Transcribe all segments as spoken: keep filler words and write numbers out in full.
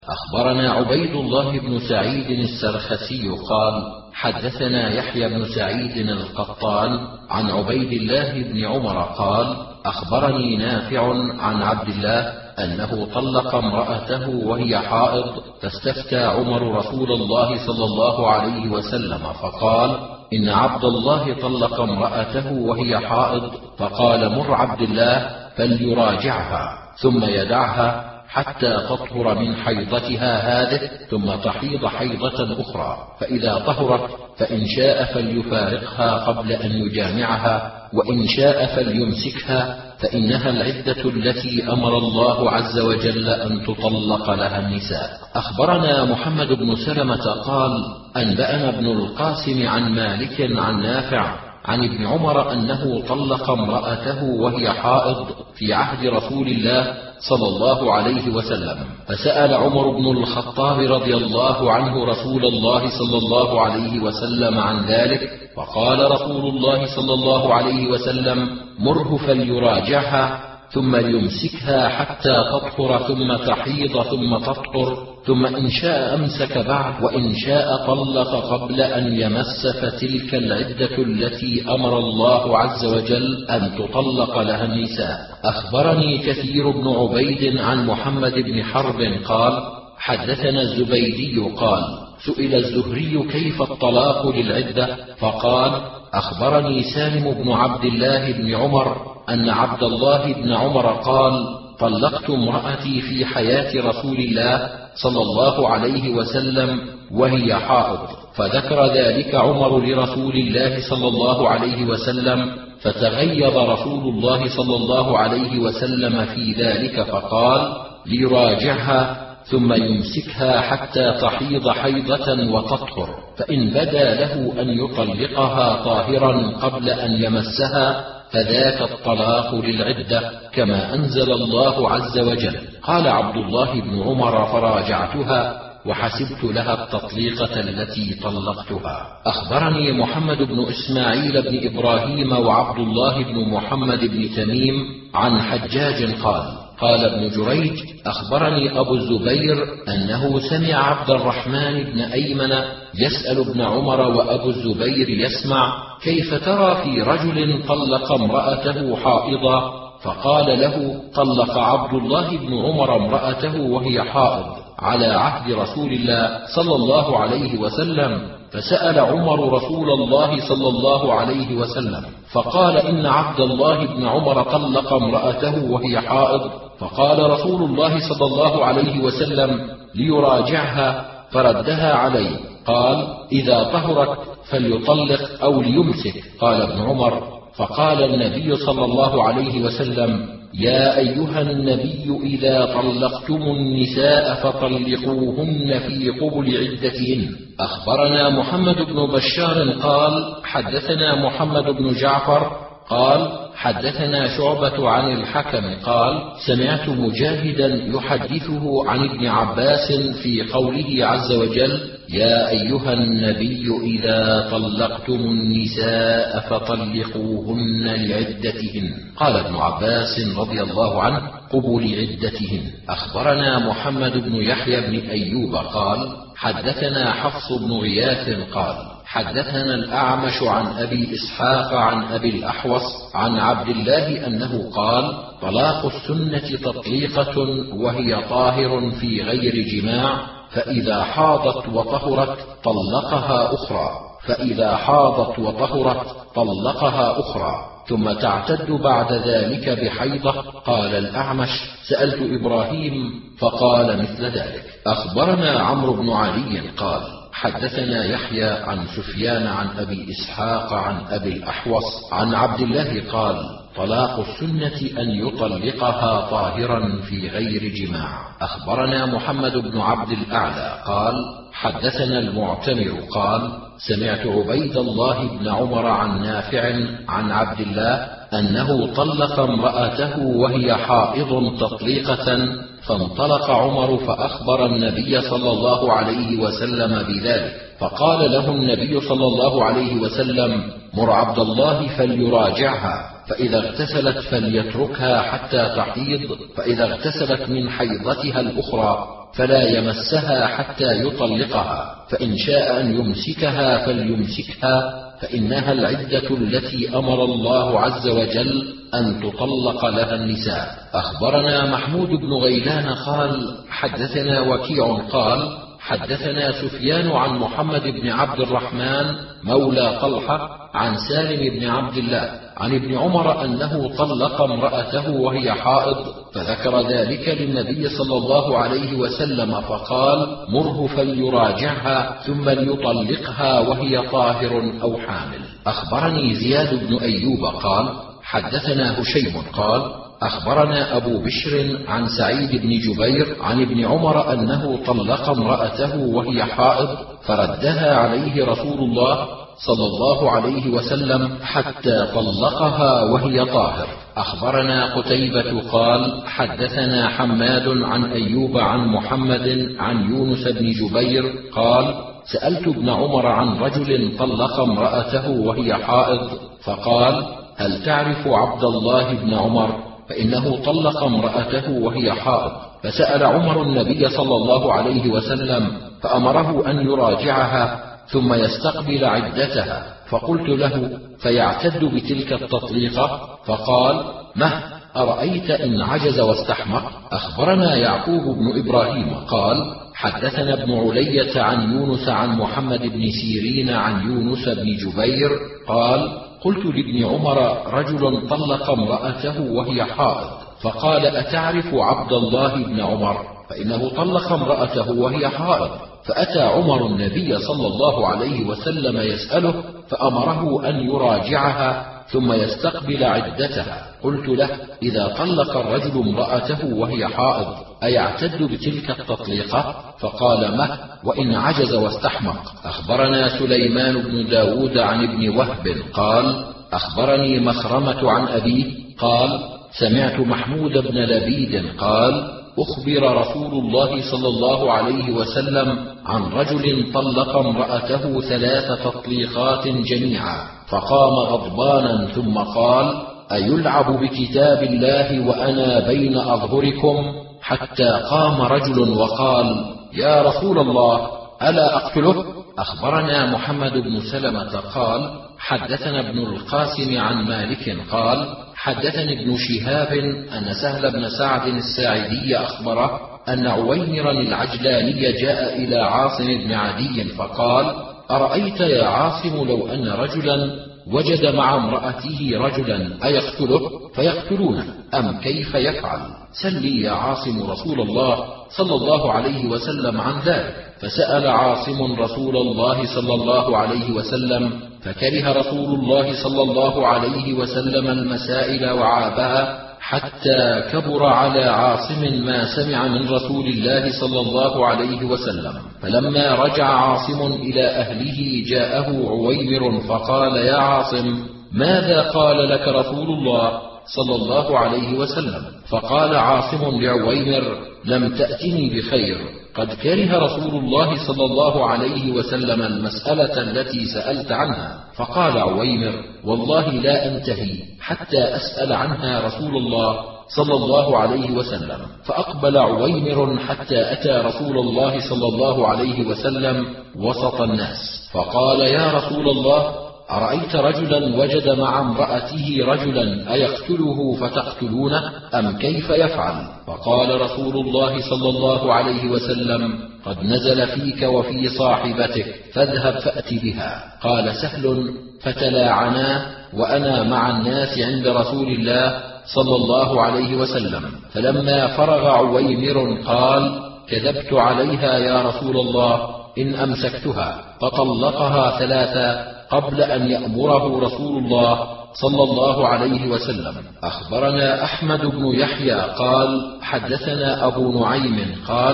أخبرنا عبيد الله بن سعيد السرخسي قال حدثنا يحيى بن سعيد القطان عن عبيد الله بن عمر قال أخبرني نافع عن عبد الله أنه طلق امرأته وهي حائض، فاستفتى عمر رسول الله صلى الله عليه وسلم فقال إن عبد الله طلق امرأته وهي حائض، فقال مر عبد الله فليراجعها ثم يدعها حتى تطهر من حيضتها هذه ثم تحيض حيضة أخرى، فإذا طهرت فإن شاء فليفارقها قبل أن يجامعها، وإن شاء فليمسكها، فإنها العدة التي أمر الله عز وجل أن تطلق لها النساء. أخبرنا محمد بن سلمة قال أنبأنا ابن القاسم عن مالك عن نافع عن ابن عمر أنه طلق امرأته وهي حائض في عهد رسول الله صلى الله عليه وسلم، فسأل عمر بن الخطاب رضي الله عنه رسول الله صلى الله عليه وسلم عن ذلك، فقال رسول الله صلى الله عليه وسلم مره فليراجعها ثم ليمسكها حتى تطهر ثم تحيض ثم تطهر، ثم إن شاء أمسك بعد، وإن شاء طلق قبل أن يمس، فتلك العدة التي أمر الله عز وجل أن تطلق لها النساء. أخبرني كثير بن عبيد عن محمد بن حرب قال حدثنا الزبيدي قال سئل الزهري كيف الطلاق للعدة، فقال أخبرني سالم بن عبد الله بن عمر أن عبد الله بن عمر قال طلقت امرأتي في حياة رسول الله صلى الله عليه وسلم وهي حائض، فذكر ذلك عمر لرسول الله صلى الله عليه وسلم، فتغيظ رسول الله صلى الله عليه وسلم في ذلك، فقال ليراجعها ثم يمسكها حتى تحيض حيضة وتطهر، فإن بدا له أن يطلقها طاهرا قبل أن يمسها فذاك الطلاق للعدة كما أنزل الله عز وجل. قال عبد الله بن عمر فراجعتها وحسبت لها التطليقة التي طلقتها. أخبرني محمد بن إسماعيل بن إبراهيم وعبد الله بن محمد بن تميم عن حجاج قال قال ابن جريج أخبرني أبو الزبير أنه سمع عبد الرحمن بن أيمن يسأل ابن عمر وأبو الزبير يسمع كيف ترى في رجل طلق امرأته حائضا، فقال له طلق عبد الله بن عمر امرأته وهي حائض على عهد رسول الله صلى الله عليه وسلم، فسأل عمر رسول الله صلى الله عليه وسلم فقال إن عبد الله بن عمر طلق امرأته وهي حائض، فقال رسول الله صلى الله عليه وسلم ليراجعها، فردها عليه، قال إذا طهرت فليطلق أو ليمسك. قال ابن عمر فقال النبي صلى الله عليه وسلم يا أيها النبي إذا طلقتم النساء فطلقوهن في قبل عدتهن. أخبرنا محمد بن بشار قال حدثنا محمد بن جعفر قال حدثنا شعبة عن الحكم قال سمعت مجاهدا يحدثه عن ابن عباس في قوله عز وجل يا أيها النبي إذا طلقتم النساء فطلقوهن لعدتهن. قال ابن عباس رضي الله عنه قبل عدتهن. أخبرنا محمد بن يحيى بن أيوب قال حدثنا حفص بن غياث قال حدثنا الأعمش عن أبي إسحاق عن أبي الأحوص عن عبد الله أنه قال طلاق السنة تطليقة وهي طاهر في غير جماع، فإذا حاضت وطهرت طلقها أخرى، فإذا حاضت وطهرت طلقها أخرى ثم تعتد بعد ذلك بحيضة. قال الأعمش سألت إبراهيم فقال مثل ذلك. أخبرنا عمرو بن علي قال حدثنا يحيى عن سفيان عن أبي إسحاق عن أبي الأحوص عن عبد الله قال طلاق السنة أن يطلقها طاهرا في غير جماع. أخبرنا محمد بن عبد الأعلى قال حدثنا المعتمر قال سمعت عبيد الله بن عمر عن نافع عن عبد الله أنه طلق امرأته وهي حائض تطليقة، فانطلق عمر فأخبر النبي صلى الله عليه وسلم بذلك، فقال له النبي صلى الله عليه وسلم مر عبد الله فليراجعها، فإذا اغتسلت فليتركها حتى تحيض، فإذا اغتسلت من حيضتها الأخرى فلا يمسها حتى يطلقها، فإن شاء أن يمسكها فليمسكها، فإنها العدة التي أمر الله عز وجل أن تطلق لها النساء. أخبرنا محمود بن غيلان قال حدثنا وكيع قال حدثنا سفيان عن محمد بن عبد الرحمن مولى طلحة عن سالم بن عبد الله عن ابن عمر أنه طلق امرأته وهي حائض، فذكر ذلك للنبي صلى الله عليه وسلم فقال مره فليراجعها ثم ليطلقها وهي طاهر أو حامل. أخبرني زياد بن أيوب قال حدثنا هشيم قال أخبرنا أبو بشر عن سعيد بن جبير عن ابن عمر أنه طلق امرأته وهي حائض، فردها عليه رسول الله صلى الله عليه وسلم حتى طلقها وهي طاهر. أخبرنا قتيبة قال حدثنا حماد عن أيوب عن محمد عن يونس بن جبير قال سألت ابن عمر عن رجل طلق امرأته وهي حائض، فقال هل تعرف عبد الله بن عمر؟ فإنه طلق امرأته وهي حائض. فسأل عمر النبي صلى الله عليه وسلم فأمره أن يراجعها ثم يستقبل عدتها، فقلت له فيعتد بتلك التطليقة؟ فقال مه أرأيت إن عجز واستحمق. أخبرنا يعقوب بن إبراهيم قال حدثنا ابن علية عن يونس عن محمد بن سيرين عن يونس بن جبير قال قلت لابن عمر رجل طلق امرأته وهي حائض، فقال أتعرف عبد الله بن عمر؟ فإنه طلق امرأته وهي حائض. فأتى عمر النبي صلى الله عليه وسلم يسأله فأمره أن يراجعها ثم يستقبل عدتها. قلت له إذا طلق الرجل امرأته وهي حائض أيعتد بتلك التطليقة؟ فقال مه وإن عجز واستحمق. أخبرنا سليمان بن داود عن ابن وهب قال أخبرني مخرمة عن أبيه قال سمعت محمود بن لبيد قال أخبر رسول الله صلى الله عليه وسلم عن رجل طلق امرأته ثلاث تطليقات جميعا، فقام غضبانا ثم قال أيلعب بكتاب الله وأنا بين أظهركم؟ حتى قام رجل وقال يا رسول الله ألا أقتله؟ أخبرنا محمد بن سلمة قال حدثنا ابن القاسم عن مالك قال حدثني ابن شهاب أن سهل بن سعد الساعدي أخبره أن عويمرا العجلاني جاء إلى عاصم بن عدي فقال أرأيت يا عاصم لو أن رجلا وجد مع امرأته رجلا أيقتله؟ فيقتلونه أم كيف يفعل؟ سل لي يا عاصم رسول الله صلى الله عليه وسلم عن ذلك. فسأل عاصم رسول الله صلى الله عليه وسلم، فكره رسول الله صلى الله عليه وسلم المسائل وعابها، حتى كبر على عاصم ما سمع من رسول الله صلى الله عليه وسلم. فلما رجع عاصم إلى أهله جاءه عويمر فقال يا عاصم ماذا قال لك رسول الله صلى الله عليه وسلم؟ فقال عاصم لعويمر لم تأتني بخير، قد كره رسول الله صلى الله عليه وسلم المسألة التي سألت عنها. فقال عويمر والله لا أنتهي حتى أسأل عنها رسول الله صلى الله عليه وسلم. فأقبل عويمر حتى أتى رسول الله صلى الله عليه وسلم وسط الناس، فقال يا رسول الله أرأيت رجلا وجد مع امرأته رجلا أيقتله فتقتلونه أم كيف يفعل؟ فقال رسول الله صلى الله عليه وسلم قد نزل فيك وفي صاحبتك فاذهب فأت بها. قال سهل فتلاعنا وأنا مع الناس عند رسول الله صلى الله عليه وسلم. فلما فرغ عويمر قال كذبت عليها يا رسول الله إن أمسكتها، فطلقها ثلاثا قبل أن يأمره رسول الله صلى الله عليه وسلم. أخبرنا أحمد بن يحيى قال حدثنا أبو نعيم قال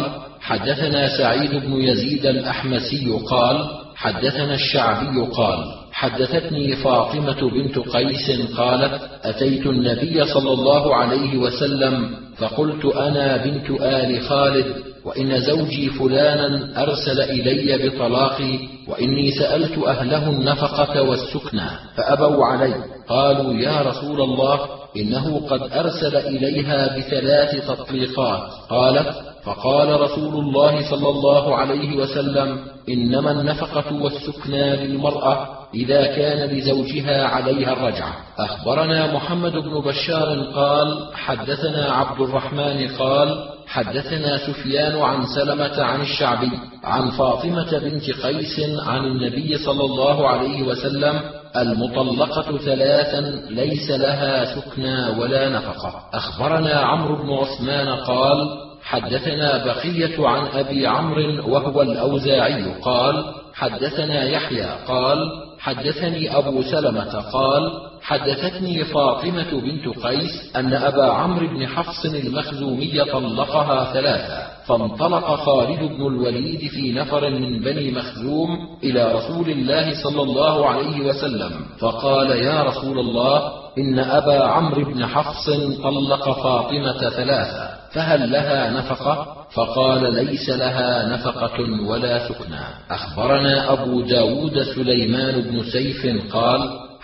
حدثنا سعيد بن يزيد الأحمسي قال حدثنا الشعبي قال حدثتني فاطمة بنت قيس قالت أتيت النبي صلى الله عليه وسلم فقلت أنا بنت آل خالد وإن زوجي فلانا أرسل إلي بطلاقي وإني سألت أهله النفقة والسكنى فأبوا علي. قالوا يا رسول الله إنه قد أرسل إليها بثلاث تطليقات. قالت فقال رسول الله صلى الله عليه وسلم: إنما النفقة والسكنى للمرأة إذا كان لزوجها عليها الرجعة. أخبرنا محمد بن بشار قال حدثنا عبد الرحمن قال حدثنا سفيان عن سلمة عن الشعبي عن فاطمة بنت قيس عن النبي صلى الله عليه وسلم: المطلقة ثلاثا ليس لها سكنى ولا نفقة. أخبرنا عمرو بن عثمان قال حدثنا بقية عن أبي عمرو وهو الأوزاعي قال حدثنا يحيى قال حدثني أبو سلمة قال حدثتني فاطمة بنت قيس أن أبا عمرو بن حفص المخزومي طلقها ثلاثا، فانطلق خالد بن الوليد في نفر من بني مخزوم إلى رسول الله صلى الله عليه وسلم فقال: يا رسول الله، إن أبا عمرو بن حفص طلق فاطمة ثلاثا، فهل لها نفقة؟ فقال: ليس لها نفقة ولا سكنى. أخبرنا أبو داود سليمان بن سيف قال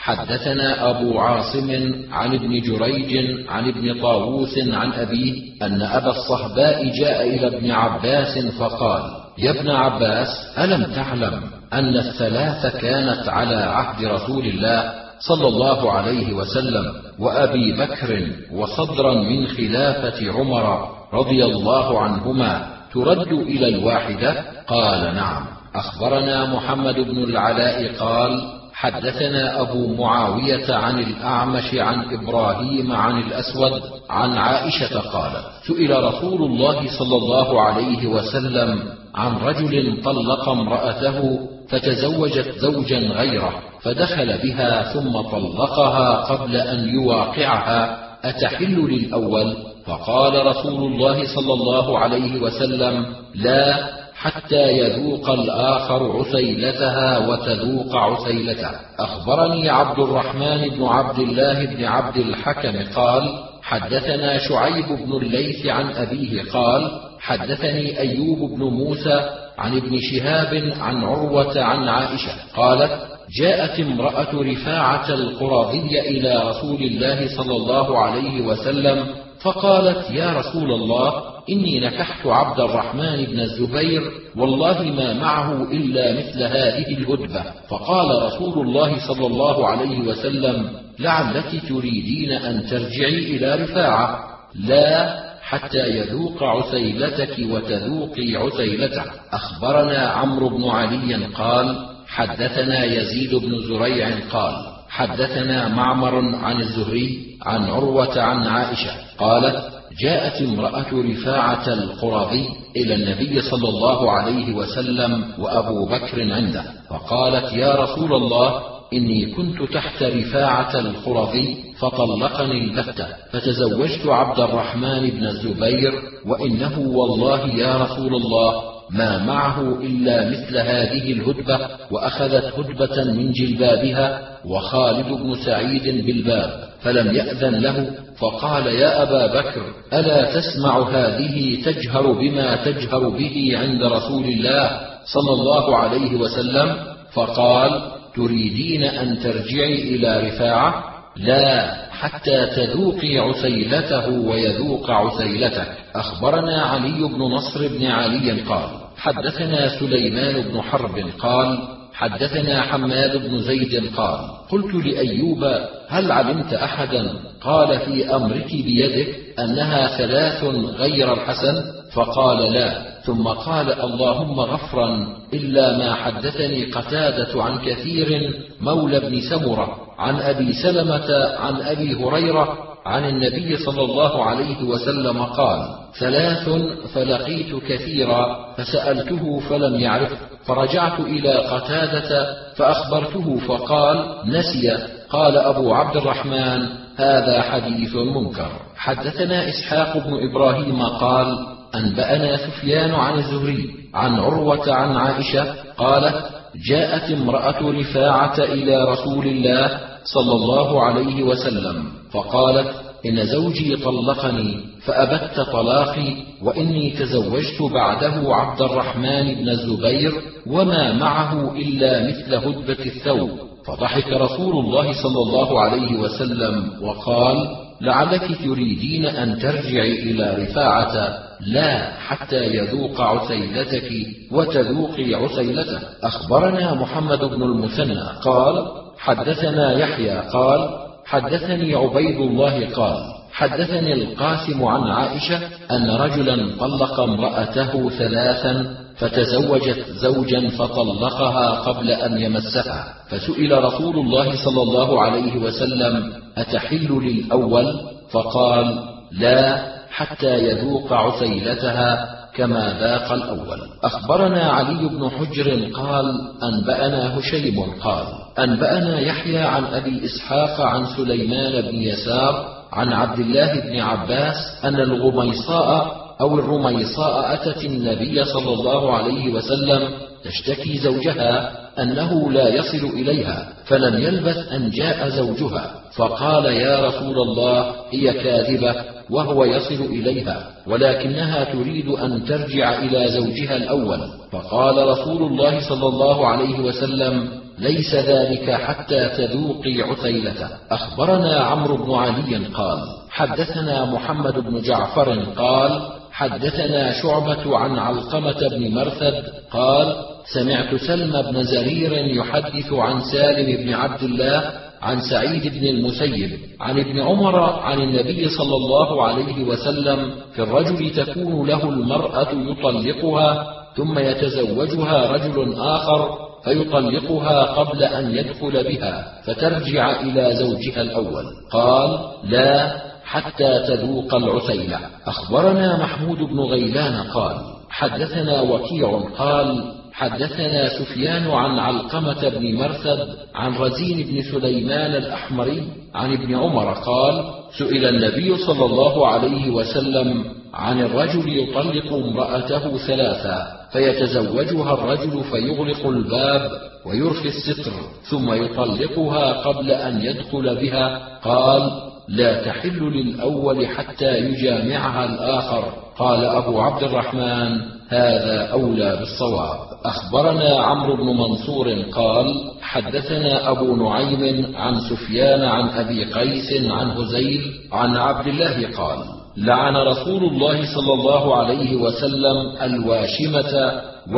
حدثنا أبو عاصم عن ابن جريج عن ابن طاووس عن أبيه أن أبا الصهباء جاء إلى ابن عباس فقال: يا ابن عباس، ألم تعلم أن الثلاث كانت على عهد رسول الله صلى الله عليه وسلم وأبي بكر وصدرا من خلافة عمر رضي الله عنهما ترد إلى الواحدة؟ قال: نعم. أخبرنا محمد بن العلاء قال حدثنا أبو معاوية عن الأعمش عن إبراهيم عن الأسود عن عائشة قالت: سئل رسول الله صلى الله عليه وسلم عن رجل طلق امرأته فتزوجت زوجا غيره فدخل بها ثم طلقها قبل أن يواقعها، أتحل للأول؟ فقال رسول الله صلى الله عليه وسلم: لا، حتى يذوق الآخر عسيلتها وتذوق عسيلته. أخبرني عبد الرحمن بن عبد الله بن عبد الحكم قال حدثنا شعيب بن الليث عن أبيه قال حدثني أيوب بن موسى عن ابن شهاب عن عروة عن عائشة قالت: جاءت امرأة رفاعة القرظي إلى رسول الله صلى الله عليه وسلم فقالت: يا رسول الله، إني نكحت عبد الرحمن بن الزبير، والله ما معه إلا مثل هذه الهدبة. فقال رسول الله صلى الله عليه وسلم: لعلك تريدين أن ترجعي إلى رفاعة. لا، حتى يذوق عسيلتك وتذوقي عسيلته. أخبرنا عمرو بن علي قال حدثنا يزيد بن زريع قال حدثنا معمر عن الزهري عن عروة عن عائشة قالت: جاءت امرأة رفاعة القرظي إلى النبي صلى الله عليه وسلم وأبو بكر عنده فقالت: يا رسول الله، إني كنت تحت رفاعة القرظي فطلقني البتة، فتزوجت عبد الرحمن بن الزبير، وإنه والله يا رسول الله ما معه إلا مثل هذه الهدبة، وأخذت هدبة من جلبابها، وخالد بن سعيد بالباب فلم يأذن له، فقال: يا أبا بكر، ألا تسمع هذه تجهر بما تجهر به عند رسول الله صلى الله عليه وسلم؟ فقال: تريدين أن ترجعي إلى رفاعة؟ لا، حتى تذوقي عسيلته ويذوق عسيلتك. أخبرنا علي بن نصر بن علي قال حدثنا سليمان بن حرب قال حدثنا حماد بن زيد قال قلت لأيوب: هل علمت أحدا قال في أمرك بيدك أنها ثلاث غير الحسن؟ فقال: لا. ثم قال: اللهم غفرا إلا ما حدثني قتادة عن كثير مولى بن سمرة عن أبي سلمة عن أبي هريرة عن النبي صلى الله عليه وسلم قال: ثلاث فلقيت كثيرا فسألته فلم يعرف، فرجعت إلى قتادة فأخبرته فقال: نسي. قال أبو عبد الرحمن: هذا حديث منكر. حدثنا إسحاق بن إبراهيم قال أنبأنا سفيان عن الزهري عن عروة عن عائشة قالت: جاءت امرأة رفاعة إلى رسول الله صلى الله عليه وسلم فقالت: إن زوجي طلقني فأبت طلاقي، وإني تزوجت بعده عبد الرحمن بن الزبير، وما معه إلا مثل هدبة الثوب. فضحك رسول الله صلى الله عليه وسلم وقال: لعلك تريدين أن ترجعي إلى رفاعة، لا حتى يذوق عسيلتك وتذوقي عسيلته. أخبرنا محمد بن المثنى قال حدثنا يحيى قال حدثني عبيد الله قال حدثني القاسم عن عائشة أن رجلا طلق امرأته ثلاثا فتزوجت زوجا فطلقها قبل أن يمسها، فسئل رسول الله صلى الله عليه وسلم أتحل للأول؟ فقال لا حتى يذوق عسيلتها كما ذاق الأول. أخبرنا علي بن حجر قال أنبأنا هشيم قال أنبأنا يحيى عن أبي إسحاق عن سليمان بن يسار عن عبد الله بن عباس أن الغميصاء أو الرميصاء أتت النبي صلى الله عليه وسلم تشتكي زوجها أنه لا يصل إليها، فلم يلبث أن جاء زوجها فقال يا رسول الله هي كاذبة وهو يصل إليها ولكنها تريد أن ترجع إلى زوجها الأول. فقال رسول الله صلى الله عليه وسلم ليس ذلك حتى تذوقي عسيلته. أخبرنا عمرو بن علي قال حدثنا محمد بن جعفر قال حدثنا شعبة عن علقمة بن مرثد قال سمعت سلم بن زرير يحدث عن سالم بن عبد الله عن سعيد بن المسيب عن ابن عمر عن النبي صلى الله عليه وسلم في الرجل تكون له المرأة يطلقها ثم يتزوجها رجل آخر فيطلقها قبل أن يدخل بها فترجع إلى زوجها الأول. قال لا حتى تذوق العسيلة. أخبرنا محمود بن غيلان قال حدثنا وكيع قال حدثنا سفيان عن علقمة بن مرثد عن رزين بن سليمان الأحمري عن ابن عمر قال سئل النبي صلى الله عليه وسلم عن الرجل يطلق امرأته ثلاثا فيتزوجها الرجل فيغلق الباب ويرخي الستر ثم يطلقها قبل أن يدخل بها. قال لا تحل للأول حتى يجامعها الآخر. قال أبو عبد الرحمن هذا أولى بالصواب. أخبرنا عمرو بن منصور قال حدثنا أبو نعيم عن سفيان عن أبي قيس عن هزيل عن عبد الله قال لعن رسول الله صلى الله عليه وسلم الواشمة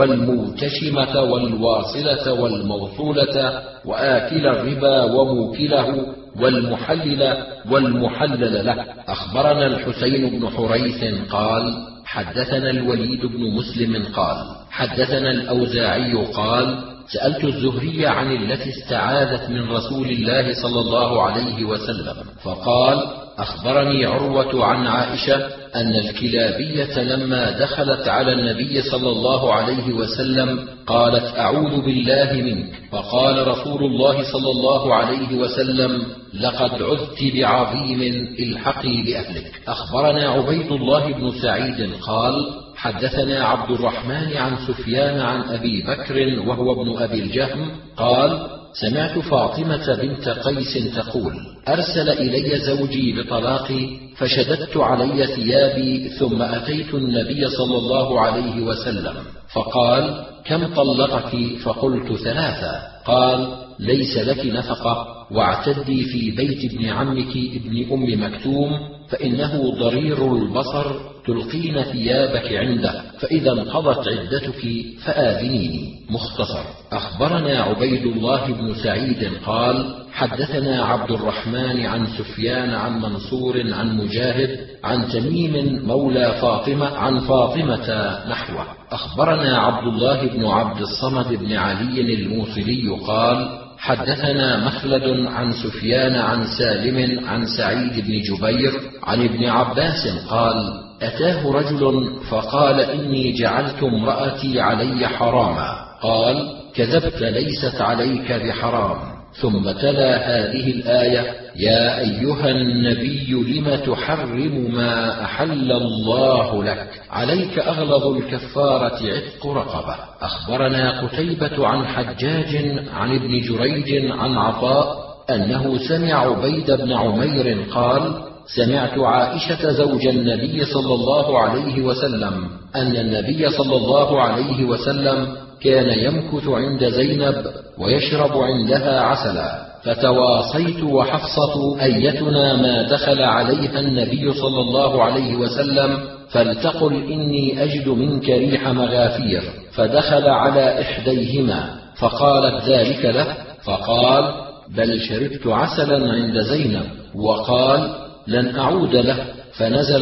والموتشمة والواصلة والموصولة وآكل الربا وموكله والمحلل والمحلل له. أخبرنا الحسين بن حريث قال حدثنا الوليد بن مسلم قال حدثنا الأوزاعي قال سألت الزهري عن التي استعاذت من رسول الله صلى الله عليه وسلم فقال أخبرني عروة عن عائشة أن الكلابية لما دخلت على النبي صلى الله عليه وسلم قالت أعوذ بالله منك، فقال رسول الله صلى الله عليه وسلم لقد عذت بعظيم الحقي بأهلك. أخبرنا عبيد الله بن سعيد قال حدثنا عبد الرحمن عن سفيان عن أبي بكر وهو ابن أبي الجهم قال سمعت فاطمة بنت قيس تقول أرسل إلي زوجي بطلاقي فشددت علي ثيابي ثم أتيت النبي صلى الله عليه وسلم فقال كم طلقك؟ فقلت ثلاثة. قال ليس لك نفقة واعتدي في بيت ابن عمك ابن أم مكتوم فإنه ضرير البصر تلقين ثيابك عنده فإذا انقضت عدتك فآذنيني. مختصر. أخبرنا عبيد الله بن سعيد قال حدثنا عبد الرحمن عن سفيان عن منصور عن مجاهد عن تميم مولى فاطمة عن فاطمة نحوه. أخبرنا عبد الله بن عبد الصمد بن علي الموصلي قال حدثنا مخلد عن سفيان عن سالم عن سعيد بن جبير عن ابن عباس قال أتاه رجل فقال إني جعلت امرأتي علي حراما. قال كذبت ليست عليك بحرام. ثم تلا هذه الآية يا أيها النبي لم تحرم ما أحل الله لك عليك أغلظ الكفارة عتق رقبة. أخبرنا قتيبة عن حجاج عن ابن جريج عن عطاء أنه سمع عبيد بن عمير قال سمعت عائشة زوج النبي صلى الله عليه وسلم أن النبي صلى الله عليه وسلم كان يمكث عند زينب ويشرب عندها عسلا فتواصيت وحفصة أيتنا ما دخل عليها النبي صلى الله عليه وسلم فلتقل إني أجد منك ريح مغافير، فدخل على إحديهما فقالت ذلك له، فقال بل شربت عسلا عند زينب، وقال لن أعود له، فنزل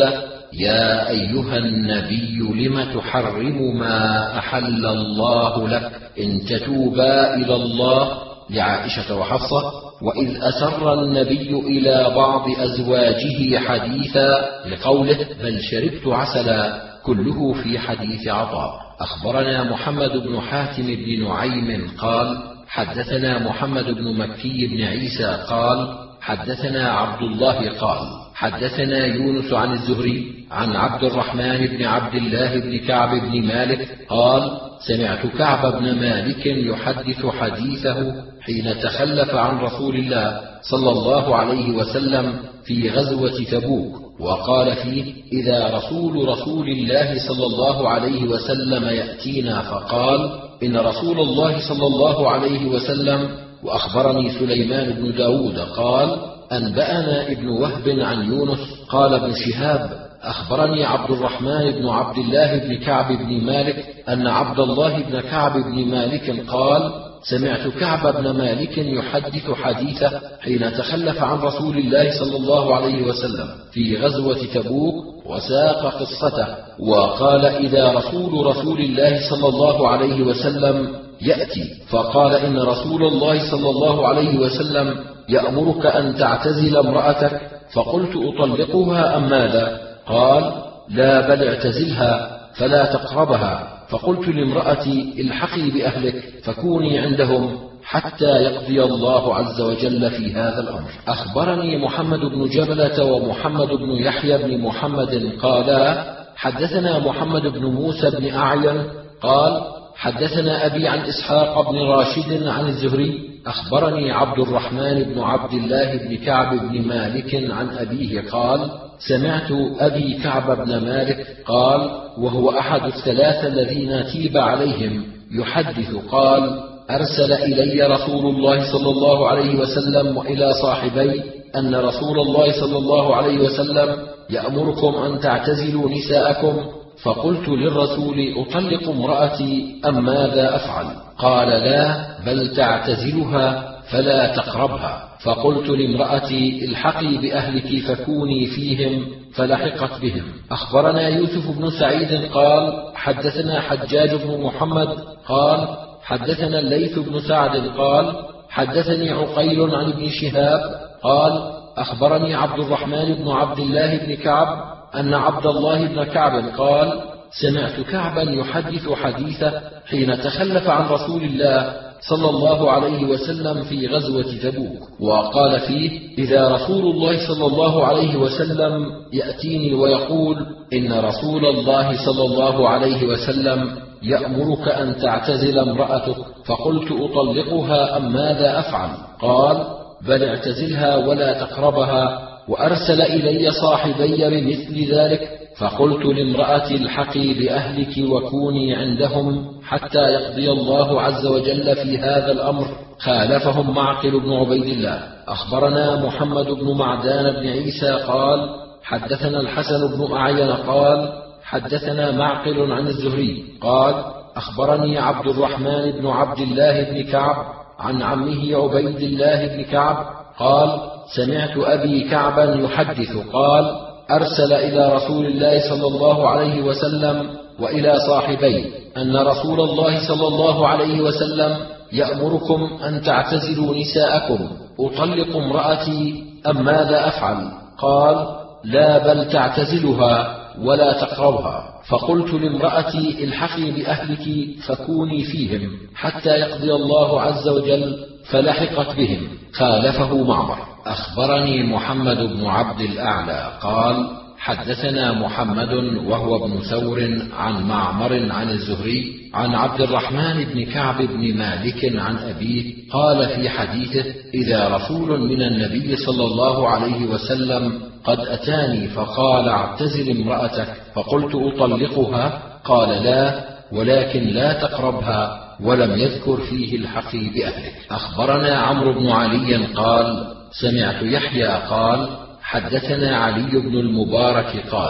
يا أيها النبي لم تحرم ما أحل الله لك إن تتوبا إلى الله، لعائشة وحفصة. وإذ أسر النبي إلى بعض أزواجه حديثا، لقوله بل شربت عسلا، كله في حديث عطاء. أخبرنا محمد بن حاتم بن نعيم قال حدثنا محمد بن مكي بن عيسى قال حدثنا عبد الله قال حدثنا يونس عن الزهري عن عبد الرحمن بن عبد الله بن كعب بن مالك قال سمعت كعب بن مالك يحدث حديثه حين تخلف عن رسول الله صلى الله عليه وسلم في غزوة تبوك، وقال فيه إذا رسول رسول الله صلى الله عليه وسلم يأتينا، فقال إن رسول الله صلى الله عليه وسلم. وأخبرني سليمان بن داود قال أنبأنا ابن وهب عن يونس قال ابن شهاب أخبرني عبد الرحمن بن عبد الله بن كعب بن مالك أن عبد الله بن كعب بن مالك قال سمعت كعب بن مالك يحدث حديثه حين تخلف عن رسول الله صلى الله عليه وسلم في غزوة تبوك، وساق قصته وقال إذا رسول رسول الله صلى الله عليه وسلم يأتي، فقال إن رسول الله صلى الله عليه وسلم يأمرك أن تعتزل امرأتك، فقلت أطلقها أم ماذا؟ قال لا بل اعتزلها فلا تقربها، فقلت لامرأتي الحقي بأهلك فكوني عندهم حتى يقضي الله عز وجل في هذا الأمر. أخبرني محمد بن جبلة ومحمد بن يحيى بن محمد قالا حدثنا محمد بن موسى بن أعين قال حدثنا أبي عن إسحاق بن راشد عن الزهري أخبرني عبد الرحمن بن عبد الله بن كعب بن مالك عن أبيه قال سمعت أبي كعب بن مالك قال وهو أحد الثلاثة الذين تيب عليهم يحدث قال أرسل إلي رسول الله صلى الله عليه وسلم وإلى صاحبي أن رسول الله صلى الله عليه وسلم يأمركم أن تعتزلوا نساءكم، فقلت للرسول أطلق امرأتي أم ماذا أفعل؟ قال لا بل تعتزلها فلا تقربها، فقلت لامرأتي الحقي بأهلك فكوني فيهم، فلحقت بهم. أخبرنا يوسف بن سعيد قال حدثنا حجاج بن محمد قال حدثنا الليث بن سعد قال حدثني عقيل عن ابن شهاب قال أخبرني عبد الرحمن بن عبد الله بن كعب أن عبد الله بن كعب قال سمعت كعبا يحدث حديثه حين تخلف عن رسول الله صلى الله عليه وسلم في غزوة تبوك، وقال فيه إذا رسول الله صلى الله عليه وسلم يأتيني ويقول إن رسول الله صلى الله عليه وسلم يأمرك أن تعتزل امرأتك، فقلت أطلقها أم ماذا أفعل؟ قال بل اعتزلها ولا تقربها، وأرسل إلي صاحبي بمثل ذلك، فقلت لامرأتي الحقي بأهلك وكوني عندهم حتى يقضي الله عز وجل في هذا الأمر. خالفهم معقل بن عبيد الله. أخبرنا محمد بن معدان بن عيسى قال حدثنا الحسن بن أعين قال حدثنا معقل عن الزهري قال أخبرني عبد الرحمن بن عبد الله بن كعب عن عمه عبيد الله بن كعب قال سمعت أبي كعبا يحدث قال أرسل إلى رسول الله صلى الله عليه وسلم وإلى صاحبيه أن رسول الله صلى الله عليه وسلم يأمركم أن تعتزلوا نساءكم، أطلق امرأتي أم ماذا أفعل؟ قال لا بل تعتزلها ولا تقربها، فقلت لامرأتي الحقي بأهلك فكوني فيهم حتى يقضي الله عز وجل، فلحقت بهم. خالفه معمر. أخبرني محمد بن عبد الأعلى قال حدثنا محمد وهو ابن ثور عن معمر عن الزهري عن عبد الرحمن بن كعب بن مالك عن أبيه قال في حديثه إذا رسول من النبي صلى الله عليه وسلم قد أتاني فقال اعتزل امرأتك، فقلت أطلقها؟ قال لا ولكن لا تقربها، ولم يذكر فيه الحقي بأهلك. أخبرنا عمرو بن علي قال سمعت يحيى قال حدثنا علي بن المبارك قال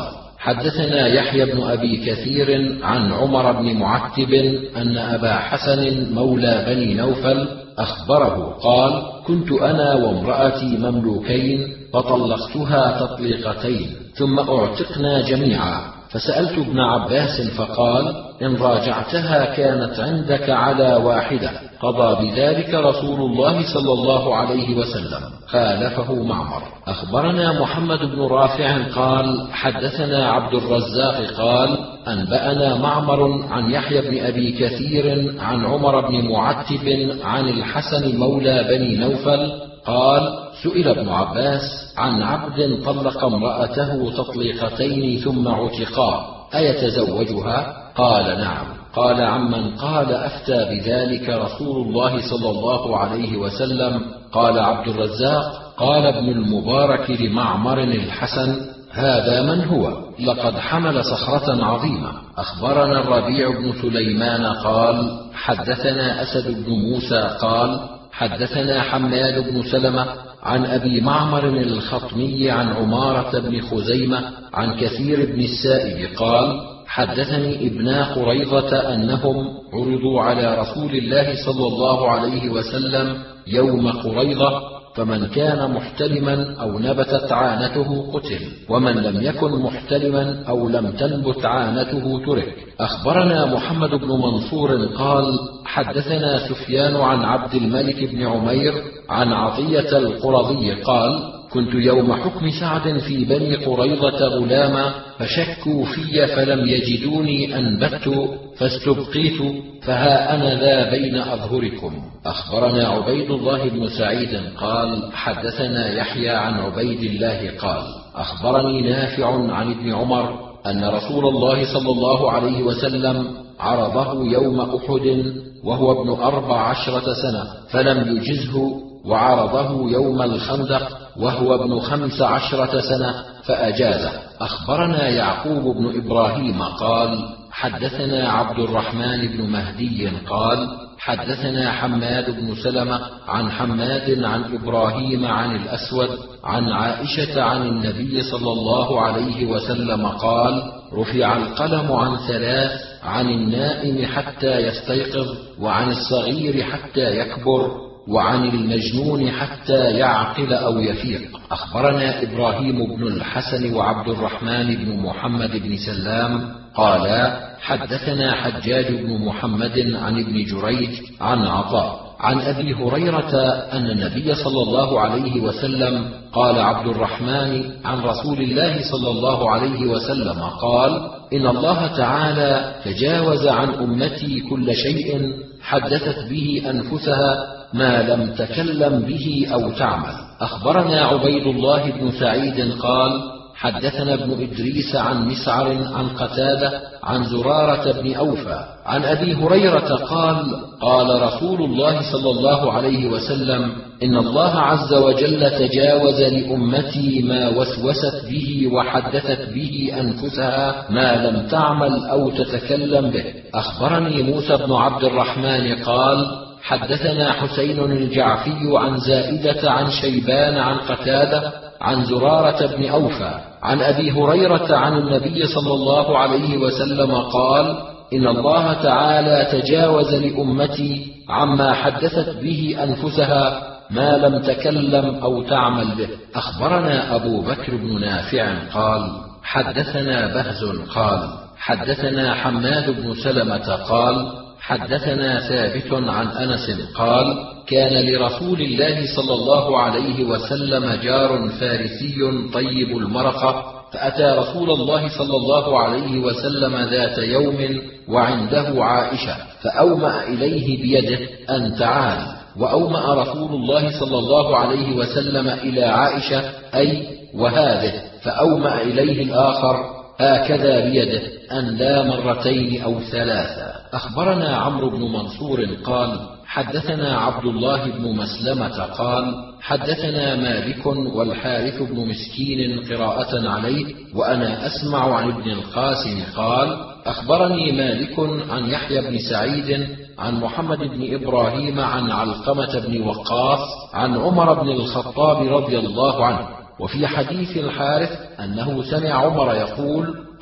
حدثنا يحيى بن أبي كثير عن عمر بن معتب أن أبا حسن مولى بني نوفل أخبره قال: كنت أنا وامرأتي مملوكين فطلقتها تطليقتين ثم أعتقنا جميعا، فسألت ابن عباس فقال: إن راجعتها كانت عندك على واحدة، قضى بذلك رسول الله صلى الله عليه وسلم. خالفه معمر. أخبرنا محمد بن رافع قال: حدثنا عبد الرزاق قال: أنبأنا معمر عن يحيى بن أبي كثير عن عمر بن معتب عن الحسن مولى بني نوفل قال: سئل ابن عباس عن عبد طلق امرأته تطليقتين ثم عتقا أيتزوجها؟ قال: نعم. قال: عمن قال أفتى بذلك رسول الله صلى الله عليه وسلم؟ قال عبد الرزاق: قال ابن المبارك لمعمر الحسن: هذا من هو؟ لقد حمل صخرة عظيمة. أخبرنا الربيع بن سليمان قال: حدثنا أسد بن موسى قال: حدثنا حماد بن سلمة عن أبي معمر الخطمي عن عمارة بن خزيمة عن كثير بن السائب قال: حدثني ابنا قريظة أنهم عرضوا على رسول الله صلى الله عليه وسلم يوم قريظة، فمن كان محتلما أو نبتت عانته قتل، ومن لم يكن محتلما أو لم تنبت عانته ترك. أخبرنا محمد بن منصور قال: حدثنا سفيان عن عبد الملك بن عمير عن عطية القرظي قال: كنت يوم حكم سعد في بني قريظة غلاما، فشكوا في فلم يجدوني أنبت فاستبقيت، فها أنا ذا بين أظهركم. أخبرنا عبيد الله بن سعيد قال: حدثنا يحيى عن عبيد الله قال: أخبرني نافع عن ابن عمر أن رسول الله صلى الله عليه وسلم عرضه يوم أحد وهو ابن أربع عشرة سنة فلم يجزه، وعرضه يوم الخندق وهو ابن خمس عشرة سنة فأجازه. أخبرنا يعقوب بن إبراهيم قال: حدثنا عبد الرحمن بن مهدي قال: حدثنا حماد بن سلمة عن حماد عن إبراهيم عن الأسود عن عائشة عن النبي صلى الله عليه وسلم قال: رفع القلم عن ثلاث: عن النائم حتى يستيقظ، وعن الصغير حتى يكبر، وعن المجنون حتى يعقل أو يفيق. أخبرنا إبراهيم بن الحسن وعبد الرحمن بن محمد بن سلام قالا: حدثنا حجاج بن محمد عن ابن جريج عن عطاء عن أبي هريرة أن النبي صلى الله عليه وسلم قال: عبد الرحمن عن رسول الله صلى الله عليه وسلم قال: إن الله تعالى تجاوز عن أمتي كل شيء حدثت به أنفسها ما لم تكلم به أو تعمل. أخبرنا عبيد الله بن سعيد قال: حدثنا ابن إدريس عن مسعر عن قتادة عن زرارة بن أوفى عن أبي هريرة قال: قال رسول الله صلى الله عليه وسلم: إن الله عز وجل تجاوز لأمتي ما وسوست به وحدثت به أنفسها ما لم تعمل أو تتكلم به. أخبرني موسى بن عبد الرحمن قال: حدثنا حسين الجعفي عن زائدة عن شيبان عن قتادة عن زرارة بن أوفى عن أبي هريرة عن النبي صلى الله عليه وسلم قال: إن الله تعالى تجاوز لأمتي عما حدثت به أنفسها ما لم تكلم أو تعمل به. أخبرنا أبو بكر بن نافع قال: حدثنا بهز قال: حدثنا حماد بن سلمة قال: حدثنا ثابت عن أنس قال: كان لرسول الله صلى الله عليه وسلم جار فارسي طيب المرقة، فأتى رسول الله صلى الله عليه وسلم ذات يوم وعنده عائشة، فأومأ إليه بيده أن تعال، وأومأ رسول الله صلى الله عليه وسلم إلى عائشة أي وهذه، فأومأ إليه الآخر هكذا بيده أن لا مرتين أو ثلاثا. أخبرنا عمرو بن منصور قال: حدثنا عبد الله بن مسلمة قال: حدثنا مالك والحارث بن مسكين قراءة عليه وأنا أسمع عن ابن القاسم قال: أخبرني مالك عن يحيى بن سعيد عن محمد بن إبراهيم عن علقمة بن وقاص عن عمر بن الخطاب رضي الله عنه. وفي حديث الحارث أنه سمع عمر يقول: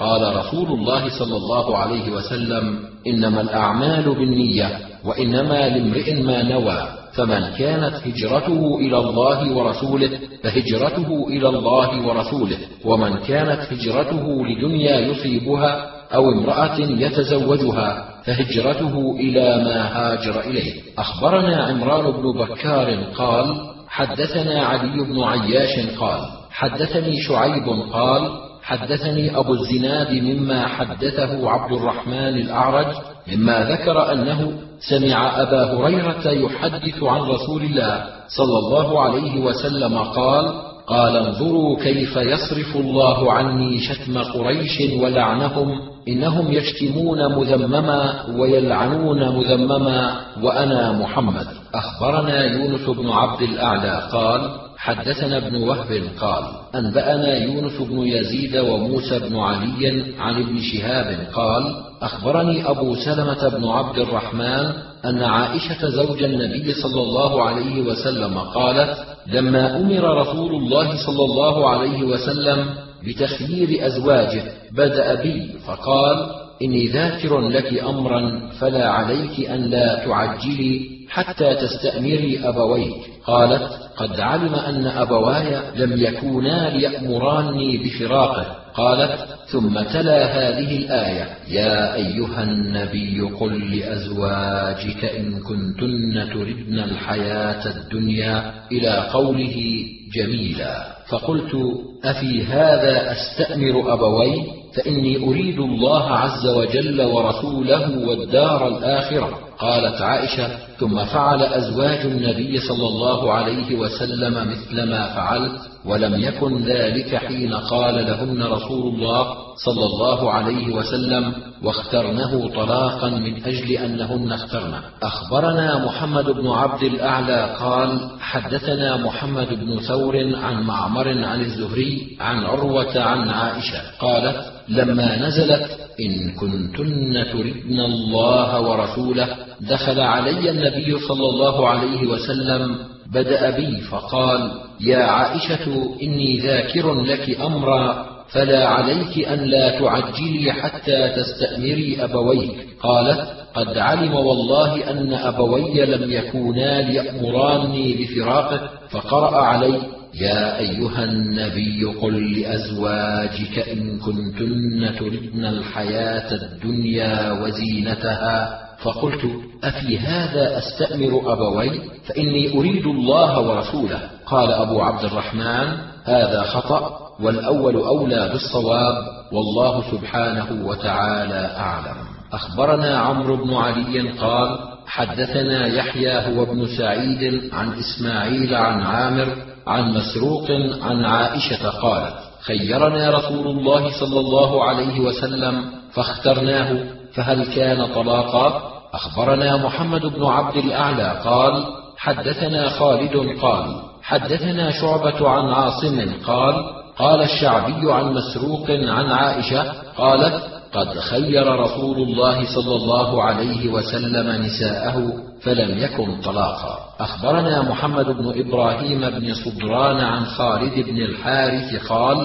قال رسول الله صلى الله عليه وسلم: إنما الأعمال بالنية، وإنما لامرئ ما نوى، فمن كانت هجرته إلى الله ورسوله فهجرته إلى الله ورسوله، ومن كانت هجرته لدنيا يصيبها أو امرأة يتزوجها فهجرته إلى ما هاجر إليه. أخبرنا عمران بن بكار قال: حدثنا علي بن عياش قال: حدثني شعيب قال: حدثني أبو الزناد مما حدثه عبد الرحمن الأعرج مما ذكر أنه سمع أبا هريرة يحدث عن رسول الله صلى الله عليه وسلم قال: قال: انظروا كيف يصرف الله عني شتم قريش ولعنهم، إنهم يشتمون مذمما ويلعنون مذمما، وأنا محمد. أخبرنا يونس بن عبد الأعلى قال: حدثنا ابن وهب قال: أنبأنا يونس بن يزيد وموسى بن علي عن ابن شهاب قال: أخبرني أبو سلمة بن عبد الرحمن أن عائشة زوج النبي صلى الله عليه وسلم قالت: لما أمر رسول الله صلى الله عليه وسلم بتخيير أزواجه بدأ بي فقال: إني ذاكر لك أمرا فلا عليك أن لا تعجلي حتى تستأمري أبويك. قالت: قد علم أن أبواي لم يكونا ليأمراني بفراقه. قالت: ثم تلا هذه الآية: يا أيها النبي قل لأزواجك إن كنتن تردن الحياة الدنيا إلى قوله جميلا. فقلت: أفي هذا أستأمر أبوي؟ فإني أريد الله عز وجل ورسوله والدار الآخرة. قالت عائشة: ثم فعل أزواج النبي صلى الله عليه وسلم مثل ما فعلت، ولم يكن ذلك حين قال لهن رسول الله صلى الله عليه وسلم: واخترنه طلاقا من أجل أنهن اخترنه. أخبرنا محمد بن عبد الأعلى قال: حدثنا محمد بن ثور عن معمر عن الزهري عن عروة عن عائشة قالت: لما نزلت إن كنتن تردن الله ورسوله دخل علي النبي صلى الله عليه وسلم بدأ بي فقال: يا عائشة إني ذاكر لك أمرا فلا عليك أن لا تعجلي حتى تستأمري أبويك. قالت: قد علم والله أن أبوي لم يكونا ليأمراني بفراقه. فقرأ علي: يا أيها النبي قل لأزواجك إن كنتن تردن الحياة الدنيا وزينتها. فقلت: أفي هذا أستأمر أبوي؟ فإني أريد الله ورسوله. قال أبو عبد الرحمن: هذا خطأ، والأول أولى بالصواب، والله سبحانه وتعالى أعلم. أخبرنا عمرو بن علي قال: حدثنا يحيى هو ابن سعيد عن إسماعيل عن عامر عن مسروق عن عائشة قالت: خيرنا رسول الله صلى الله عليه وسلم فاخترناه، فهل كان طلاقا؟ أخبرنا محمد بن عبد الأعلى قال: حدثنا خالد قال: حدثنا شعبة عن عاصم قال: قال الشعبي عن مسروق عن عائشة قالت: قد خير رسول الله صلى الله عليه وسلم نساءه فلم يكن طلاقا. أخبرنا محمد بن إبراهيم بن صدران عن خالد بن الحارث قال: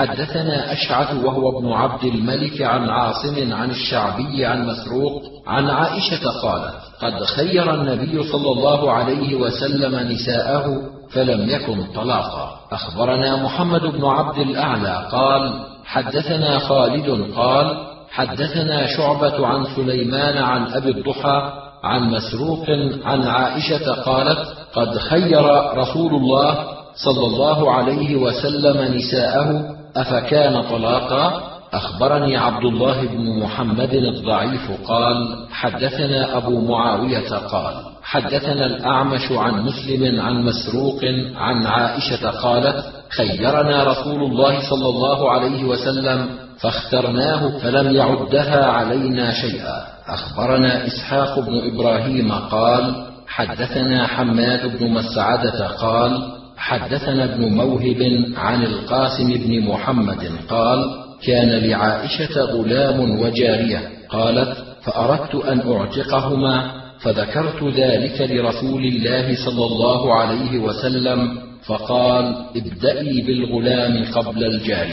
حدثنا أشعث وهو ابن عبد الملك عن عاصم عن الشعبي عن مسروق عن عائشة قالت: قد خير النبي صلى الله عليه وسلم نساءه فلم يكن طلاقا. أخبرنا محمد بن عبد الأعلى قال: حدثنا خالد قال: حدثنا شعبة عن سليمان عن أبي الضحى عن مسروق عن عائشة قالت: قد خير رسول الله صلى الله عليه وسلم نساءه أفكان طلاقا؟ أخبرني عبد الله بن محمد الضعيف قال: حدثنا أبو معاوية قال: حدثنا الأعمش عن مسلم عن مسروق عن عائشة قالت: خيرنا رسول الله صلى الله عليه وسلم فاخترناه فلم يعدها علينا شيئا. أخبرنا إسحاق بن إبراهيم قال: حدثنا حماد بن مسعدة قال: حدثنا ابن موهب عن القاسم بن محمد قال: كان لعائشة غلام وجارية قالت: فأردت أن أعتقهما فذكرت ذلك لرسول الله صلى الله عليه وسلم فقال: ابدئي بالغلام قبل الجارية.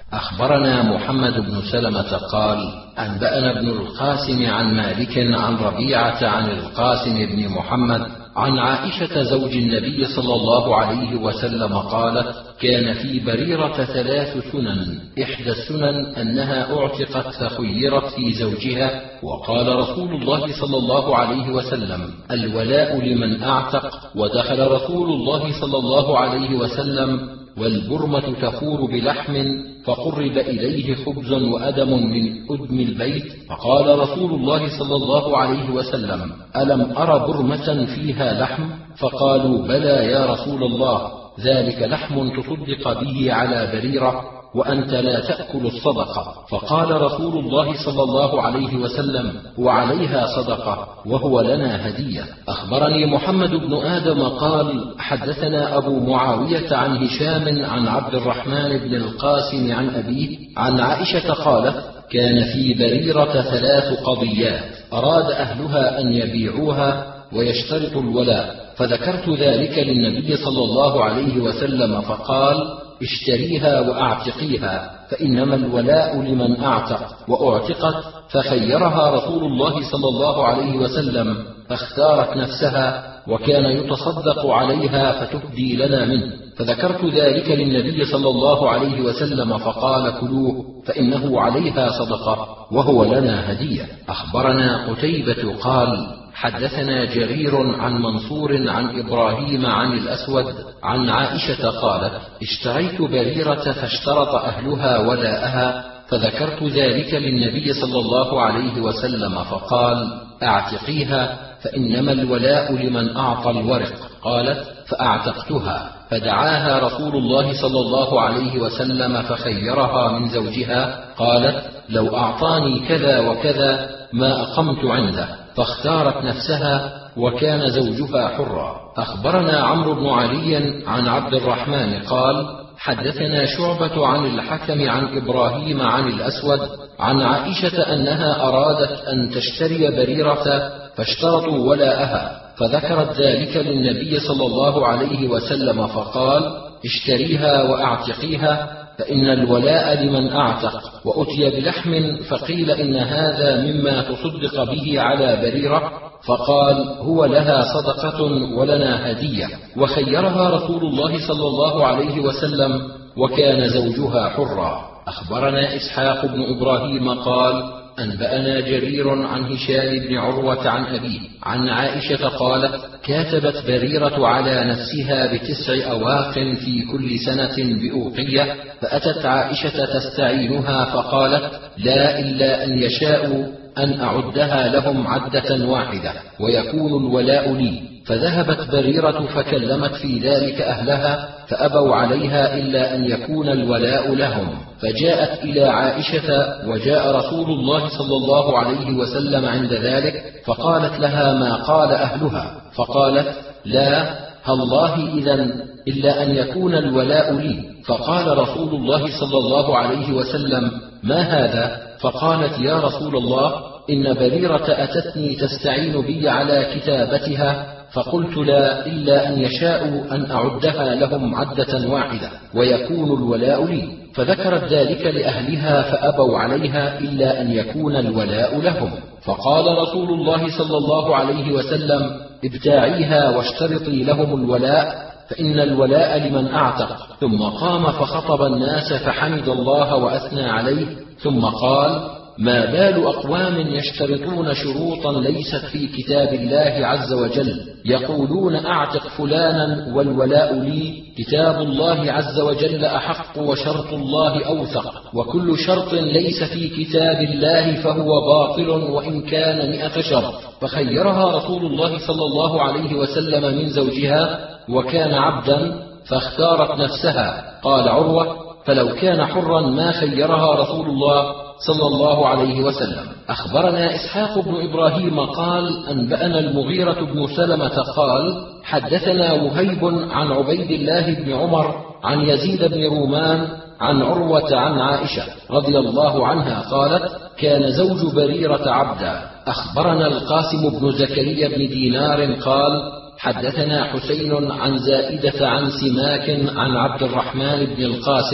أخبرنا محمد بن سلمة قال أنبأنا ابن القاسم عن مالك عن ربيعة عن القاسم بن محمد عن عائشة زوج النبي صلى الله عليه وسلم قالت كان في بريرة ثلاث سنن، إحدى السنن أنها أعتقت فخيرت في زوجها، وقال رسول الله صلى الله عليه وسلم الولاء لمن أعتق، ودخل رسول الله صلى الله عليه وسلم والبرمة تفور بلحم فقرب إليه خبز وأدم من أدم البيت، فقال رسول الله صلى الله عليه وسلم ألم أر برمة فيها لحم؟ فقالوا بلى يا رسول الله، ذلك لحم تصدق به على بريرة وأنت لا تأكل الصدقة. فقال رسول الله صلى الله عليه وسلم وعليها صدقة وهو لنا هدية. أخبرني محمد بن آدم قال حدثنا أبو معاوية عن هشام عن عبد الرحمن بن القاسم عن أبيه عن عائشة قالت كان في بريرة ثلاث قضيات أراد أهلها أن يبيعوها ويشترطوا الولاء، فذكرت ذلك للنبي صلى الله عليه وسلم فقال اشتريها وأعتقيها، فإنما الولاء لمن أعتق، وأعتقت فخيرها رسول الله صلى الله عليه وسلم فاختارت نفسها وكان يتصدق عليها فتهدي لنا منه، فذكرت ذلك للنبي صلى الله عليه وسلم فقال كلوه فإنه عليها صدقة وهو لنا هدية. أخبرنا قتيبة قال حدثنا جرير عن منصور عن إبراهيم عن الأسود عن عائشة قالت اشتريت بريرة فاشترط أهلها ولاءها، فذكرت ذلك للنبي صلى الله عليه وسلم فقال أعتقيها فإنما الولاء لمن أعطى الورق. قالت فأعتقتها، فدعاها رسول الله صلى الله عليه وسلم فخيرها من زوجها، قالت لو أعطاني كذا وكذا ما أقمت عنده، فاختارت نفسها وكان زوجها حرا. أخبرنا عمرو بن علي عن عبد الرحمن قال حدثنا شعبة عن الحكم عن إبراهيم عن الأسود عن عائشة أنها أرادت أن تشتري بريرة فاشترطوا ولاءها، فذكرت ذلك للنبي صلى الله عليه وسلم فقال اشتريها وأعتقيها فإن الولاء لمن أعتق، وأتي بلحم فقيل إن هذا مما تصدق به على بريرة، فقال هو لها صدقة ولنا هدية، وخيرها رسول الله صلى الله عليه وسلم وكان زوجها حرا. أخبرنا إسحاق بن إبراهيم قال أنبأنا جرير عن هشام بن عروة عن أبيه عن عائشة قالت كاتبت بريرة على نفسها بتسع أواق في كل سنة بأوقية، فأتت عائشة تستعينها فقالت لا إلا أن يشاءوا أن أعدها لهم عدة واحدة ويكون الولاء لي، فذهبت بريرة فكلمت في ذلك أهلها فأبوا عليها إلا أن يكون الولاء لهم، فجاءت إلى عائشة وجاء رسول الله صلى الله عليه وسلم عند ذلك، فقالت لها ما قال أهلها، فقالت لا الله إذن إلا أن يكون الولاء لي، فقال رسول الله صلى الله عليه وسلم ما هذا؟ فقالت يا رسول الله إن بريرة أتتني تستعين بي على كتابتها، فقلت لا إلا أن يشاءوا أن أعدها لهم عدة واحدة ويكون الولاء لي، فذكرت ذلك لأهلها فأبوا عليها إلا أن يكون الولاء لهم، فقال رسول الله صلى الله عليه وسلم ابتاعيها واشترطي لهم الولاء فإن الولاء لمن أعتق، ثم قام فخطب الناس فحمد الله وأثنى عليه، ثم قال ما بال أقوام يشترطون شروطا ليست في كتاب الله عز وجل يقولون أعتق فلانا والولاء لي، كتاب الله عز وجل أحق وشرط الله أوثق، وكل شرط ليس في كتاب الله فهو باطل وإن كان مئة شرط، فخيرها رسول الله صلى الله عليه وسلم من زوجها وكان عبدا فاختارت نفسها. قال عروة فلو كان حرا ما خيرها رسول الله صلى الله عليه وسلم. أخبرنا إسحاق بن إبراهيم قال أنبأنا المغيرة بن سلمة قال حدثنا وهيب عن عبيد الله بن عمر عن يزيد بن رومان عن عروة عن عائشة رضي الله عنها قالت كان زوج بريرة عبدا. أخبرنا القاسم بن زكريا بن دينار قال حدثنا حسين عن زائدة عن سماك عن عبد الرحمن بن القاسم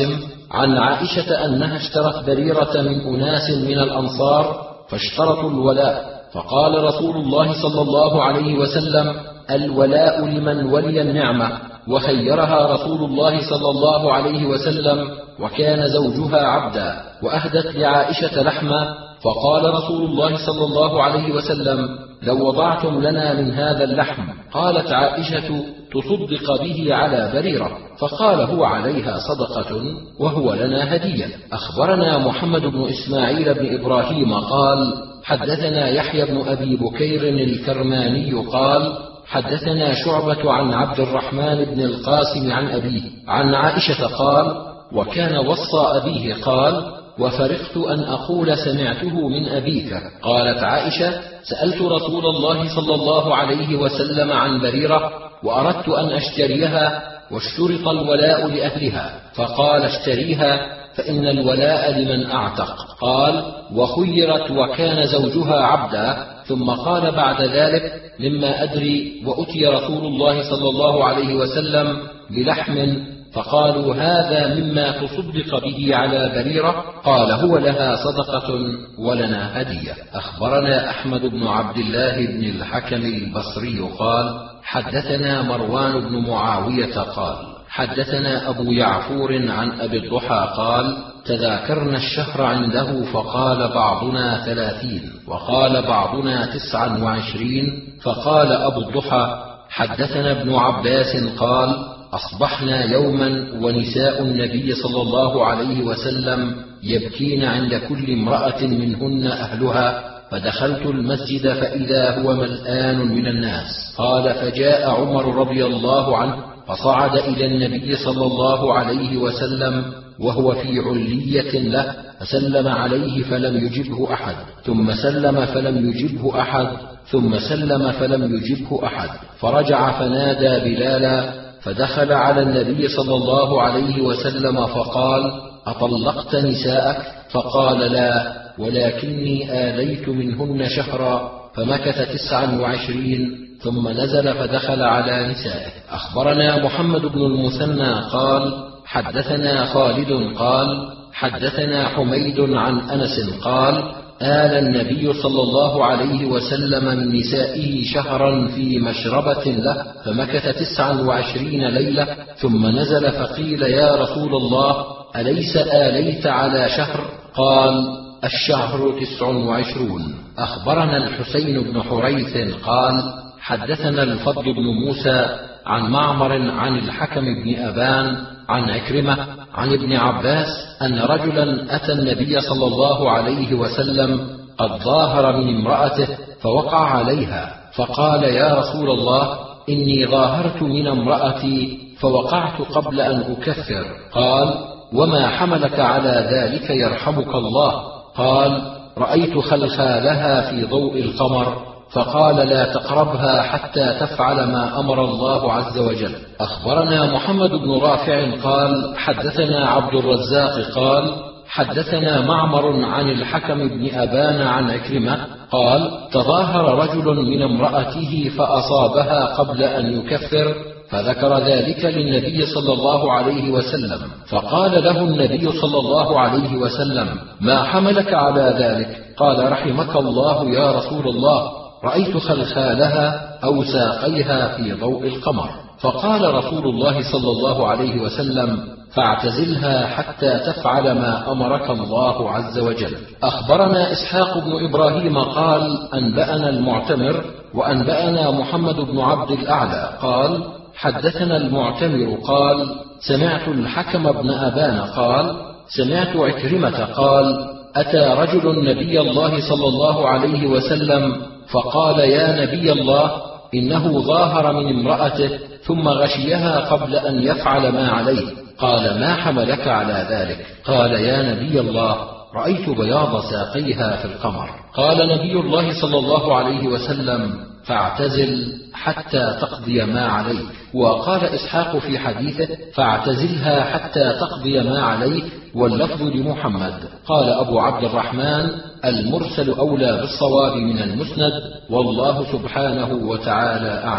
عن عائشة أنها اشترت بريرة من أناس من الأنصار فاشترطوا الولاء، فقال رسول الله صلى الله عليه وسلم: الولاء لمن ولي النعمة. وخيرها رسول الله صلى الله عليه وسلم، وكان زوجها عبدا، وأهدت لعائشة لحما، فقال رسول الله صلى الله عليه وسلم: لو وضعتم لنا من هذا اللحم. قالت عائشة: تصدق به على بريرة؟ فقال: هو عليها صدقة وهو لنا هدية. أخبرنا محمد بن إسماعيل بن إبراهيم قال: حدثنا يحيى بن أبي بكير الكرماني قال: حدثنا شعبة عن عبد الرحمن بن القاسم عن أبيه عن عائشة قال: وكان وصى أبيه قال: وفرحت أن أقول سمعته من أبيك. قالت عائشة: سألت رسول الله صلى الله عليه وسلم عن بريرة، وأردت أن أشتريها، واشترط الولاء لأهلها، فقال: اشتريها فإن الولاء لمن أعتق. قال: وخيرت وكان زوجها عبدا. ثم قال بعد ذلك: مما أدري، وأتي رسول الله صلى الله عليه وسلم بلحم، فقالوا: هذا مما تصدق به على بريرة؟ قال: هو لها صدقة ولنا هدية. أخبرنا أحمد بن عبد الله بن الحكم البصري قال: حدثنا مروان بن معاوية قال: حدثنا أبو يعفور عن أبي الضحى قال: تذاكرنا الشهر عنده، فقال بعضنا ثلاثين وقال بعضنا تسعا وعشرين. فقال أبو الضحى: حدثنا ابن عباس قال: أصبحنا يوما ونساء النبي صلى الله عليه وسلم يبكين عند كل امرأة منهن أهلها، فدخلت المسجد فإذا هو ملآن من الناس. قال: فجاء عمر رضي الله عنه فصعد إلى النبي صلى الله عليه وسلم وهو في علية له، فسلم عليه فلم يجبه أحد، ثم سلم فلم يجبه أحد، ثم سلم فلم يجبه أحد، فرجع فنادى بلالا، فدخل على النبي صلى الله عليه وسلم فقال: أطلقت نساءك؟ فقال: لا، ولكني آليت منهن شهرا. فمكث تسعا وعشرين ثم نزل فدخل على نسائه. أخبرنا محمد بن المثنى قال: حدثنا خالد قال: حدثنا حميد عن أنس قال: آل النبي صلى الله عليه وسلم من نسائه شهرا في مشربة له، فمكث تسعا وعشرين ليلة، ثم نزل فقيل: يا رسول الله، أليس آليت على شهر؟ قال: الشهر تسع وعشرون. أخبرنا الحسين بن حريث قال: حدثنا الفضل بن موسى عن معمر عن الحكم بن أبان عن عكرمة عن ابن عباس أن رجلا أتى النبي صلى الله عليه وسلم قد ظاهر من امرأته فوقع عليها، فقال: يا رسول الله، إني ظاهرت من امرأتي فوقعت قبل أن أكفر. قال: وما حملك على ذلك يرحمك الله؟ قال: رأيت خلخالها في ضوء القمر، فقال: لا تقربها حتى تفعل ما أمر الله عز وجل. أخبرنا محمد بن رافع قال: حدثنا عبد الرزاق قال: حدثنا معمر عن الحكم بن أبان عن عكرمة قال: تظاهر رجل من امرأته فأصابها قبل أن يكفر، فذكر ذلك للنبي صلى الله عليه وسلم، فقال له النبي صلى الله عليه وسلم: ما حملك على ذلك؟ قال: رحمك الله يا رسول الله، رأيت خلخالها أو ساقيها في ضوء القمر. فقال رسول الله صلى الله عليه وسلم: فاعتزلها حتى تفعل ما أمرك الله عز وجل. أخبرنا إسحاق بن إبراهيم قال: أنبأنا المعتمر، وأنبأنا محمد بن عبد الأعلى قال: حدثنا المعتمر قال: سمعت الحكم بن أبان قال: سمعت عكرمة قال: أتى رجل النبي الله صلى الله عليه وسلم فقال: يا نبي الله، إنه ظاهر من امرأته ثم غشيها قبل أن يفعل ما عليه. قال: ما حملك على ذلك؟ قال: يا نبي الله، رأيت بياض ساقيها في القمر. قال نبي الله صلى الله عليه وسلم: فاعتزل حتى تقضي ما عليك. وقال إسحاق في حديثه: فاعتزلها حتى تقضي ما عليك، واللفظ لمحمد. قال أبو عبد الرحمن: المرسل أولى بالصواب من المسند، والله سبحانه وتعالى أعلم.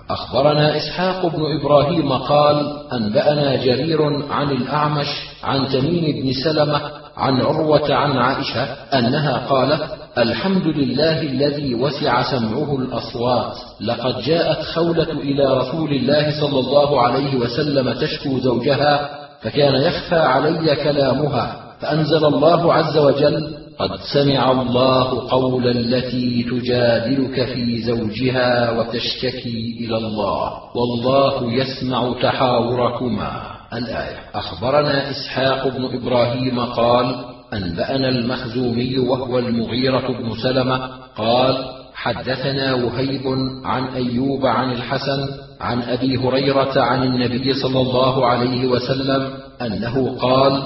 أخبرنا إسحاق بن إبراهيم قال أنبأنا جرير عن الأعمش عن تميم بن سلمة عن عروة عن عائشة أنها قالت الحمد لله الذي وسع سمعه الأصوات، لقد جاءت خولة إلى رسول الله صلى الله عليه وسلم تشكو زوجها فكان يخفى علي كلامها، فأنزل الله عز وجل قد سمع الله قول التي تجادلك في زوجها وتشتكي إلى الله والله يسمع تحاوركما الآية. أخبرنا إسحاق بن إبراهيم قال أنبأنا المخزومي وهو المغيرة بن سلمة قال حدثنا وهيب عن أيوب عن الحسن عن أبي هريرة عن النبي صلى الله عليه وسلم أنه قال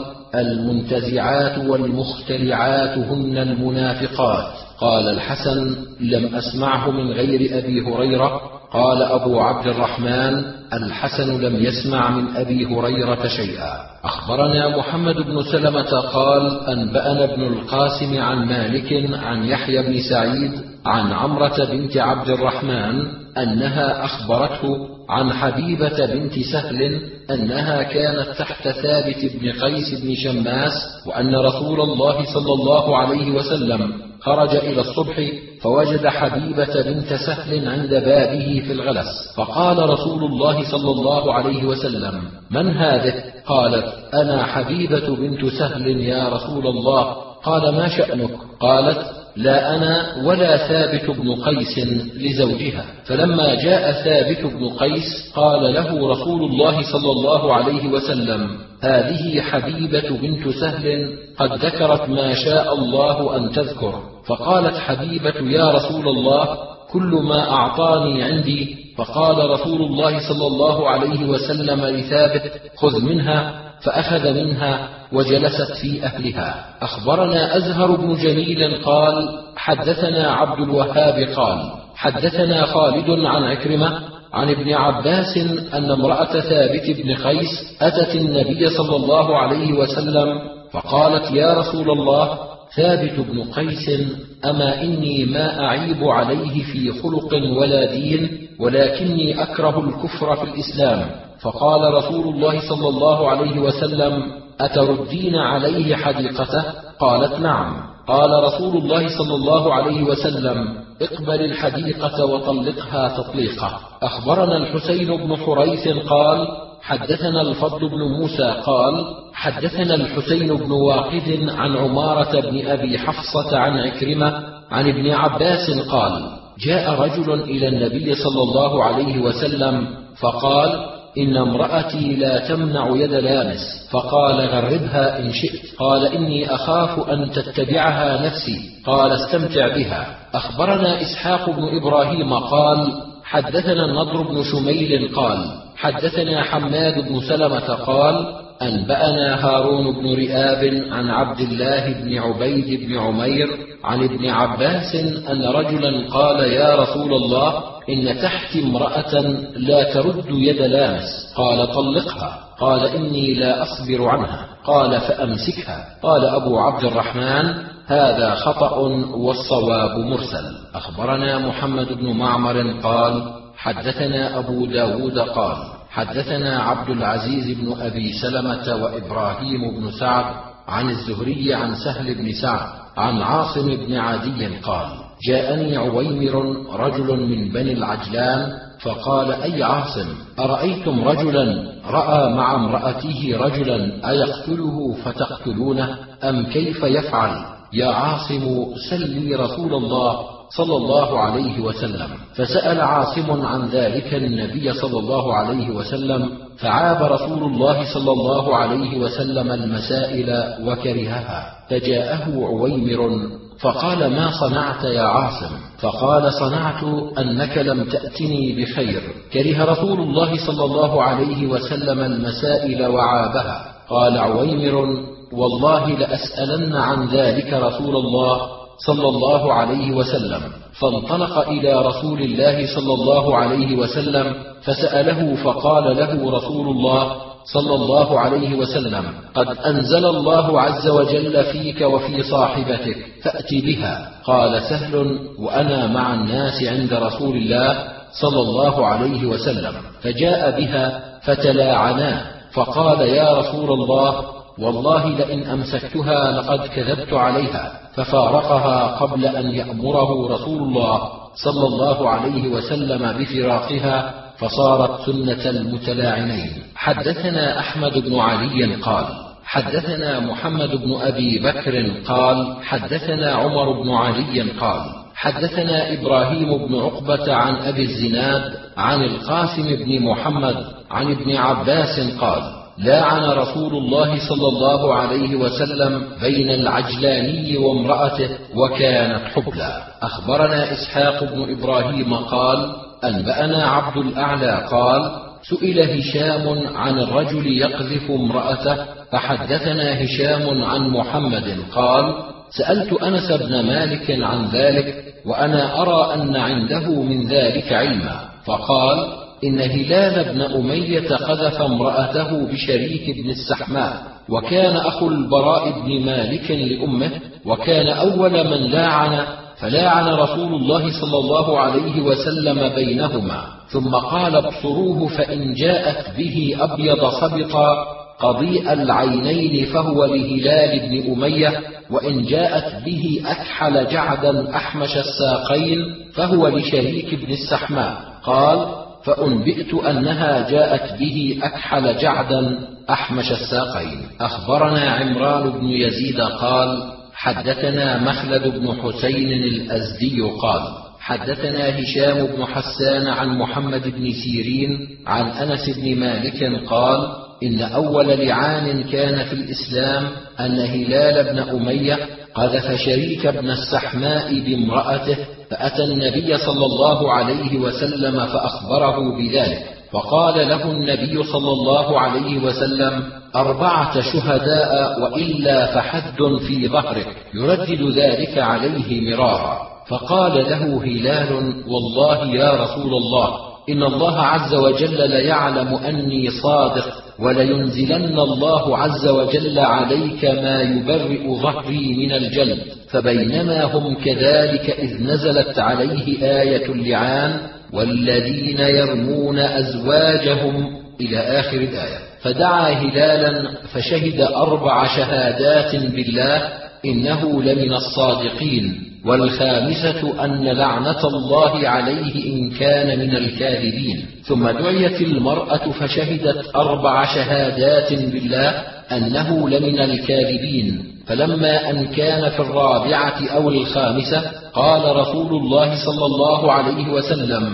المنتزعات والمختلعات هن المنافقات. قال الحسن لم أسمعه من غير أبي هريرة. قال أبو عبد الرحمن الحسن لم يسمع من أبي هريرة شيئا. أخبرنا محمد بن سلمة قال أنبأنا ابن القاسم عن مالك عن يحيى بن سعيد عن عمرة بنت عبد الرحمن أنها أخبرته عن حبيبة بنت سهل أنها كانت تحت ثابت بن قيس بن شماس، وأن رسول الله صلى الله عليه وسلم خرج إلى الصبح فوجد حبيبة بنت سهل عند بابه في الغلس، فقال رسول الله صلى الله عليه وسلم من هذه؟ قالت أنا حبيبة بنت سهل يا رسول الله. قال ما شأنك؟ قالت لا أنا ولا ثابت بن قيس لزوجها. فلما جاء ثابت بن قيس قال له رسول الله صلى الله عليه وسلم هذه حبيبة بنت سهل قد ذكرت ما شاء الله أن تذكر. فقالت حبيبة يا رسول الله كل ما أعطاني عندي. فقال رسول الله صلى الله عليه وسلم لثابت خذ منها، فأخذ منها وجلست في أهلها. أخبرنا أزهر بن جميل قال حدثنا عبد الوهاب قال حدثنا خالد عن عكرمة عن ابن عباس أن امرأة ثابت بن قيس أتت النبي صلى الله عليه وسلم فقالت يا رسول الله ثابت بن قيس أما إني ما أعيب عليه في خلق ولا دين، ولكني أكره الكفر في الإسلام. فقال رسول الله صلى الله عليه وسلم أتردين عليه حديقته؟ قالت نعم. قال رسول الله صلى الله عليه وسلم اقبل الحديقة وطلقها تطليقة. أخبرنا الحسين بن حريث قال حدثنا الفضل بن موسى قال حدثنا الحسين بن واقد عن عمارة بن أبي حفصة عن عكرمة عن ابن عباس قال جاء رجل إلى النبي صلى الله عليه وسلم فقال إن امرأتي لا تمنع يد لامس، فقال غربها إن شئت. قال إني أخاف أن تتبعها نفسي. قال استمتع بها. أخبرنا إسحاق بن إبراهيم قال حدثنا النضر بن شميل قال حدثنا حماد بن سلمة قال أنبأنا هارون بن رئاب عن عبد الله بن عبيد بن عمير عن ابن عباس أن رجلا قال يا رسول الله إن تحتي امرأة لا ترد يد لامس. قال طلقها. قال إني لا أصبر عنها. قال فأمسكها. قال أبو عبد الرحمن هذا خطأ والصواب مرسل. أخبرنا محمد بن معمر قال حدثنا أبو داود قال حدثنا عبد العزيز بن أبي سلمة وإبراهيم بن سعد عن الزهري عن سهل بن سعد عن عاصم بن عدي قال جاءني عويمر رجل من بني العجلان فقال أي عاصم أرأيتم رجلا رأى مع امرأته رجلا أيقتله فتقتلونه أم كيف يفعل؟ يا عاصم سل لي رسول الله صلى الله عليه وسلم. فسأل عاصم عن ذلك النبي صلى الله عليه وسلم فعاب رسول الله صلى الله عليه وسلم المسائل وكرهها. فجاءه عويمر فقال ما صنعت يا عاصم؟ فقال صنعت أنك لم تأتني بخير. كره رسول الله صلى الله عليه وسلم المسائل وعابها. قال عويمر والله لأسألن عن ذلك رسول الله صلى الله عليه وسلم. فانطلق إلى رسول الله صلى الله عليه وسلم فسأله فقال له رسول الله صلى الله عليه وسلم قد أنزل الله عز وجل فيك وفي صاحبتك فأت بها. قال سهل وأنا مع الناس عند رسول الله صلى الله عليه وسلم، فجاء بها فتلاعنا، فقال: يا رسول الله، والله لئن أمسكتها لقد كذبت عليها، ففارقها قبل أن يأمره رسول الله صلى الله عليه وسلم بفراقها، فصارت سنة المتلاعنين. حدثنا أحمد بن علي قال: حدثنا محمد بن أبي بكر قال: حدثنا عمر بن علي قال: حدثنا إبراهيم بن عقبة عن أبي الزناد عن القاسم بن محمد عن ابن عباس قال: لاعن رسول الله صلى الله عليه وسلم بين العجلاني وامرأته وكانت حبلى. أخبرنا إسحاق بن إبراهيم قال: أنبأنا عبد الأعلى قال: سئل هشام عن الرجل يقذف امرأته، فحدثنا هشام عن محمد قال: سألت أنس بن مالك عن ذلك، وأنا أرى أن عنده من ذلك علما، فقال: إن هلال بن أمية قذف امرأته بشريك بن السحماء، وكان أخو البراء بن مالك لأمه، وكان أول من لاعن، فلاعن رسول الله صلى الله عليه وسلم بينهما، ثم قال: ابصروه، فإن جاءت به أبيض صبطا قضيء العينين فهو لهلال بن أمية، وإن جاءت به أكحل جعدا أحمش الساقين فهو لشريك بن السحماء. قال: فأنبئت أنها جاءت به أكحل جعدا أحمش الساقين. أخبرنا عمران بن يزيد قال: حدثنا مخلد بن حسين الأزدي قال: حدثنا هشام بن حسان عن محمد بن سيرين عن أنس بن مالك قال: إن أول لعان كان في الإسلام أن هلال بن أمية قذف شريك بن السحماء بامرأته، فأتى النبي صلى الله عليه وسلم فأخبره بذلك، فقال له النبي صلى الله عليه وسلم: أربعة شهداء، وإلا فحد في ظهرك، يردد ذلك عليه مرارا. فقال له هلال: والله يا رسول الله، إن الله عز وجل ليعلم أني صادق، ولينزلن الله عز وجل عليك ما يبرئ ظهري من الجلد. فبينما هم كذلك إذ نزلت عليه آية اللعان: والذين يرمون أزواجهم إلى آخر الآية. فدعا هلالا فشهد أربع شهادات بالله إنه لمن الصادقين، والخامسة أن لعنة الله عليه إن كان من الكاذبين. ثم دعيت المرأة فشهدت أربع شهادات بالله أنه لمن الكاذبين، فلما أن كان في الرابعة أو الخامسة قال رسول الله صلى الله عليه وسلم: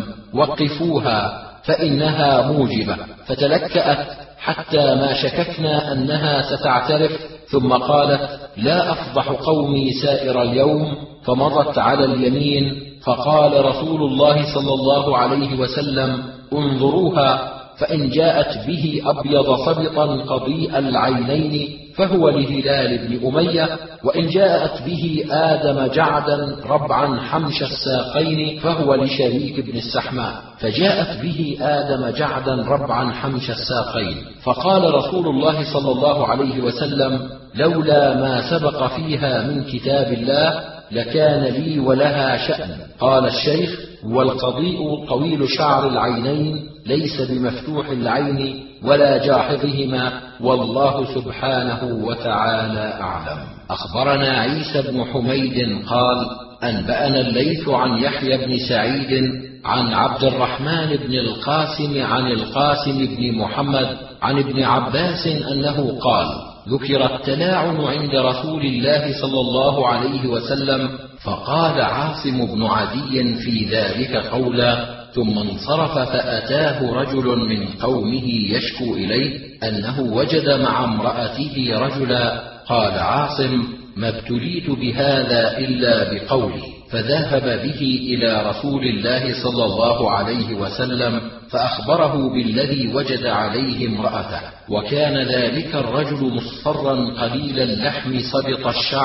وقفوها فإنها موجبة. فتلكأت حتى ما شككنا أنها ستعترف، ثم قالت: لا أفضح قومي سائر اليوم، فمضت على اليمين. فقال رسول الله صلى الله عليه وسلم: انظروها، فإن جاءت به أبيض صبطا قضيء العينين فهو لهلال بن أمية، وإن جاءت به آدم جعدا ربعا حمش الساقين فهو لشريك بن السحماء. فجاءت به آدم جعدا ربعا حمش الساقين، فقال رسول الله صلى الله عليه وسلم: لولا ما سبق فيها من كتاب الله لكان لي ولها شأن. قال الشيخ: والقضيء طويل شعر العينين، ليس بمفتوح العين ولا جاحظهما، والله سبحانه وتعالى أعلم. أخبرنا عيسى بن حميد قال: أنبأنا الليث عن يحيى بن سعيد عن عبد الرحمن بن القاسم عن القاسم بن محمد عن ابن عباس أنه قال: ذكر التلاعن عند رسول الله صلى الله عليه وسلم، فقال عاصم بن عدي في ذلك قولا، ثم انصرف فأتاه رجل من قومه يشكو إليه أنه وجد مع امرأته رجلا. قال عاصم: ما ابتليت بهذا إلا بقولي. فذهب به إلى رسول الله صلى الله عليه وسلم فأخبره بالذي وجد عليه امرأته، وكان ذلك الرجل مصفرا قليل اللحم صبط الشعر،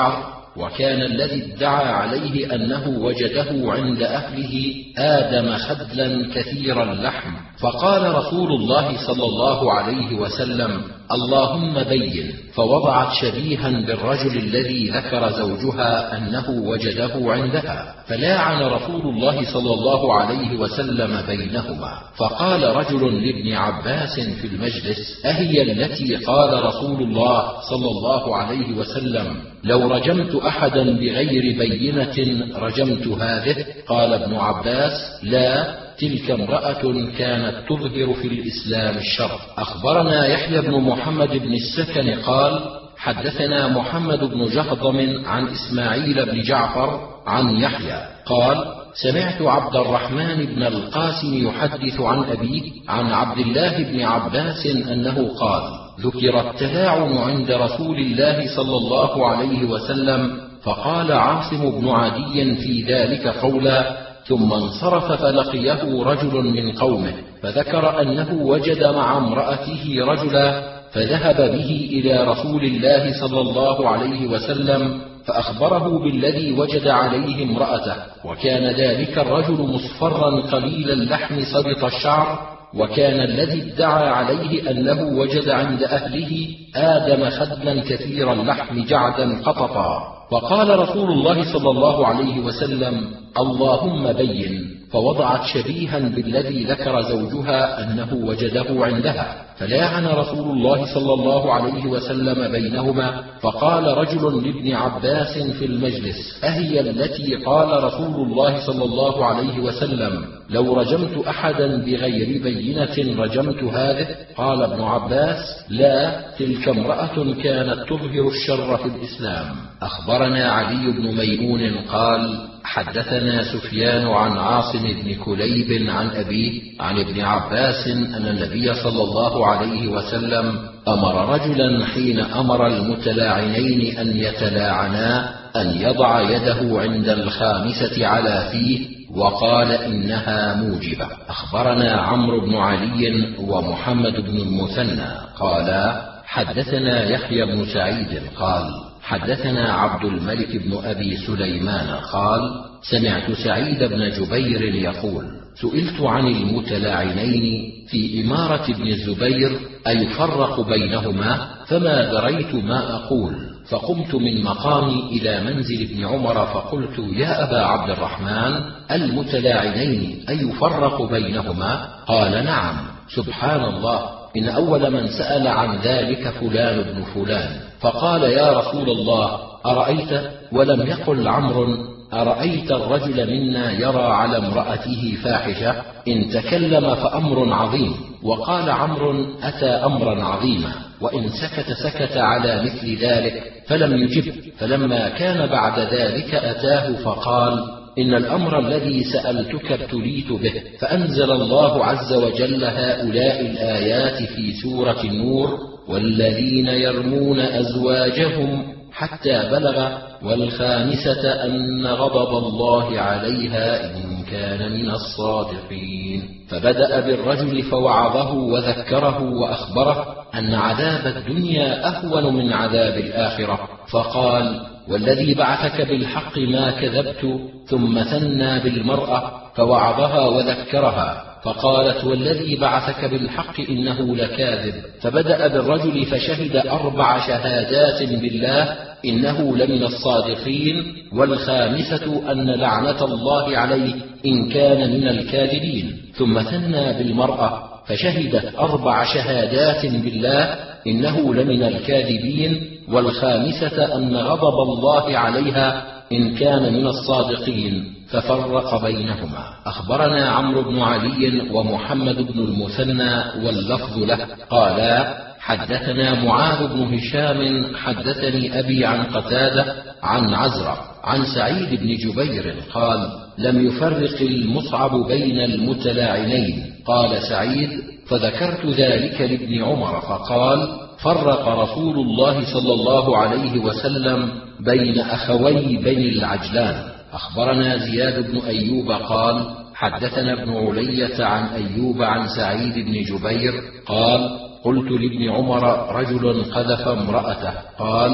وكان الذي ادعى عليه أنه وجده عند أهله آدم خدلا كثير اللحم. فقال رسول الله صلى الله عليه وسلم: اللهم بين. فوضعت شبيها بالرجل الذي ذكر زوجها أنه وجده عندها، فلاعن رسول الله صلى الله عليه وسلم بينهما. فقال رجل لابن عباس في المجلس: أهي التي قال رسول الله صلى الله عليه وسلم: لو رجمت أحدا بغير بينة رجمت هذه؟ قال ابن عباس: لا، تلك امرأة كانت تظهر في الإسلام الشر. أخبرنا يحيى بن محمد بن السكن قال: حدثنا محمد بن جهضم عن إسماعيل بن جعفر عن يحيى قال: سمعت عبد الرحمن بن القاسم يحدث عن أبيه عن عبد الله بن عباس أنه قال: ذكر التلاعن عند رسول الله صلى الله عليه وسلم، فقال عاصم بن عدي في ذلك قولا، ثم انصرف فلقيه رجل من قومه فذكر أنه وجد مع امرأته رجلا، فذهب به إلى رسول الله صلى الله عليه وسلم فأخبره بالذي وجد عليه امرأته، وكان ذلك الرجل مصفرا قليل اللحم صبط الشعر، وكان الذي ادعى عليه أنه وجد عند أهله آدم خدلا كثير اللحم جعدا قططا. فقال رسول الله صلى الله عليه وسلم: اللهم بين. فوضعت شبيها بالذي ذكر زوجها أنه وجده عندها، فلاعن رسول الله صلى الله عليه وسلم بينهما. فقال رجل لابن عباس في المجلس: أهي التي قال رسول الله صلى الله عليه وسلم: لو رجمت أحدا بغير بينة رجمت هذه؟ قال ابن عباس: لا، تلك امرأة كانت تظهر الشر في الإسلام. أخبرنا علي بن ميمون قال: حدثنا سفيان عن عاصم بن كليب عن أبيه عن ابن عباس أن النبي صلى الله عليه وسلم أمر رجلا حين أمر المتلاعنين أن يتلاعنا أن يضع يده عند الخامسة على فيه، وقال إنها موجبة. أخبرنا عمرو بن علي ومحمد بن المثنى قالا: حدثنا يحيى بن سعيد قال: حدثنا عبد الملك بن أبي سليمان قال: سمعت سعيد بن جبير يقول: سئلت عن المتلاعنين في إمارة ابن الزبير أيفرق بينهما؟ فما دريت ما أقول، فقمت من مقامي إلى منزل ابن عمر فقلت: يا أبا عبد الرحمن، المتلاعنين أيفرق بينهما؟ قال: نعم. سبحان الله، إن أول من سأل عن ذلك فلان بن فلان. فقال: يا رسول الله، أرأيت؟ ولم يقل عمرو: أرأيت الرجل منا يرى على امرأته فاحشة؟ إن تكلم فأمر عظيم. وقال عمرو: أتى أمرا عظيما. وإن سكت سكت على مثل ذلك فلم يجب. فلما كان بعد ذلك أتاه فقال: إن الأمر الذي سألتك ابتليت به. فأنزل الله عز وجل هؤلاء الآيات في سورة النور: والذين يرمون أزواجهم حتى بلغ والخامسة أن غضب الله عليها إن كان من الصادقين. فبدأ بالرجل فوعظه وذكره وأخبره أن عذاب الدنيا أهون من عذاب الآخرة، فقال: والذي بعثك بالحق ما كذبت. ثم ثنى بالمرأة فوعظها وذكرها، فقالت: والذي بعثك بالحق إنه لكاذب. فبدأ بالرجل فشهد أربع شهادات بالله إنه لمن الصادقين، والخامسة أن لعنة الله عليه إن كان من الكاذبين. ثم ثنى بالمرأة فشهدت أربع شهادات بالله إنه لمن الكاذبين، والخامسة أن غضب الله عليها إن كان من الصادقين، ففرق بينهما. أخبرنا عمرو بن علي ومحمد بن المثنى واللفظ له قالا: حدثنا معاذ بن هشام حدثني أبي عن قتادة عن عزرة عن سعيد بن جبير قال: لم يفرق المصعب بين المتلاعنين. قال سعيد: فذكرت ذلك لابن عمر فقال: فرق رسول الله صلى الله عليه وسلم بين أخوي بني العجلان. أخبرنا زياد بن أيوب قال: حدثنا ابن علية عن أيوب عن سعيد بن جبير قال: قلت لابن عمر: رجل قذف امرأته. قال: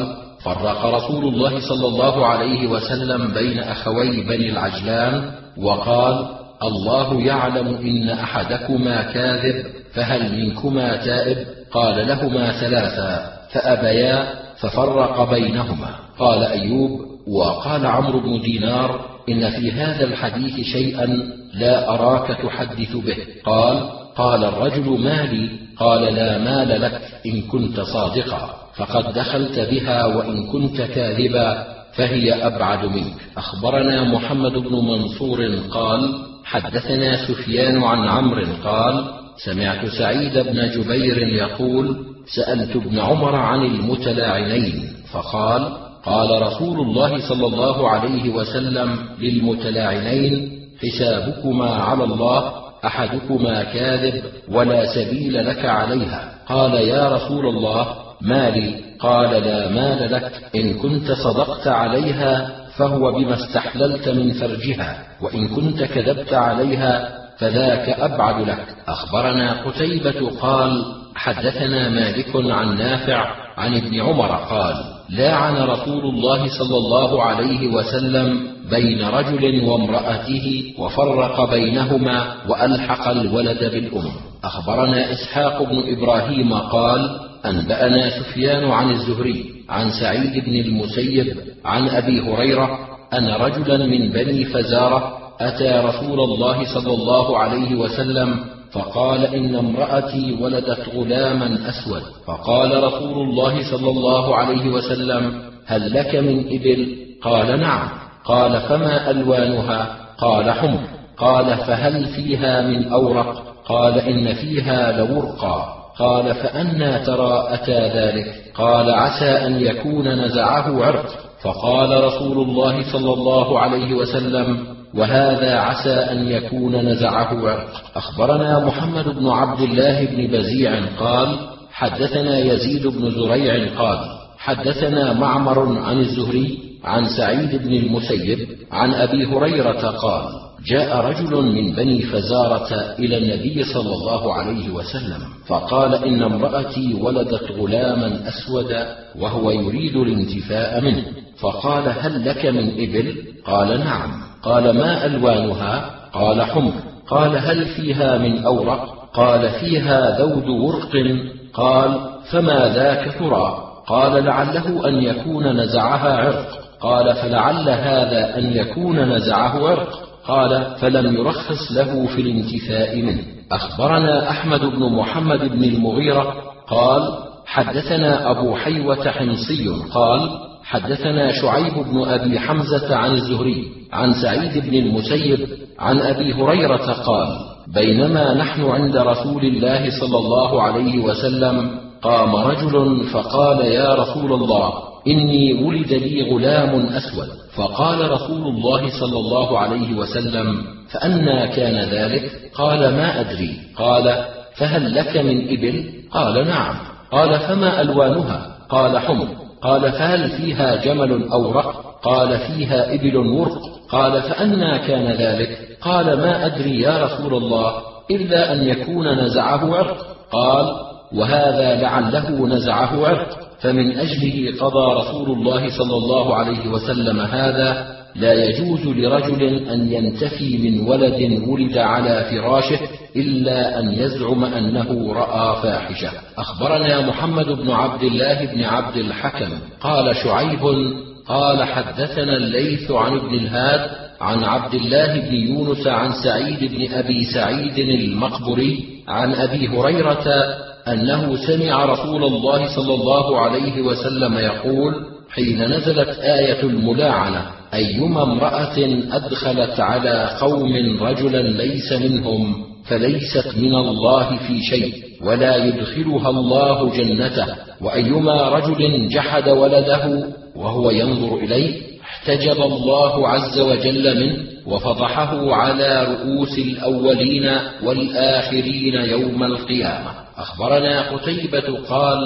فرق رسول الله صلى الله عليه وسلم بين أخوي بني العجلان وقال: الله يعلم إن أحدكما كاذب، فهل منكما تائب؟ قال لهما ثلاثا فأبيا، ففرق بينهما. قال أيوب: وقال عمرو بن دينار: إن في هذا الحديث شيئا لا أراك تحدث به. قال: قال الرجل: مالي. قال: لا مال لك إن كنت صادقا، فقد دخلت بها، وإن كنت كاذبا فهي أبعد منك. أخبرنا محمد بن منصور قال: حدثنا سفيان عن عمرو قال: سمعت سعيد بن جبير يقول: سألت ابن عمر عن المتلاعنين فقال: قال رسول الله صلى الله عليه وسلم للمتلاعنين: حسابكما على الله، أحدكما كاذب ولا سبيل لك عليها. قال: يا رسول الله، مالي. قال: لا مال لك إن كنت صدقت عليها فهو بما استحللت من فرجها، وإن كنت كذبت عليها فذاك أبعد لك. أخبرنا قتيبة قال: حدثنا مالك عن نافع عن ابن عمر قال: لاعن رسول الله صلى الله عليه وسلم بين رجل وامرأته وفرق بينهما وألحق الولد بالأم. أخبرنا إسحاق بن إبراهيم قال: أنبأنا سفيان عن الزهري عن سعيد بن المسيب عن أبي هريرة أن رجلا من بني فزارة أتى رسول الله صلى الله عليه وسلم فقال: إن امرأتي ولدت غلاما أسود. فقال رسول الله صلى الله عليه وسلم: هل لك من إبل؟ قال: نعم. قال: فما ألوانها؟ قال: حمر. قال: فهل فيها من أورق؟ قال: إن فيها لورقا. قال: فأنى ترى أتى ذلك؟ قال: عسى أن يكون نزعه عرق. فقال رسول الله صلى الله عليه وسلم: وهذا عسى أن يكون نزعه عرق. أخبرنا محمد بن عبد الله بن بزيع قال: حدثنا يزيد بن زريع قال: حدثنا معمر عن الزهري عن سعيد بن المسيب عن أبي هريرة قال: جاء رجل من بني فزارة إلى النبي صلى الله عليه وسلم فقال: إن امرأتي ولدت غلاما أسودا وهو يريد الانتفاء منه. فقال: هل لك من إبل؟ قال: نعم. قال: ما ألوانها؟ قال: حمر. قال: هل فيها من أورق؟ قال: فيها ذود ورق. قال: فما ذاك ترى؟ قال: لعله أن يكون نزعها عرق. قال: فلعل هذا أن يكون نزعه عرق. قال: فلم يرخص له في الانتفاء منه. أخبرنا أحمد بن محمد بن المغيرة قال: حدثنا أبو حيوة حمصي قال: حدثنا شعيب بن أبي حمزة عن الزهري عن سعيد بن المسيب عن أبي هريرة قال: بينما نحن عند رسول الله صلى الله عليه وسلم قام رجل فقال: يا رسول الله، إني ولد لي غلام أسود. فقال رسول الله صلى الله عليه وسلم: فأنى كان ذلك؟ قال: ما أدري. قال: فهل لك من إبل؟ قال: نعم. قال: فما ألوانها؟ قال: حمر. قال: فهل فيها جمل أورق؟ قال: فيها إبل ورق. قال: فأنى كان ذلك؟ قال: ما أدري يا رسول الله، إلا أن يكون نزعه عرق. قال: وهذا لعله نزعه عرق، فمن أجله قضى رسول الله صلى الله عليه وسلم هذا: لا يجوز لرجل أن ينتفي من ولد ولد على فراشه إلا أن يزعم أنه رأى فاحشة. أخبرنا محمد بن عبد الله بن عبد الحكم قال: شعيب قال: حدثنا الليث عن ابن الهاد عن عبد الله بن يونس عن سعيد بن أبي سعيد المقبري عن أبي هريرة أنه سمع رسول الله صلى الله عليه وسلم يقول حين نزلت آية الملاعنة: أيما امرأة أدخلت على قوم رجلا ليس منهم فليست من الله في شيء، ولا يدخلها الله جنته. وأيما رجل جحد ولده وهو ينظر إليه احتجب الله عز وجل منه وفضحه على رؤوس الأولين والآخرين يوم القيامة. أخبرنا قتيبة قال: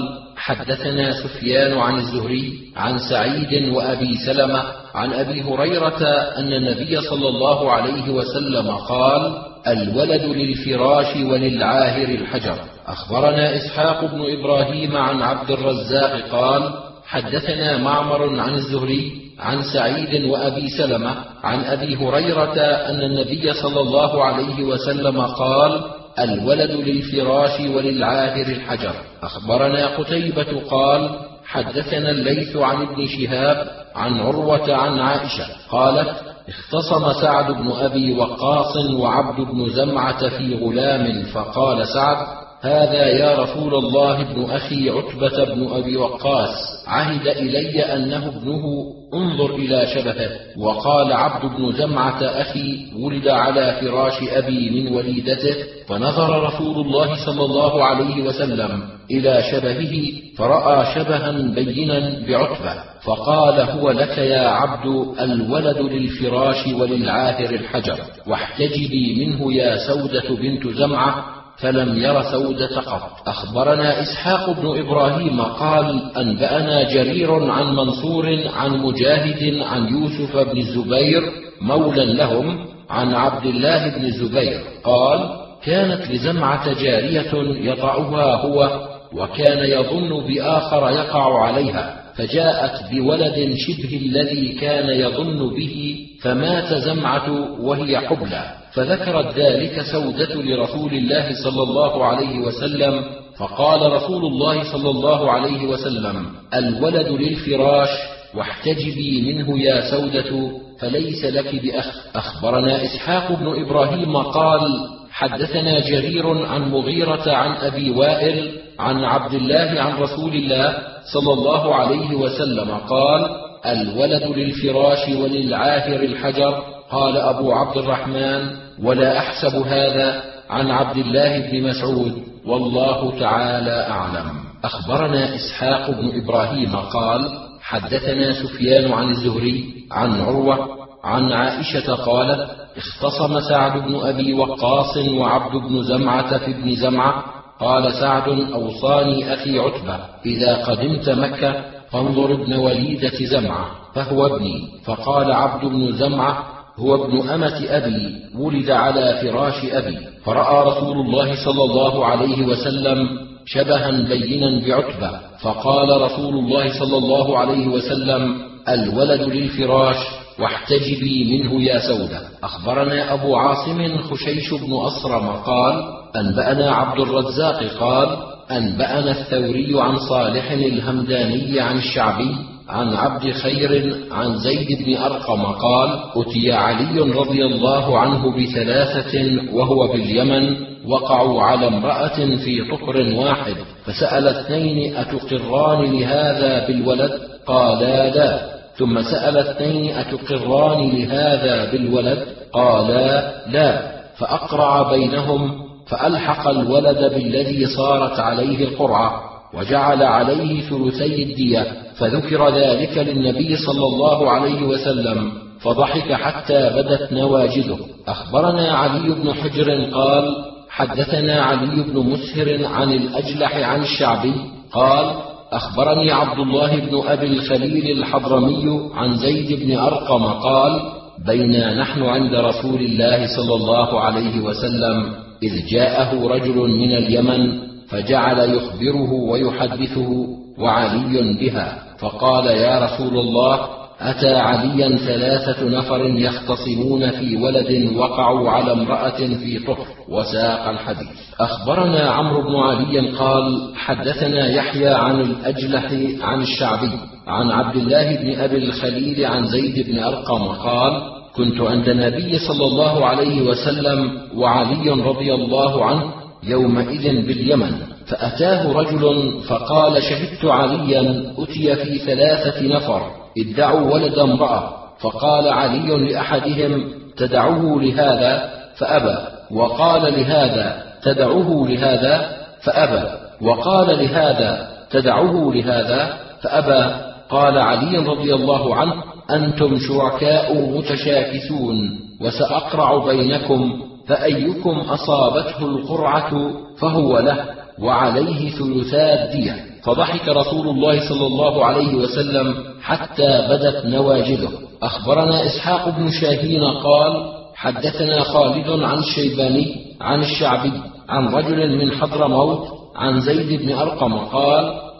حدثنا سفيان عن الزهري عن سعيد وأبي سلمة عن أبي هريرة أن النبي صلى الله عليه وسلم قال: الولد للفراش وللعاهر الحجر. أخبرنا إسحاق بن إبراهيم عن عبد الرزاق قال: حدثنا معمر عن الزهري عن سعيد وأبي سلمة عن أبي هريرة أن النبي صلى الله عليه وسلم قال: الولد للفراش وللعاهر الحجر. أخبرنا قتيبة قال: حدثنا الليث عن ابن شهاب عن عروة عن عائشة قالت: اختصم سعد بن أبي وقاص وعبد بن زمعة في غلام، فقال سعد: هذا يا رسول الله ابن أخي عتبة بن أبي وقاص، عهد إلي أنه ابنه، انظر إلى شبهه. وقال عبد بن زمعة: أخي ولد على فراش أبي من وليدته. فنظر رسول الله صلى الله عليه وسلم إلى شبهه فرأى شبها بينا بعتبة، فقال: هو لك يا عبد، الولد للفراش وللعاهر الحجر، واحتجبي منه يا سودة بنت زمعة. فلم ير سودة قط. أخبرنا إسحاق بن إبراهيم قال: أنبأنا جرير عن منصور عن مجاهد عن يوسف بن الزبير مولى لهم عن عبد الله بن الزبير قال: كانت لزمعة جارية يطأها هو، وكان يظن بآخر يقع عليها، فجاءت بولد شبه الذي كان يظن به، فمات زمعة وهي حبلى. فذكرت ذلك سودة لرسول الله صلى الله عليه وسلم، فقال رسول الله صلى الله عليه وسلم: الولد للفراش، واحتجبي منه يا سودة، فليس لك بأخ. أخبرنا إسحاق بن إبراهيم قال: حدثنا جرير عن مغيرة عن أبي وائل عن عبد الله عن رسول الله صلى الله عليه وسلم قال: الولد للفراش وللعاهر الحجر. قال أبو عبد الرحمن: ولا أحسب هذا عن عبد الله بن مسعود، والله تعالى أعلم. أخبرنا إسحاق بن إبراهيم قال: حدثنا سفيان عن الزهري عن عروة عن عائشة قالت: اختصم سعد بن أبي وقاص وعبد بن زمعة في ابن زمعة. قال سعد: أوصاني أخي عتبة إذا قدمت مكة فانظر ابن وليدة زمعة فهو ابني. فقال عبد بن زمعة: هو ابن أمة أبي، ولد على فراش أبي. فرأى رسول الله صلى الله عليه وسلم شبها بينا بعتبة، فقال رسول الله صلى الله عليه وسلم: الولد للفراش، واحتجبي منه يا سودة. أخبرنا أبو عاصم خشيش بن أصرم قال: أنبأنا عبد الرزاق قال: أنبأنا الثوري عن صالح الهمداني عن الشعبي عن عبد خير عن زيد بن أرقم قال: أتي علي رضي الله عنه بثلاثة وهو باليمن، وقعوا على امرأة في طهر واحد، فسأل اثنين: أتقران لهذا بالولد؟ قالا لا. ثم سأل اثنين: أتقران لهذا بالولد؟ قالا لا. فأقرع بينهم، فألحق الولد بالذي صارت عليه القرعة، وجعل عليه ثلثي الدية. فذكر ذلك للنبي صلى الله عليه وسلم، فضحك حتى بدت نواجذه. أخبرنا علي بن حجر قال: حدثنا علي بن مسهر عن الأجلح عن الشعبي قال: أخبرني عبد الله بن أبي الخليل الحضرمي عن زيد بن أرقم قال: بينا نحن عند رسول الله صلى الله عليه وسلم إذ جاءه رجل من اليمن، فجعل يخبره ويحدثه وعلي بها، فقال: يا رسول الله، أتى عليا ثلاثة نفر يختصمون في ولد وقعوا على امرأة في طهر، وساق الحديث. أخبرنا عمرو بن علي قال: حدثنا يحيى عن الأجلح عن الشعبي عن عبد الله بن أبي الخليل عن زيد بن أرقم قال: كنت عند النبي صلى الله عليه وسلم وعلي رضي الله عنه يومئذ باليمن، فأتاه رجل فقال: شهدت عليا أتي في ثلاثة نفر ادعوا ولد امرأة، فقال علي لأحدهم: تدعوه لهذا، فأبى، وقال لهذا: تدعوه لهذا، فأبى، وقال لهذا: تدعوه لهذا، فأبى. قال علي رضي الله عنه: أنتم شركاء متشاكسون، وسأقرع بينكم، فأيكم أصابته القرعة فهو له، وعليه ثلثا الدية. فضحك رسول الله صلى الله عليه وسلم حتى بدت نواجذه. أخبرنا إسحاق بن شاهين قال: حدثنا خالد عن الشيباني عن الشعبي عن رجل من حضرموت عن زيد بن أرقم قال: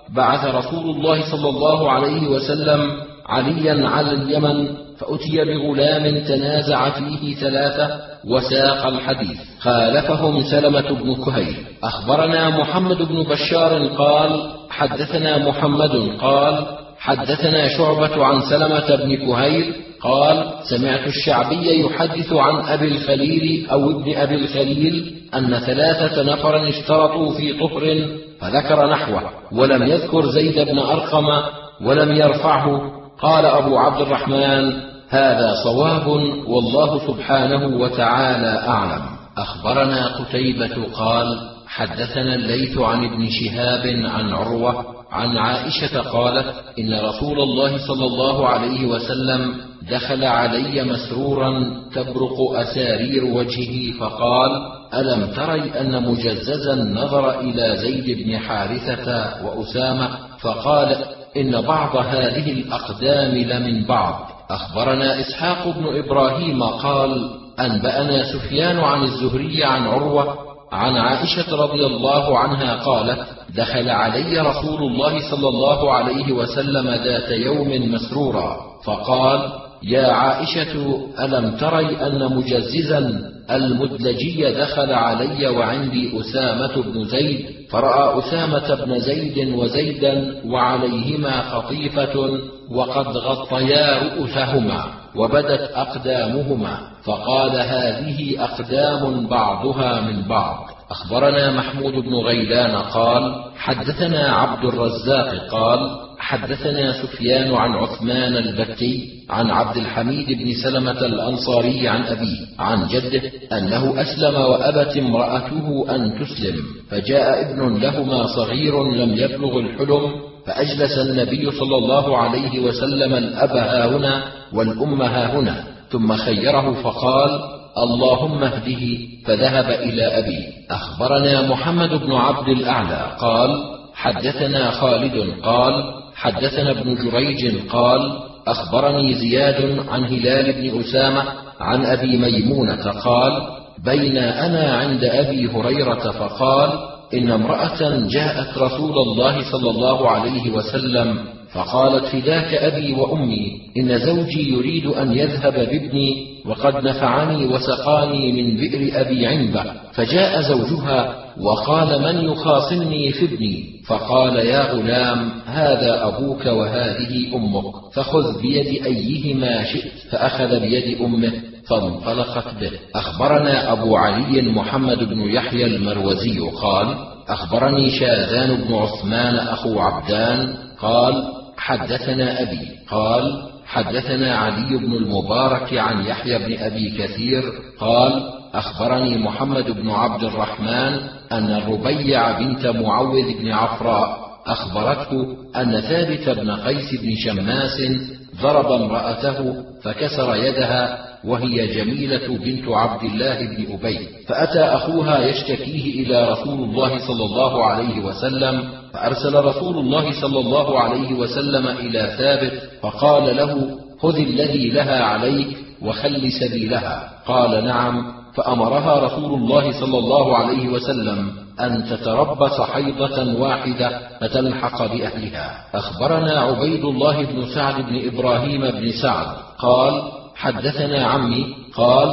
بعث رسول الله صلى الله عليه وسلم عليا على اليمن، فأتي بغلام تنازع فيه ثلاثة وساق الحديث. خالفهم سلمة بن كهيل. أخبرنا محمد بن بشار قال حدثنا محمد قال حدثنا شعبة عن سلمة بن كهيل قال سمعت الشعبي يحدث عن أبي الخليل أو ابن أبي الخليل أن ثلاثة نفرا اشترطوا في طهر فذكر نحوه، ولم يذكر زيد بن أرقم ولم يرفعه. قال أبو عبد الرحمن هذا صواب، والله سبحانه وتعالى أعلم. أخبرنا قتيبة قال حدثنا الليث عن ابن شهاب عن عروة عن عائشة قالت إن رسول الله صلى الله عليه وسلم دخل علي مسرورا تبرق أسارير وجهه فقال ألم تري أن مجززا نظر إلى زيد بن حارثة وأسامة فقال إن بعض هذه الأقدام لمن بعض. أخبرنا إسحاق بن إبراهيم قال أنبأنا سفيان عن الزهري عن عروة عن عائشة رضي الله عنها قالت دخل علي رسول الله صلى الله عليه وسلم ذات يوم مسرورا فقال يا عائشة ألم تري أن مجززا المدلجي دخل علي وعندي أسامة بن زيد، فرأى أسامة بن زيد وزيدا وعليهما خطيفة وقد غطيا رؤوسهما وبدت أقدامهما، فقال هذه أقدام بعضها من بعض. أخبرنا محمود بن غيلان قال حدثنا عبد الرزاق قال حدثنا سفيان عن عثمان البتي عن عبد الحميد بن سلمة الأنصاري عن أبيه عن جده أنه أسلم وأبت امرأته أن تسلم، فجاء ابن لهما صغير لم يبلغ الحلم، فأجلس النبي صلى الله عليه وسلم الأب هاهنا والأم هاهنا، ثم خيره فقال اللهم اهده، فذهب إلى أبيه. أخبرنا محمد بن عبد الأعلى قال حدثنا خالد قال حدثنا ابن جريج قال أخبرني زياد عن هلال بن أسامة عن أبي ميمونة قال بين أنا عند أبي هريرة فقال إن امرأة جاءت رسول الله صلى الله عليه وسلم فقالت فداك أبي وأمي إن زوجي يريد أن يذهب بابني وقد نفعني وسقاني من بئر أبي عنبة، فجاء زوجها وقال من يخاصمني في ابني؟ فقال يا غلام هذا أبوك وهذه أمك، فخذ بيد أيهما شئت، فأخذ بيد أمه فانطلقت به. أخبرنا أبو علي محمد بن يحيى المروزي قال أخبرني شاذان بن عثمان أخو عبدان قال حدثنا أبي قال حدثنا علي بن المبارك عن يحيى بن أبي كثير قال أخبرني محمد بن عبد الرحمن أن الربيع بنت معوذ بن عفراء أخبرته أن ثابت بن قيس بن شماس ضرب امرأته فكسر يدها وهي جميلة بنت عبد الله بن أبي، فأتى أخوها يشتكيه إلى رسول الله صلى الله عليه وسلم، فأرسل رسول الله صلى الله عليه وسلم إلى ثابت فقال له خذ الذي لها عليك وخل سبيلها، قال نعم، فأمرها رسول الله صلى الله عليه وسلم أن تتربص حيضة واحدة فتلحق بأهلها. أخبرنا عبيد الله بن سعد بن إبراهيم بن سعد قال حدثنا عمي قال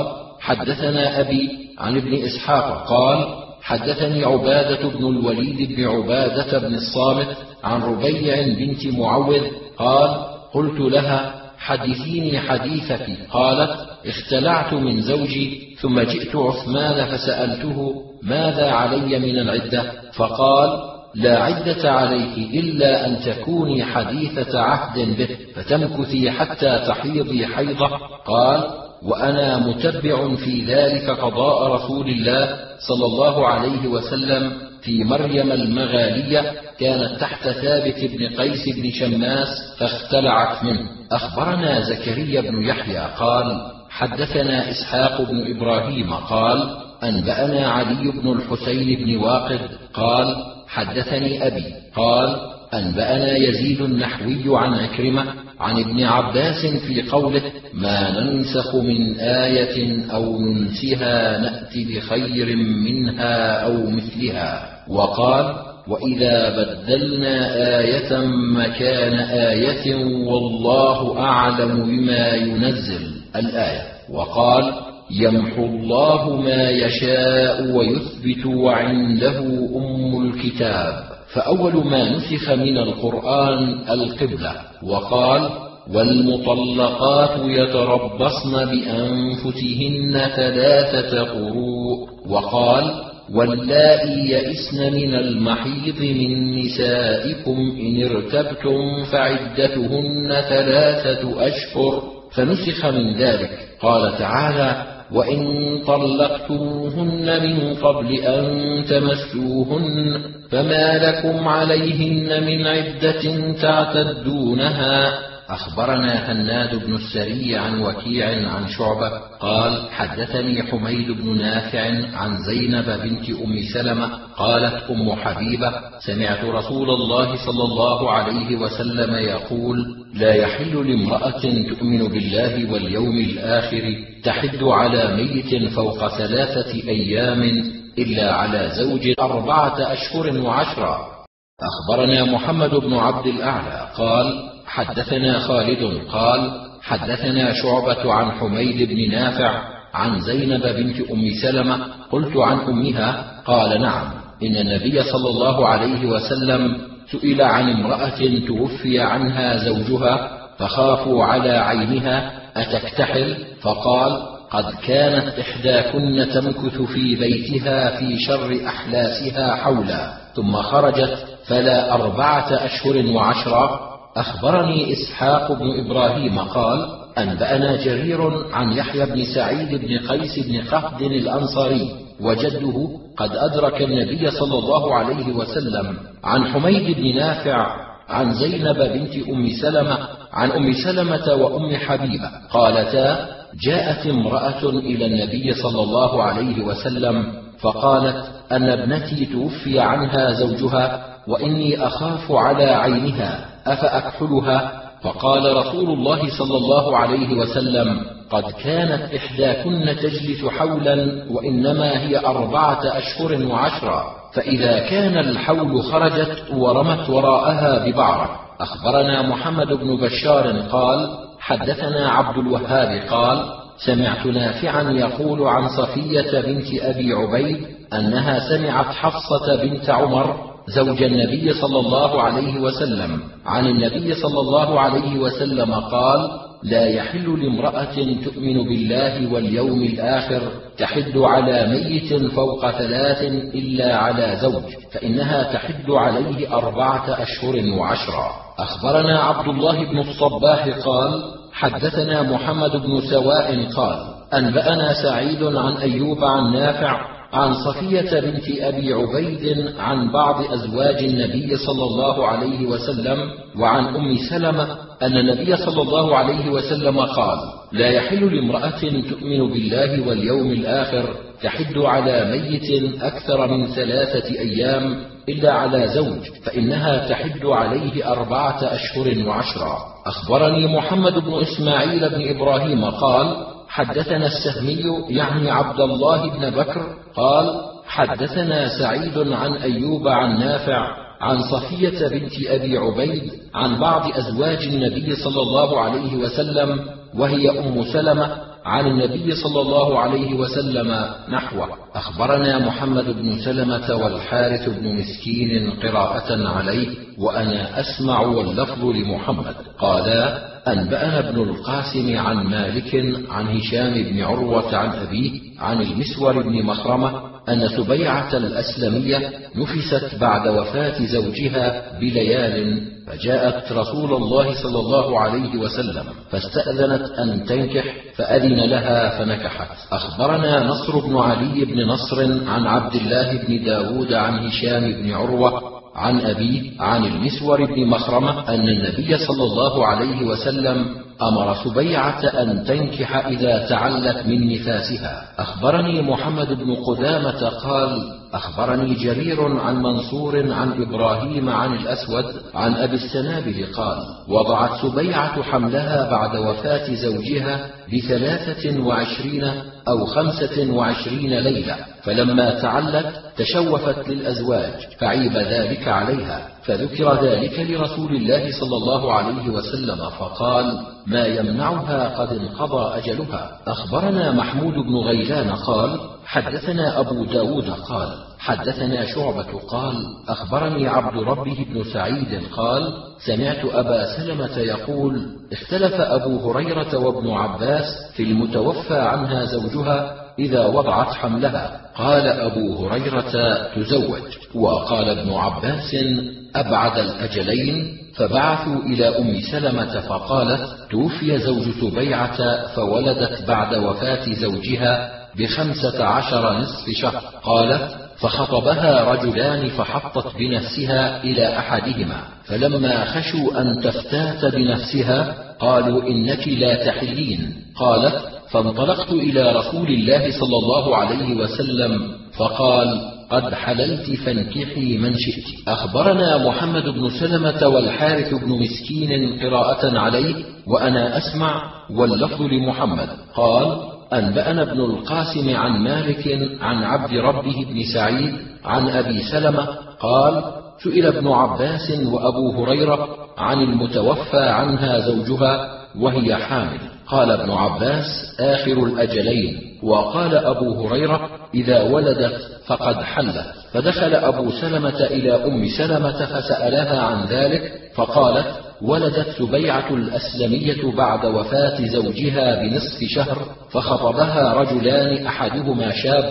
حدثنا أبي عن ابن إسحاق قال حدثني عبادة بن الوليد بن عبادة بن الصامت عن ربيع بنت معوذ قال قلت لها حدثيني حديثك، قالت اختلعت من زوجي ثم جئت عثمان فسألته ماذا علي من العدة، فقال لا عدة عليك إلا أن تكوني حديثة عهد به فتمكثي حتى تحيضي حيضة. قال وأنا متبع في ذلك قضاء رسول الله صلى الله عليه وسلم في مريم المغالية كانت تحت ثابت بن قيس بن شماس فاختلعت منه. أخبرنا زكريا بن يحيى قال حدثنا إسحاق بن إبراهيم قال أنبأنا علي بن الحسين بن واقد قال حدثني أبي قال أنبأنا يزيد النحوي عن عكرمة عن ابن عباس في قوله ما ننسخ من آية أو ننسها نأت بخير منها أو مثلها، وقال وإذا بدلنا آية مكان آية والله أعلم بما ينزل الآية. وقال يمحو الله ما يشاء ويثبت وعنده أم الكتاب. فأول ما نسخ من القرآن القبلة. وقال والمطلقات يتربصن بأنفسهن ثلاثة قروء. وقال واللائي يئسن من المحيض من نسائكم إن ارتبتم فعدتهن ثلاثة أشهر. فنسخ من ذلك قال تعالى وإن طلقتموهن من قبل أن تمسوهن فما لكم عليهن من عدة تعتدونها. أخبرنا هناد بن السري عن وكيع عن شعبة قال حدثني حميد بن نافع عن زينب بنت أم سلمة قالت أم حبيبة سمعت رسول الله صلى الله عليه وسلم يقول لا يحل لامرأة تؤمن بالله واليوم الآخر تحد على ميت فوق ثلاثة أيام إلا على زوج أربعة أشهر وعشرة. أخبرنا محمد بن عبد الأعلى قال حدثنا خالد قال حدثنا شعبة عن حميد بن نافع عن زينب بنت أم سلمة قلت عن أمها قال نعم إن النبي صلى الله عليه وسلم سئل عن امرأة توفي عنها زوجها فخافوا على عينها أتكتحل فقال قد كانت إحداكن تمكث في بيتها في شر أحلاسها حولا ثم خرجت فلا أربعة أشهر وعشرة. أخبرني إسحاق بن إبراهيم قال أنبأنا جرير عن يحيى بن سعيد بن قيس بن قهد الأنصاري وجده قد أدرك النبي صلى الله عليه وسلم عن حميد بن نافع عن زينب بنت أم سلمة عن أم سلمة وأم حبيبة قالتا جاءت امرأة إلى النبي صلى الله عليه وسلم فقالت أن ابنتي توفي عنها زوجها وإني أخاف على عينها أفأكحلها؟ فقال رسول الله صلى الله عليه وسلم قد كانت إحداكن تجلس حولا وإنما هي أربعة أشهر وعشرة فإذا كان الحول خرجت ورمت وراءها ببعرة. أخبرنا محمد بن بشار قال حدثنا عبد الوهاب قال سمعت نافعا يقول عن صفية بنت أبي عبيد أنها سمعت حفصة بنت عمر زوج النبي صلى الله عليه وسلم عن النبي صلى الله عليه وسلم قال لا يحل لامرأة تؤمن بالله واليوم الآخر تحد على ميت فوق ثلاث إلا على زوج فإنها تحد عليه أربعة أشهر وعشرة. أخبرنا عبد الله بن الصباح قال حدثنا محمد بن سواء قال أنبأنا سعيد عن أيوب عن نافع عن صفية بنت أبي عبيد عن بعض أزواج النبي صلى الله عليه وسلم وعن أم سلمة أن النبي صلى الله عليه وسلم قال لا يحل لامرأة تؤمن بالله واليوم الآخر تحد على ميت أكثر من ثلاثة أيام إلا على زوج فإنها تحد عليه أربعة أشهر وعشرة. أخبرني محمد بن إسماعيل بن إبراهيم قال حدثنا السهمي يعني عبد الله بن بكر قال حدثنا سعيد عن أيوب عن نافع عن صفية بنت أبي عبيد عن بعض أزواج النبي صلى الله عليه وسلم وهي أم سلمة عن النبي صلى الله عليه وسلم نحوه. أخبرنا محمد بن سلمة والحارث بن مسكين قراءة عليه وأنا أسمع واللفظ لمحمد قالا أنبأنا ابن القاسم عن مالك عن هشام بن عروة عن أبيه عن المسور بن مخرمة أن سبيعة الأسلمية نفست بعد وفاة زوجها بليال فجاءت رسول الله صلى الله عليه وسلم فاستأذنت أن تنكح فأذن لها فنكحت. أخبرنا نصر بن علي بن نصر عن عبد الله بن داود عن هشام بن عروة عن أبيه عن المسور بن مخرمة أن النبي صلى الله عليه وسلم أمر سبيعة أن تنكح إذا تعلت من نفاسها. أخبرني محمد بن قدامة قال أخبرني جرير عن منصور عن إبراهيم عن الأسود عن أبي السنابل قال وضعت سبيعة حملها بعد وفاة زوجها بثلاثة وعشرين أو خمسة وعشرين ليلة، فلما تعلت تشوفت للأزواج فعيب ذلك عليها، فذكر ذلك لرسول الله صلى الله عليه وسلم فقال: ما يمنعها قد انقضى أجلها. أخبرنا محمود بن غيلان قال: حدثنا أبو داود قال: حدثنا شعبة قال: أخبرني عبد ربه بن سعيد قال: سمعت أبا سلمة يقول: اختلف أبو هريرة وابن عباس في المتوفى عنها زوجها إذا وضعت حملها، قال أبو هريرة: تزوج، وقال ابن عباس: أبعد الأجلين، فبعثوا إلى أم سلمة فقالت: توفي زوج سبيعة فولدت بعد وفاة زوجها بخمسة عشر نصف شهر، قالت: فخطبها رجلان فحطت بنفسها إلى أحدهما، فلما خشوا أن تفتات بنفسها قالوا: إنك لا تحلين، قالت: فانطلقت إلى رسول الله صلى الله عليه وسلم فقال: قد حللت فانكحي من شئت. أخبرنا محمد بن سلمة والحارث بن مسكين قراءة عليه وأنا أسمع، واللفظ لمحمد قال: أنبأنا ابن القاسم عن مالك عن عبد ربه بن سعيد عن أبي سلمة قال: سئل ابن عباس وأبو هريرة عن المتوفى عنها زوجها وهي حامل، قال ابن عباس: آخر الأجلين، وقال أبو هريرة: إذا ولدت فقد حلت. فدخل أبو سلمة إلى أم سلمة فسألها عن ذلك، فقالت: ولدت سبيعة الأسلمية بعد وفاة زوجها بنصف شهر، فخطبها رجلان أحدهما شاب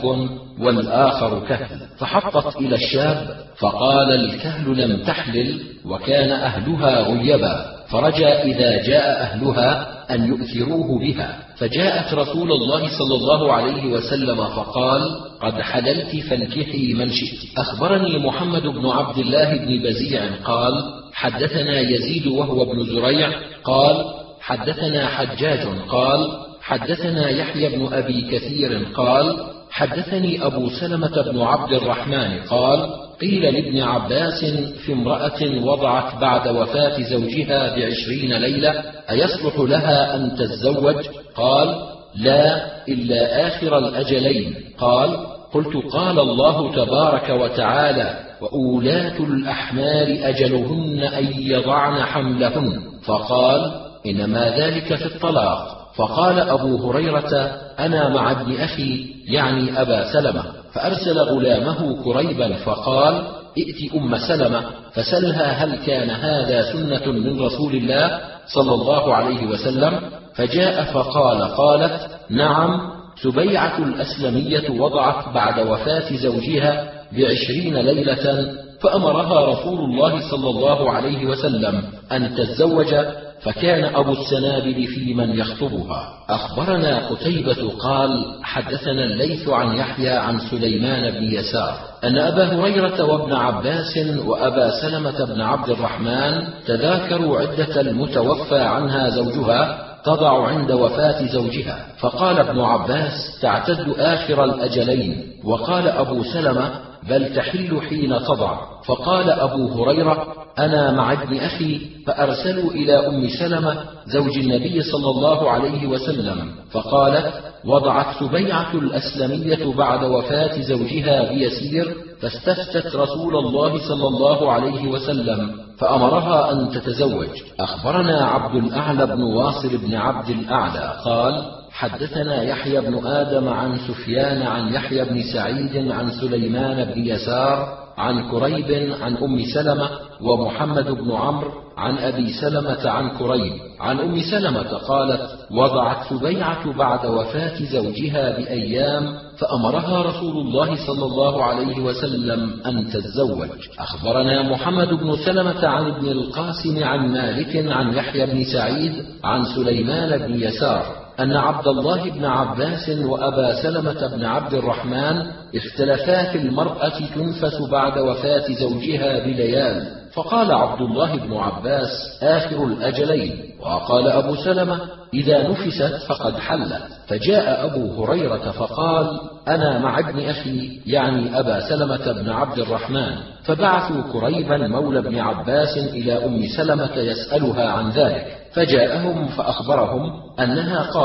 والآخر كهل، فحطت إلى الشاب، فقال الكهل: لم تحلل، وكان أهلها غيبا، فرجى إذا جاء أهلها أن يؤثروه بها، فجاءت رسول الله صلى الله عليه وسلم فقال: قد حللت فانكحي من شئت. أخبرني محمد بن عبد الله بن بزيع قال: حدثنا يزيد وهو ابن زريع قال: حدثنا حجاج قال: حدثنا يحيى بن أبي كثير قال: حدثني أبو سلمة بن عبد الرحمن قال: قيل لابن عباس في امرأة وضعت بعد وفاة زوجها بعشرين ليلة أيصلح لها أن تتزوج؟ قال: لا، إلا آخر الأجلين. قال: قلت: قال الله تبارك وتعالى: وأولاة الأحمال أجلهن أن يضعن حملهن، فقال: إنما ذلك في الطلاق. فقال أبو هريرة: أنا مع ابن أخي، يعني أبا سلمة، فأرسل غلامه كريبا فقال: ائت أم سلمة فسلها هل كان هذا سنة من رسول الله صلى الله عليه وسلم؟ فجاء فقال: قالت: نعم، سبيعة الأسلمية وضعت بعد وفاة زوجها بعشرين ليلة، فأمرها رسول الله صلى الله عليه وسلم أن تتزوج، فكان أبو السنابل في من يخطبها. أخبرنا قتيبة قال: حدثنا الليث عن يحيى عن سليمان بن يسار أن أبا هريرة وابن عباس وأبا سلمة بن عبد الرحمن تذاكروا عدة المتوفى عنها زوجها تضع عند وفاة زوجها، فقال ابن عباس: تعتد آخر الأجلين، وقال أبو سلمة: بل تحل حين تضع. فقال أبو هريرة: أنا مع ابن أخي، فأرسلوا إلى أم سلمة زوج النبي صلى الله عليه وسلم، فقالت: وضعت سبيعة الأسلمية بعد وفاة زوجها بيسير، فاستفتت رسول الله صلى الله عليه وسلم فأمرها أن تتزوج. أخبرنا عبد الأعلى بن واصل بن عبد الأعلى قال: حدثنا يحيى بن آدم عن سفيان عن يحيى بن سعيد عن سليمان بن يسار عن كريب عن أم سلمة ومحمد بن عمرو عن أبي سلمة عن كريب عن أم سلمة قالت: وضعت سبيعة بعد وفاة زوجها بأيام، فأمرها رسول الله صلى الله عليه وسلم أن تتزوج. أخبرنا محمد بن سلمة عن ابن القاسم عن مالك عن يحيى بن سعيد عن سليمان بن يسار أن عبد الله بن عباس وأبا سلمة بن عبد الرحمن اختلفا في المرأة تنفس بعد وفاة زوجها بليال، فقال عبد الله بن عباس: آخر الأجلين، وقال أبو سلمة: إذا نفست فقد حلت. فجاء أبو هريرة فقال: أنا مع ابن أخي، يعني أبا سلمة بن عبد الرحمن، فبعثوا كريبا مولى ابن عباس إلى أم سلمة يسألها عن ذلك، فجاءهم فأخبرهم أنها قالت: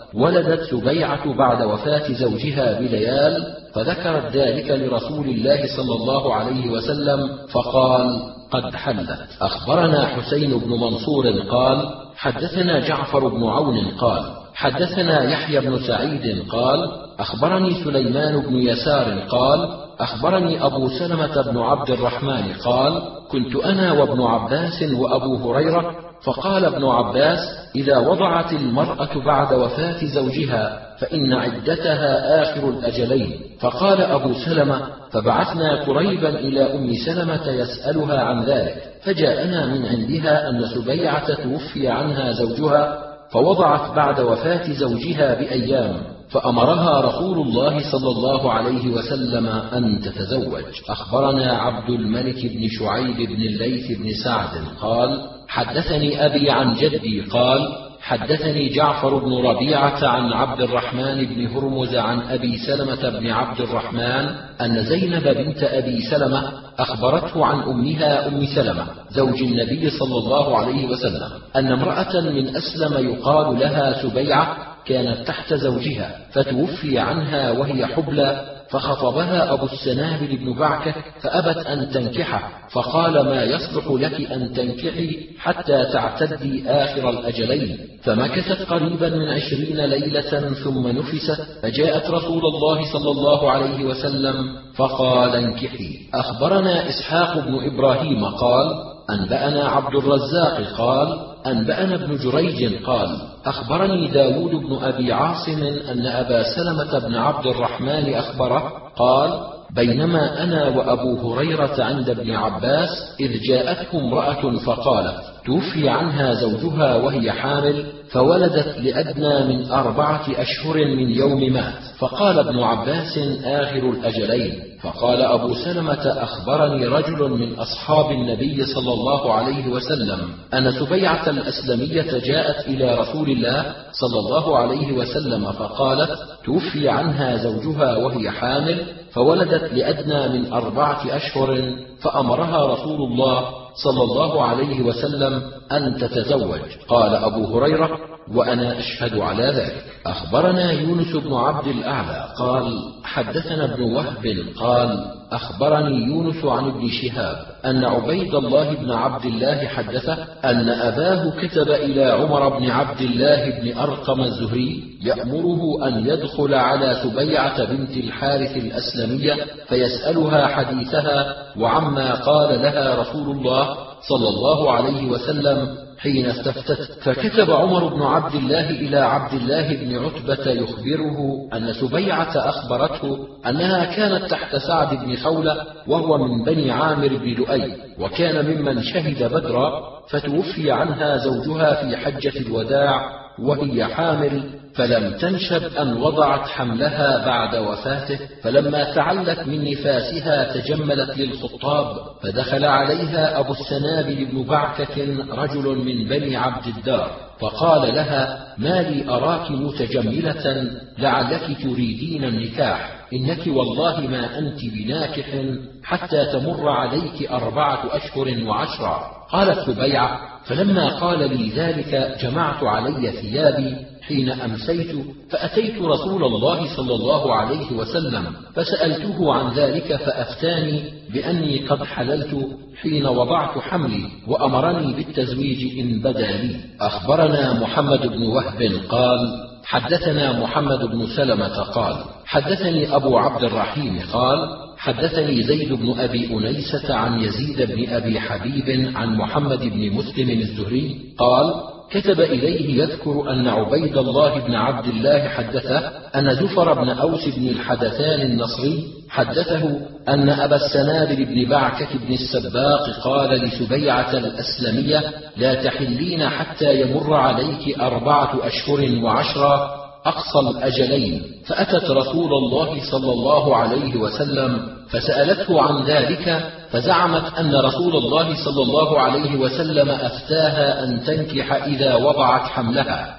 ولدت سبيعة بعد وفاة زوجها بليال، فذكرت ذلك لرسول الله صلى الله عليه وسلم فقال: قد حلت. أخبرنا حسين بن منصور قال: حدثنا جعفر بن عون قال: حدثنا يحيى بن سعيد قال: أخبرني سليمان بن يسار قال: أخبرني أبو سلمة بن عبد الرحمن قال: كنت أنا وابن عباس وأبو هريرة، فقال ابن عباس: إذا وضعت المرأة بعد وفاة زوجها فإن عدتها آخر الأجلين. فقال أبو سلمة: فبعثنا كريبا إلى أم سلمة يسألها عن ذلك، فجاءنا من عندها أن سبيعة توفي عنها زوجها فوضعت بعد وفاة زوجها بأيام، فأمرها رسول الله صلى الله عليه وسلم أن تتزوج. أخبرنا عبد الملك بن شعيب بن الليث بن سعد قال: حدثني أبي عن جدي قال: حدثني جعفر بن ربيعة عن عبد الرحمن بن هرمز عن أبي سلمة بن عبد الرحمن أن زينب بنت أبي سلمة أخبرته عن أمها أم سلمة زوج النبي صلى الله عليه وسلم أن امرأة من أسلم يقال لها سبيعة كانت تحت زوجها فتوفي عنها وهي حبلى، فخطبها أبو السنابل بن بعكة فأبت أن تنكحه، فقال: ما يصلح لك أن تنكحي حتى تعتدي آخر الأجلين. فمكثت قريبا من عشرين ليلة ثم نفست، فجاءت رسول الله صلى الله عليه وسلم فقال: انكحي. أخبرنا إسحاق بن إبراهيم قال: أنبأنا عبد الرزاق قال: أنبأنا ابن جريج قال: أخبرني داود بن أبي عاصم أن أبا سلمة بن عبد الرحمن أخبره قال: بينما أنا وأبو هريرة عند ابن عباس إذ جاءته امرأة فقالت: توفي عنها زوجها وهي حامل، فولدت لأدنى من أربعة أشهر من يوم مات. فقال ابن عباس: آخر الأجلين. فقال أبو سلمة: أخبرني رجل من أصحاب النبي صلى الله عليه وسلم أن سبيعة الأسلمية جاءت إلى رسول الله صلى الله عليه وسلم فقالت: توفي عنها زوجها وهي حامل، فولدت لأدنى من أربعة أشهر، فأمرها رسول الله صلى الله عليه وسلم أن تتزوج. قال أبو هريرة: وأنا أشهد على ذلك. أخبرنا يونس بن عبد الأعلى قال: حدثنا ابن وهب قال: أخبرني يونس عن ابن شهاب أن عبيد الله بن عبد الله حدثه أن أباه كتب إلى عمر بن عبد الله بن أرقم الزهري يأمره أن يدخل على سبيعة بنت الحارث الأسلمية فيسألها حديثها وعما قال لها رسول الله صلى الله عليه وسلم حين استفتت. فكتب عمر بن عبد الله إلى عبد الله بن عتبة يخبره أن سبيعة أخبرته أنها كانت تحت سعد بن خولة وهو من بني عامر بن لؤي، وكان ممن شهد بدرا، فتوفي عنها زوجها في حجة الوداع وهي حامل، فلم تنشب أن وضعت حملها بعد وفاته، فلما تعلت من نفاسها تجملت للخطاب، فدخل عليها أبو السنابل بن بعكة رجل من بني عبد الدار فقال لها: ما لي أراك متجملة لعلك تريدين النكاح، إنك والله ما أنت بناكح حتى تمر عليك أربعة أشهر وعشرة. قالت سبيعة: فلما قال لي ذلك جمعت علي ثيابي حين أمسيت، فأتيت رسول الله صلى الله عليه وسلم فسألته عن ذلك فأفتاني بأني قد حللت حين وضعت حملي، وأمرني بالتزويج إن بدا لي. أخبرنا محمد بن وهب قال: حدثنا محمد بن سلمة قال: حدثني أبو عبد الرحيم قال: حدثني زيد بن أبي أنيسة عن يزيد بن أبي حبيب عن محمد بن مسلم الزهري قال: كتب إليه يذكر أن عبيد الله بن عبد الله حدثه أن زفر بن أوس بن الحدثان النصري حدثه أن أبا السنابل بن بعكة بن السباق قال لسبيعة الأسلمية: لا تحلين حتى يمر عليك أربعة أشهر وعشرة أقصى الأجلين. فأتت رسول الله صلى الله عليه وسلم فسألته عن ذلك، فزعمت أن رسول الله صلى الله عليه وسلم أفتاها أن تنكح إذا وضعت حملها،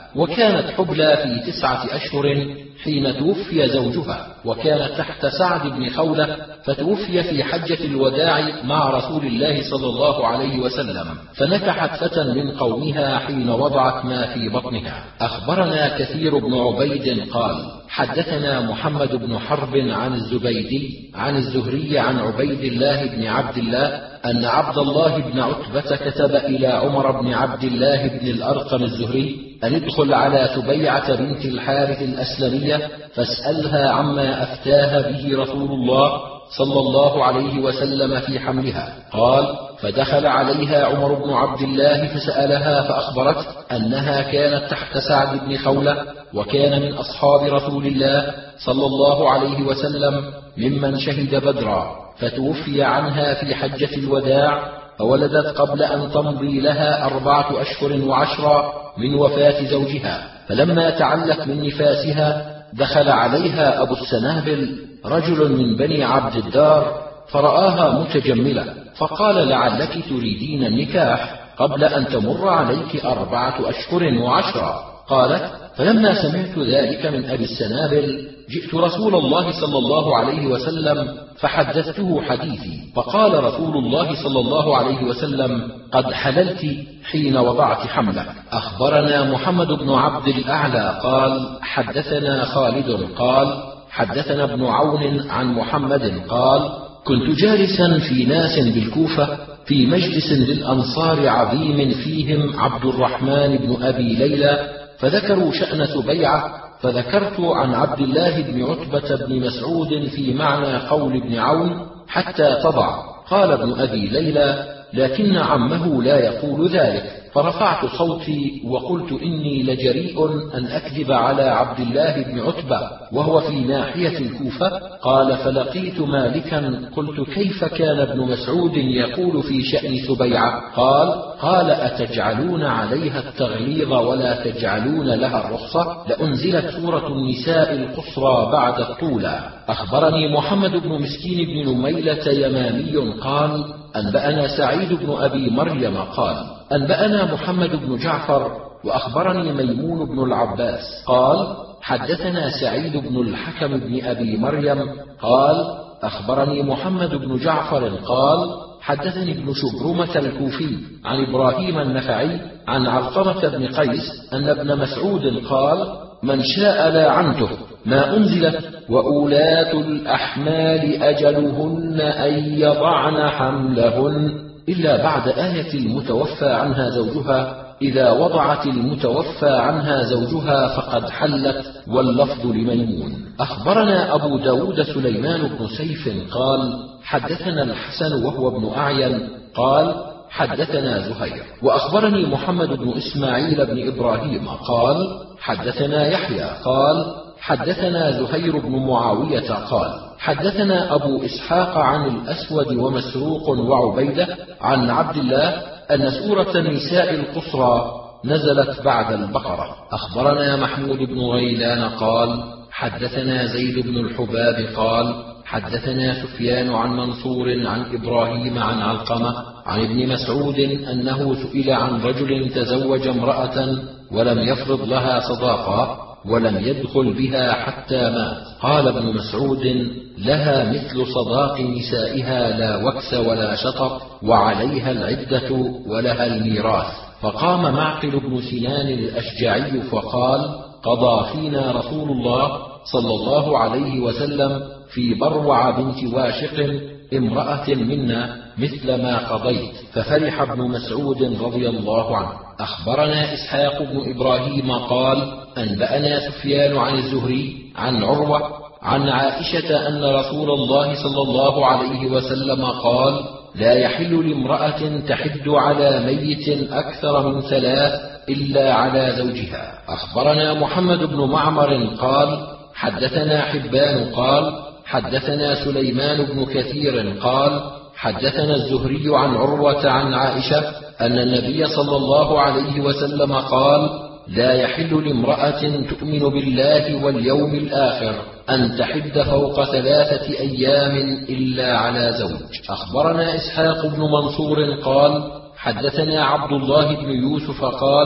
وكانت حبلى في تسعة أشهر حين توفي زوجها، وكانت تحت سعد بن خولة، فتوفي في حجة الوداع مع رسول الله صلى الله عليه وسلم، فنكحت فتى من قومها حين وضعت ما في بطنها. أخبرنا كثير بن عبيد قال حدثنا محمد بن حرب عن الزبيدي عن الزهري عن عبيد الله بن عبد الله أن عبد الله بن عتبة كتب إلى عمر بن عبد الله بن الأرقم الزهري أن ادخل على سبيعة بنت الحارث الأسلمية فاسألها عما أفتاها به رسول الله صلى الله عليه وسلم في حملها. قال فدخل عليها عمر بن عبد الله فسألها فأخبرت أنها كانت تحت سعد بن خولة، وكان من أصحاب رسول الله صلى الله عليه وسلم ممن شهد بدرا، فتوفي عنها في حجة الوداع، فولدت قبل أن تمضي لها أربعة أشهر وعشرا من وفاة زوجها. فلما تعلت من نفاسها دخل عليها أبو السنابل رجل من بني عبد الدار فرآها متجملة، فقال لعلك تريدين النكاح قبل أن تمر عليك أربعة أشهر وعشرا. قالت فلما سمعت ذلك من أبي السنابل جئت رسول الله صلى الله عليه وسلم فحدثته حديثي، فقال رسول الله صلى الله عليه وسلم قد حللت حين وضعت حملك. أخبرنا محمد بن عبد الأعلى قال حدثنا خالد قال حدثنا ابن عون عن محمد قال كنت جالسا في ناس بالكوفة في مجلس للأنصار عظيم فيهم عبد الرحمن بن أبي ليلى، فذكروا شأن سبيعة، فذكرت عن عبد الله بن عتبة بن مسعود في معنى قول ابن عون حتى تضع. قال ابن أبي ليلى لكن عمه لا يقول ذلك، فرفعت صوتي وقلت إني لجريء أن أكذب على عبد الله بن عتبة وهو في ناحية الكوفة. قال فلقيت مالكا قلت كيف كان ابن مسعود يقول في شأن سبيعة؟ قال قال أتجعلون عليها التغليظ ولا تجعلون لها الرخصة؟ لأنزلت سورة النساء القصرى بعد الطولى. أخبرني محمد بن مسكين بن نميلة يمامي قال أنبأنا سعيد بن أبي مريم قال أنبأنا محمد بن جعفر وأخبرني ميمون بن العباس قال حدثنا سعيد بن الحكم بن أبي مريم قال أخبرني محمد بن جعفر قال حدثني ابن شبرمة الكوفي عن إبراهيم النخعي عن علقمة بن قيس أن ابن مسعود قال من شاء لاعنته ما أنزلت وأولاة الأحمال أجلهن أن يضعن حملهن إلا بعد آية المتوفى عنها زوجها، إذا وضعت المتوفى عنها زوجها فقد حلت، واللفظ لميمون. أخبرنا أبو داود سليمان بن سيف قال حدثنا الحسن وهو ابن أعين قال حدثنا زهير. وأخبرني محمد بن إسماعيل بن إبراهيم قال حدثنا يحيى قال حدثنا زهير بن معاوية قال حدثنا أبو إسحاق عن الأسود ومسروق وعبيدة عن عبد الله أن سورة النساء القصرى نزلت بعد البقرة. أخبرنا محمود بن غيلان قال حدثنا زيد بن الحباب قال حدثنا سفيان عن منصور عن إبراهيم عن علقمة عن ابن مسعود أنه سئل عن رجل تزوج امرأة ولم يفرض لها صداقة ولم يدخل بها حتى مات. قال ابن مسعود لها مثل صداق نسائها لا وكس ولا شطط، وعليها العدة ولها الميراث. فقام معقل بن سنان الأشجعي فقال قضى فينا رسول الله صلى الله عليه وسلم في بروع بنت واشق امرأة منا مثل ما قضيت، ففرح ابن مسعود رضي الله عنه. أخبرنا إسحاق بن إبراهيم قال أنبأنا سفيان عن الزهري عن عروة عن عائشة أن رسول الله صلى الله عليه وسلم قال لا يحل لامرأة تحد على ميت أكثر من ثلاث إلا على زوجها. أخبرنا محمد بن معمر قال حدثنا حبان قال حدثنا سليمان بن كثير قال حدثنا الزهري عن عروة عن عائشة أن النبي صلى الله عليه وسلم قال لا يحل لامرأة تؤمن بالله واليوم الآخر أن تحد فوق ثلاثة أيام إلا على زوج. أخبرنا إسحاق بن منصور قال حدثنا عبد الله بن يوسف قال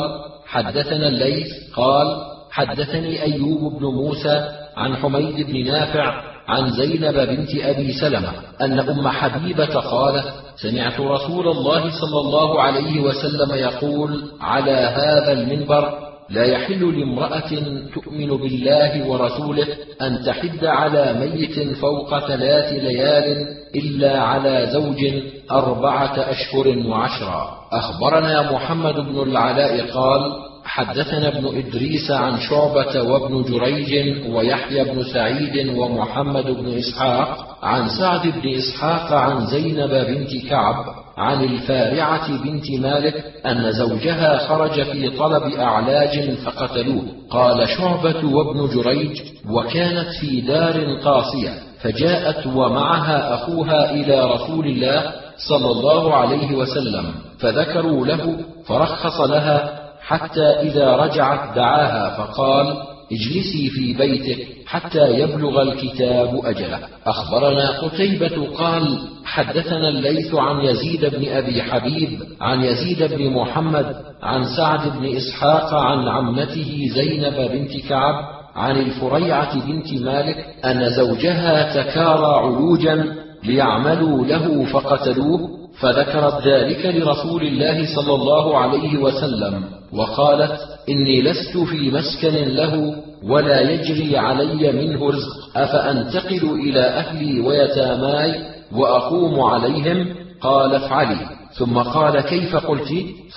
حدثنا الليث قال حدثني أيوب بن موسى عن حميد بن نافع عن زينب بنت أبي سلمة أن أم حبيبة قالت سمعت رسول الله صلى الله عليه وسلم يقول على هذا المنبر لا يحل لامرأة تؤمن بالله ورسوله أن تحد على ميت فوق ثلاث ليال إلا على زوج أربعة أشهر وعشرا. أخبرنا محمد بن العلاء قال حدثنا ابن إدريس عن شعبة وابن جريج ويحيى بن سعيد ومحمد بن إسحاق عن سعد بن إسحاق عن زينب بنت كعب عن الفارعة بنت مالك أن زوجها خرج في طلب أعلاج فقتلوه. قال شعبة وابن جريج وكانت في دار قاصية فجاءت ومعها أخوها إلى رسول الله صلى الله عليه وسلم فذكروا له فرخص لها حتى إذا رجعت دعاها فقال اجلسي في بيتك حتى يبلغ الكتاب أجله. أخبرنا قتيبة قال حدثنا الليث عن يزيد بن أبي حبيب عن يزيد بن محمد عن سعد بن إسحاق عن عمته زينب بنت كعب عن الفريعة بنت مالك أن زوجها تكارى علوجا ليعملوا له فقتلوه فذكرت ذلك لرسول الله صلى الله عليه وسلم وقالت إني لست في مسكن له ولا يجري علي منه رزق أفأنتقل إلى أهلي ويتاماي وأقوم عليهم؟ قال افعلي. ثم قال كيف قلت؟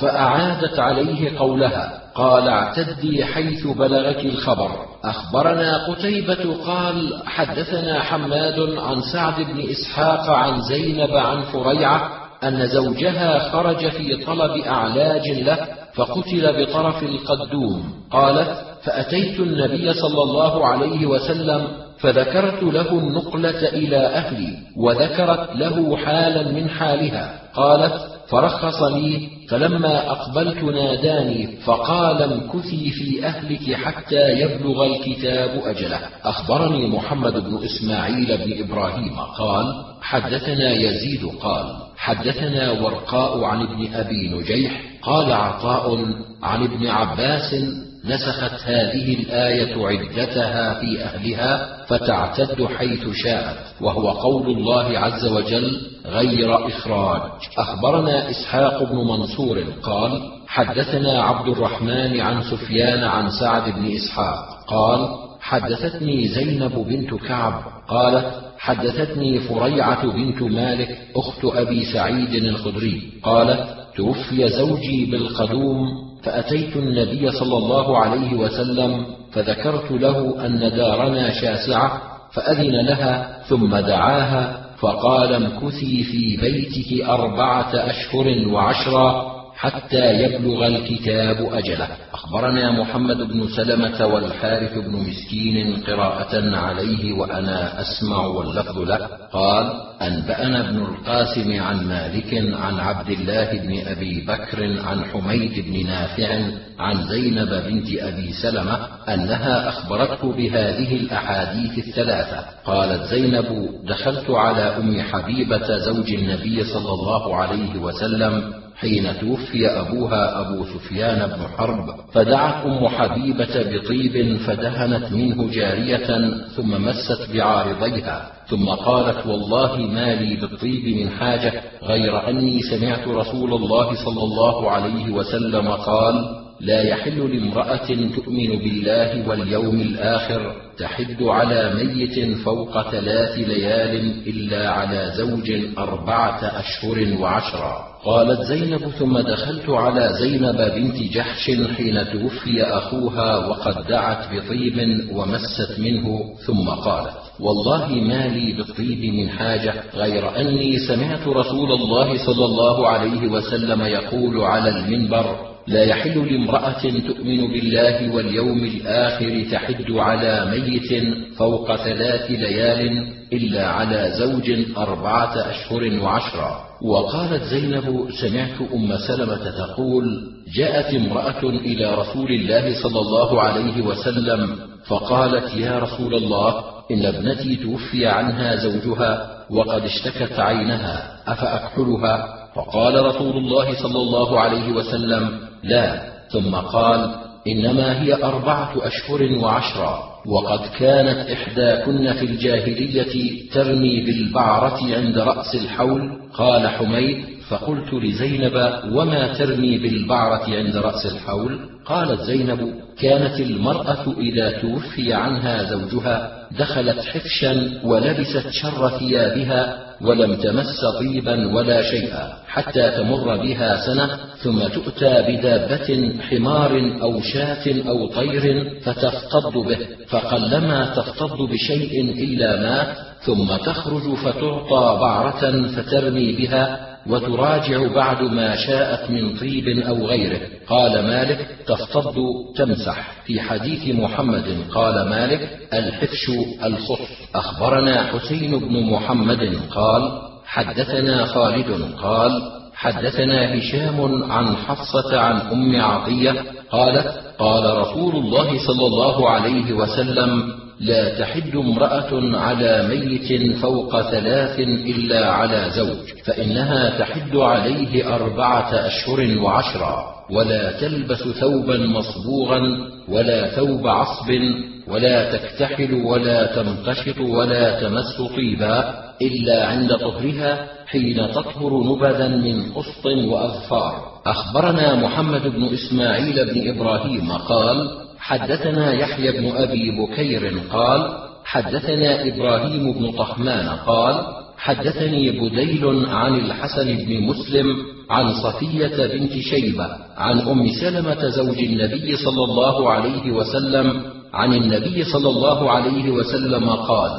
فأعادت عليه قولها قال اعتدي حيث بلغك الخبر. أخبرنا قتيبة قال حدثنا حماد عن سعد بن إسحاق عن زينب عن فريعة أن زوجها خرج في طلب أعلاج له فقتل بطرف القدوم. قالت فأتيت النبي صلى الله عليه وسلم فذكرت له النقلة إلى أهلي وذكرت له حالا من حالها. قالت فرخص لي فلما أقبلت ناداني فقال امكثي في أهلك حتى يبلغ الكتاب أجله. أخبرني محمد بن إسماعيل بن إبراهيم قال حدثنا يزيد قال حدثنا ورقاء عن ابن أبي نجيح قال عطاء عن ابن عباس نسخت هذه الآية عدتها في أهلها فتعتد حيث شاءت وهو قول الله عز وجل غير إخراج. أخبرنا إسحاق بن منصور قال حدثنا عبد الرحمن عن سفيان عن سعد بن إسحاق قال حدثتني زينب بنت كعب قالت حدثتني فريعة بنت مالك أخت أبي سعيد الخدري قالت توفي زوجي بالقدوم فأتيت النبي صلى الله عليه وسلم فذكرت له أن دارنا شاسعة فأذن لها ثم دعاها فقال امكثي في بيتك أربعة أشهر وعشرا حتى يبلغ الكتاب أجله. أخبرنا محمد بن سلمة والحارث بن مسكين قراءة عليه وأنا أسمع واللفظ له قال أنبأنا ابن القاسم عن مالك عن عبد الله بن أبي بكر عن حميد بن نافع عن زينب بنت أبي سلمة أنها أخبرته بهذه الأحاديث الثلاثة. قالت زينب دخلت على أم حبيبة زوج النبي صلى الله عليه وسلم حين توفي أبوها أبو سفيان بن حرب فدعت أم حبيبة بطيب فدهنت منه جارية ثم مست بعارضيها ثم قالت والله ما لي بالطيب من حاجة غير أني سمعت رسول الله صلى الله عليه وسلم قال لا يحل لامرأة تؤمن بالله واليوم الآخر تحد على ميت فوق ثلاث ليال إلا على زوج أربعة أشهر وعشرا. قالت زينب ثم دخلت على زينب بنت جحش حين توفي أخوها وقد دعت بطيب ومست منه ثم قالت والله ما لي بالطيب من حاجة غير أني سمعت رسول الله صلى الله عليه وسلم يقول على المنبر لا يحل لامرأة تؤمن بالله واليوم الآخر تحد على ميت فوق ثلاث ليال إلا على زوج أربعة أشهر وعشرا. وقالت زينب سمعت أم سلمة تقول جاءت امرأة إلى رسول الله صلى الله عليه وسلم فقالت يا رسول الله إن ابنتي توفي عنها زوجها وقد اشتكت عينها أفأكحلها؟ فقال رسول الله صلى الله عليه وسلم لا ثم قال: إنما هي أربعة أشهر وعشرة، وقد كانت إحداكن في الجاهلية ترمي بالبعرة عند رأس الحول. قال حميد: فقلت لزينب: وما ترمي بالبعرة عند رأس الحول؟ قالت زينب: كانت المرأة إذا توفي عنها زوجها دخلت حفشا ولبست شر ثيابها ولم تمس طيبا ولا شيئا حتى تمر بها سنة، ثم تؤتى بدابة حمار أو شاة أو طير فتفتض به، فقلما تفتض بشيء إلا مات، ثم تخرج فتعطى بعرة فترمي بها وتراجع بعد ما شاءت من طيب أو غيره. قال مالك: تفتض تمسح. في حديث محمد قال مالك: الحفش الخف. أخبرنا حسين بن محمد قال: حدثنا خالد قال: حدثنا هشام عن حفصة عن أم عطية قالت: قال رسول الله صلى الله عليه وسلم: لا تحد امرأة على ميت فوق ثلاث إلا على زوج، فإنها تحد عليه أربعة أشهر وعشرا، ولا تلبس ثوبا مصبوغا ولا ثوب عصب، ولا تكتحل ولا تمتشط ولا تمس طيبا إلا عند طهرها حين تطهر نبذا من قسط وأظفار. أخبرنا محمد بن إسماعيل بن إبراهيم قال: حدثنا يحيى بن أبي بكير قال: حدثنا إبراهيم بن طهمان قال: حدثني بديل عن الحسن بن مسلم عن صفية بنت شيبة عن أم سلمة زوج النبي صلى الله عليه وسلم عن النبي صلى الله عليه وسلم قال: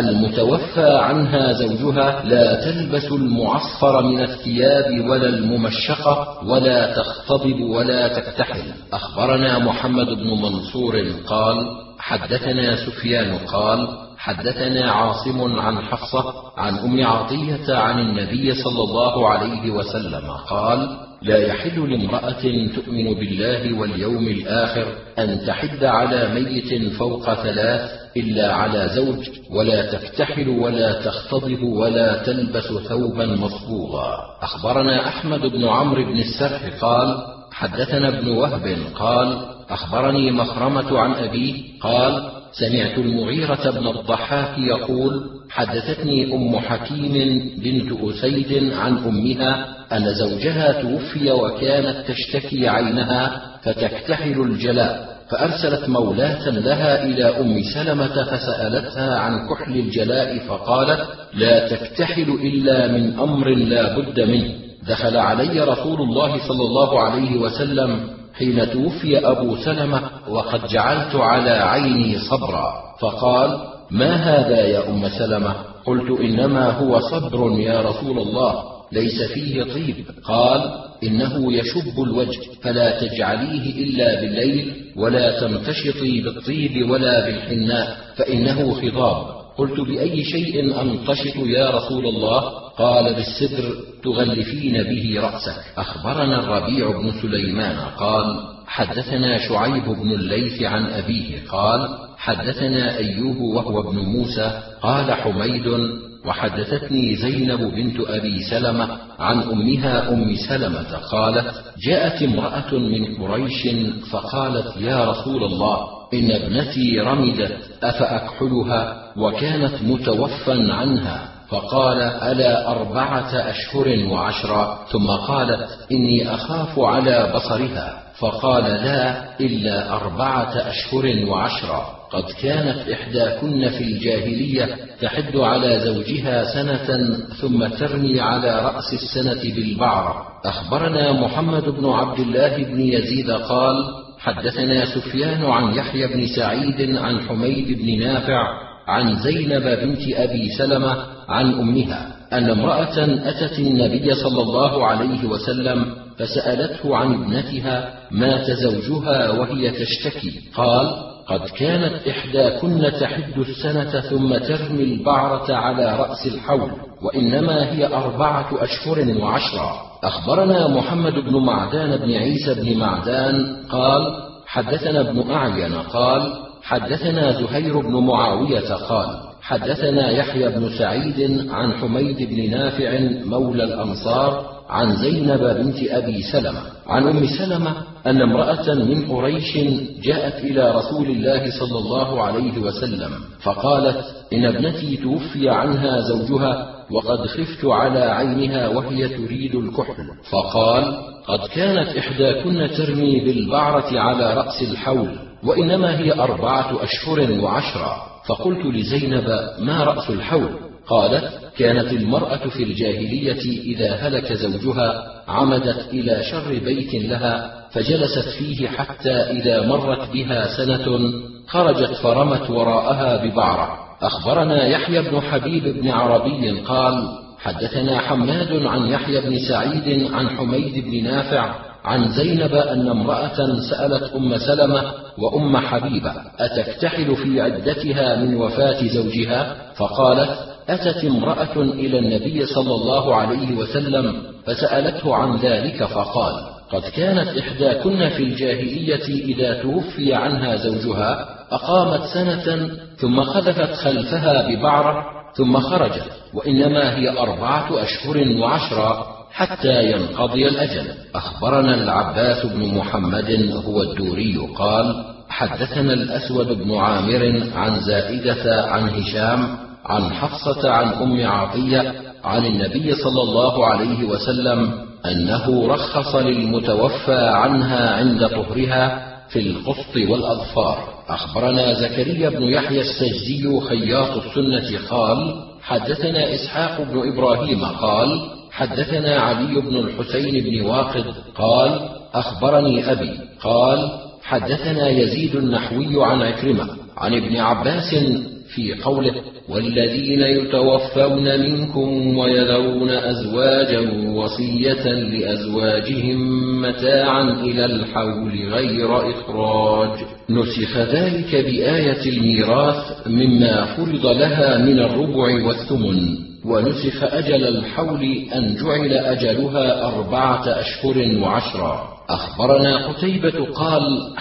المتوفى عنها زوجها لا تلبس المعصفر من الثياب ولا الممشقة ولا تختضب ولا تكتحل. أخبرنا محمد بن منصور قال: حدثنا سفيان قال: حدثنا عاصم عن حفصة عن أم عطية عن النبي صلى الله عليه وسلم قال: لا يحل لامرأة تؤمن بالله واليوم الآخر أن تحد على ميت فوق ثلاث إلا على زوج، ولا تكتحل ولا تختضب ولا تلبس ثوبا مصبوغا. أخبرنا أحمد بن عمرو بن السرح قال: حدثنا ابن وهب قال: أخبرني مخرمة عن أبيه قال: سمعت المغيرة بن الضحاك يقول: حدثتني أم حكيم بنت أسيد عن أمها أن زوجها توفي وكانت تشتكي عينها فتكتحل الجلاء، فأرسلت مولاة لها إلى أم سلمة فسألتها عن كحل الجلاء فقالت: لا تكتحل إلا من أمر لا بد منه. دخل علي رسول الله صلى الله عليه وسلم حين توفي أبو سلمة وقد جعلت على عيني صبرا، فقال: ما هذا يا أم سلمة؟ قلت: إنما هو صبر يا رسول الله، ليس فيه طيب. قال: إنه يشب الوجه، فلا تجعليه إلا بالليل، ولا تمتشطي بالطيب ولا بالحناء، فإنه خضاب. قلت: بأي شيء أمتشط يا رسول الله؟ قال: بالسدر تغلفين به رأسك. أخبرنا الربيع بن سليمان قال: حدثنا شعيب بن الليث عن أبيه قال: حدثنا أيوب وهو ابن موسى قال حميد: وحدثتني زينب بنت أبي سلمة عن أمها أم سلمة قالت: جاءت امرأة من قريش فقالت: يا رسول الله، إن ابنتي رمدت أفأكحلها؟ وكانت متوفى عنها. فقال: ألا أربعة أشهر وعشرة؟ ثم قالت: إني أخاف على بصرها. فقال: لا، إلا أربعة أشهر وعشرة. قد كانت إحداكن في الجاهلية تحد على زوجها سنة ثم ترمي على رأس السنة بالبعرة. أخبرنا محمد بن عبد الله بن يزيد قال: حدثنا سفيان عن يحيى بن سعيد عن حميد بن نافع عن زينب بنت أبي سلمة عن أمها أن امرأة أتت النبي صلى الله عليه وسلم فسألته عن ابنتها مات زوجها وهي تشتكي. قال: قد كانت إحداكن تحد السنة ثم ترمي البعرة على رأس الحول، وإنما هي أربعة أشهر وعشرة. أخبرنا محمد بن معدان بن عيسى بن معدان قال: حدثنا ابن أعين قال: حدثنا زهير بن معاوية قال: حدثنا يحيى بن سعيد عن حميد بن نافع مولى الأنصار عن زينب بنت أبي سلمة عن أم سلمة أن امرأة من قريش جاءت إلى رسول الله صلى الله عليه وسلم فقالت: إن ابنتي توفي عنها زوجها وقد خفت على عينها وهي تريد الكحل. فقال: قد كانت إحداكن ترمي بالبعرة على رأس الحول، وإنما هي أربعة أشهر وعشرة. فقلت لزينب: ما رأس الحول؟ قالت: كانت المرأة في الجاهلية إذا هلك زوجها عمدت إلى شر بيت لها فجلست فيه حتى إذا مرت بها سنة خرجت فرمت وراءها ببعرة. أخبرنا يحيى بن حبيب بن عربي قال: حدثنا حماد عن يحيى بن سعيد عن حميد بن نافع عن زينب أن امرأة سألت أم سلمة وأم حبيبة: أتكتحل في عدتها من وفاة زوجها؟ فقالت: أتت امرأة إلى النبي صلى الله عليه وسلم فسألته عن ذلك فقال: قد كانت إحداكن في الجاهلية إذا توفي عنها زوجها أقامت سنة ثم خلفت خلفها ببعرة ثم خرجت، وإنما هي أربعة أشهر وعشرة حتى ينقضي الأجل. أخبرنا العباس بن محمد هو الدوري قال: حدثنا الأسود بن عامر عن زائدة عن هشام عن حفصة عن أم عطية عن النبي صلى الله عليه وسلم أنه رخص للمتوفى عنها عند طهرها في القسط والأظفار. أخبرنا زكريا بن يحيى السجدي خياط السنة قال: حدثنا إسحاق بن إبراهيم قال: حدثنا علي بن الحسين بن واقد قال: أخبرني أبي قال: حدثنا يزيد النحوي عن عكرمة عن ابن عباس في قوله: والذين يتوفون منكم ويذرون أزواجا وصية لأزواجهم متاعا إلى الحول غير إخراج. نسخ ذلك بآية الميراث مما فرض لها من الربع والثمن، ونسخ أجل الحول أن جعل أجلها أربعة أشهر وعشرا. أخبرنا قتيبة قال: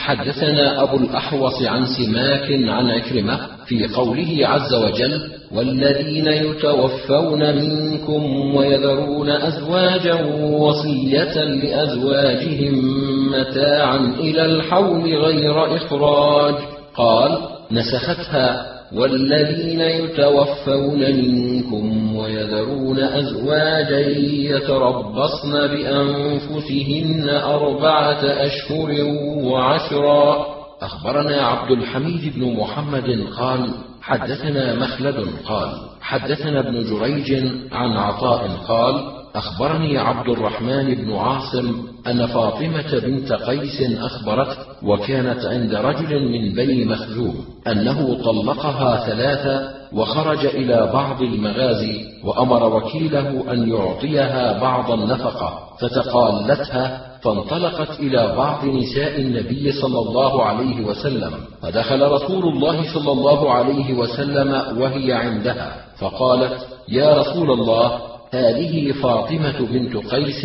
حدثنا أبو الأحوص عن سماك عن عكرمة في قوله عز وجل: والذين يتوفون منكم ويذرون أزواجا وصية لأزواجهم متاعا إلى الحول غير إخراج. قال: نسختها: والذين يتوفون منكم ويذرون أزواجا يتربصن بأنفسهن أربعة أشهر وعشرا. أخبرنا عبد الحميد بن محمد قال: حدثنا مخلد قال: حدثنا ابن جريج عن عطاء قال: أخبرني عبد الرحمن بن عاصم أن فاطمة بنت قيس أخبرته، وكانت عند رجل من بني مخزوم، أنه طلقها ثلاثة وخرج إلى بعض المغازي وأمر وكيله أن يعطيها بعض النفقة، فتقالتها فانطلقت إلى بعض نساء النبي صلى الله عليه وسلم، فدخل رسول الله صلى الله عليه وسلم وهي عندها، فقالت: يا رسول الله، هذه فاطمة بنت قيس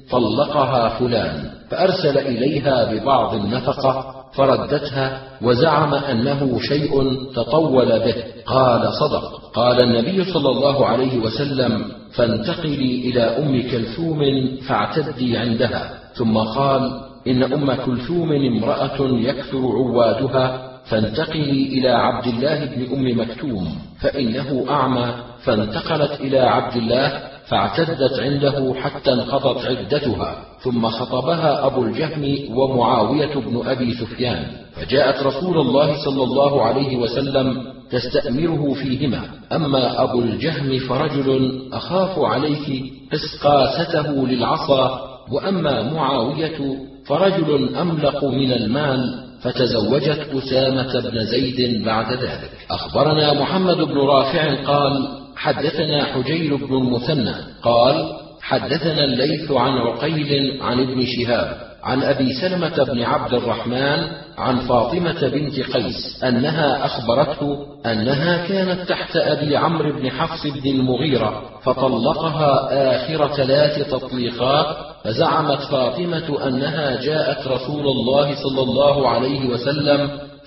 طلقها فلان، فأرسل إليها ببعض النفقة فردتها وزعم أنه شيء تطول به. قال: صدق. قال النبي صلى الله عليه وسلم: فانتقلي إلى أم كلثوم فاعتدي عندها. ثم قال: إن أم كلثوم امرأة يكثر عوادها، فانتقلي إلى عبد الله بن أم مكتوم فإنه أعمى. فانتقلت إلى عبد الله فاعتدت عنده حتى انقضت عدتها، ثم خطبها أبو الجهم ومعاوية بن أبي سفيان، فجاءت رسول الله صلى الله عليه وسلم تستأمره فيهما. أما أبو الجهم فرجل أخاف عليك قسقاسته للعصا، وأما معاوية فرجل أملق من المال، فتزوجت أسامة بن زيد بعد ذلك. أخبرنا محمد بن رافع قال: حدثنا حجير بن المثنى قال: حدثنا الليث عن عقيل عن ابن شهاب عن أبي سلمة بن عبد الرحمن عن فاطمة بنت قيس أنها أخبرته أنها كانت تحت أبي عمرو بن حفص بن المغيرة، فطلقها آخر ثلاث تطليقات، فزعمت فاطمة أنها جاءت رسول الله صلى الله عليه وسلم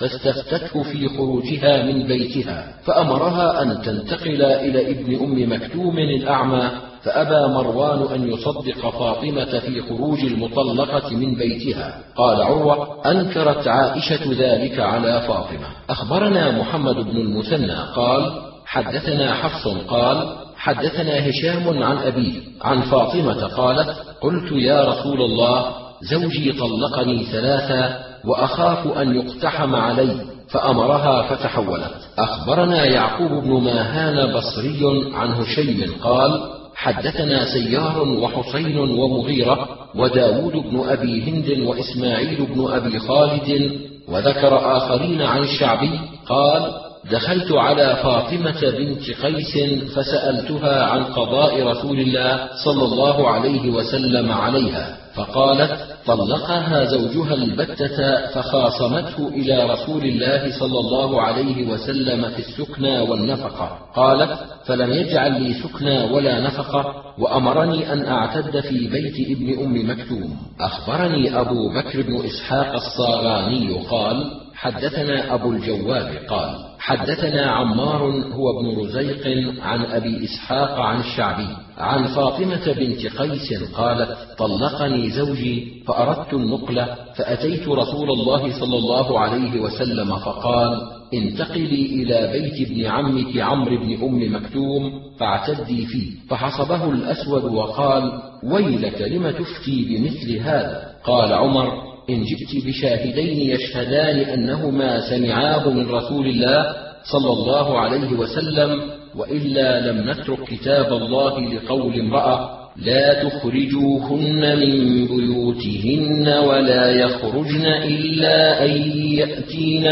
فاستفتته في خروجها من بيتها، فأمرها أن تنتقل إلى ابن أم مكتوم الأعمى، فأبى مروان أن يصدق فاطمة في خروج المطلقة من بيتها. قال عروة: أنكرت عائشة ذلك على فاطمة. أخبرنا محمد بن المثنى قال: حدثنا حفص قال: حدثنا هشام عن أبيه عن فاطمة قالت: قلت يا رسول الله، زوجي طلقني ثلاثا وأخاف أن يقتحم علي، فأمرها فتحولت. أخبرنا يعقوب بن ماهان بصري عن هشيم قال: حدثنا سيار وحسين ومغيرة وداود بن أبي هند وإسماعيل بن أبي خالد، وذكر آخرين عن الشعبي قال: دخلت على فاطمة بنت قيس فسألتها عن قضاء رسول الله صلى الله عليه وسلم عليها، فقالت: طلقها زوجها البتة، فخاصمته إلى رسول الله صلى الله عليه وسلم في السكنى والنفقة. قالت: فلم يجعل لي سكنى ولا نفقة، وأمرني أن أعتد في بيت ابن أم مكتوم. أخبرني أبو بكر بن إسحاق الصاغاني قال: حدثنا أبو الجواب قال: حدثنا عمار هو ابن رزيق عن أبي إسحاق عن الشعبي عن فاطمة بنت قيس قالت: طلقني زوجي فأردت النقلة، فأتيت رسول الله صلى الله عليه وسلم فقال: انتقلي إلى بيت ابن عمك عمرو بن أم مكتوم فاعتدي فيه. فحصبه الأسود وقال: ويلك لم تفتي بمثل هذا؟ قال عمر: إن جئت بشاهدين يشهدان أنهما سمعاه من رسول الله صلى الله عليه وسلم، وإلا لم نترك كتاب الله لقول امرأة: لا تخرجوهن من بيوتهن ولا يخرجن إلا أن يأتين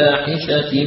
بفاحشة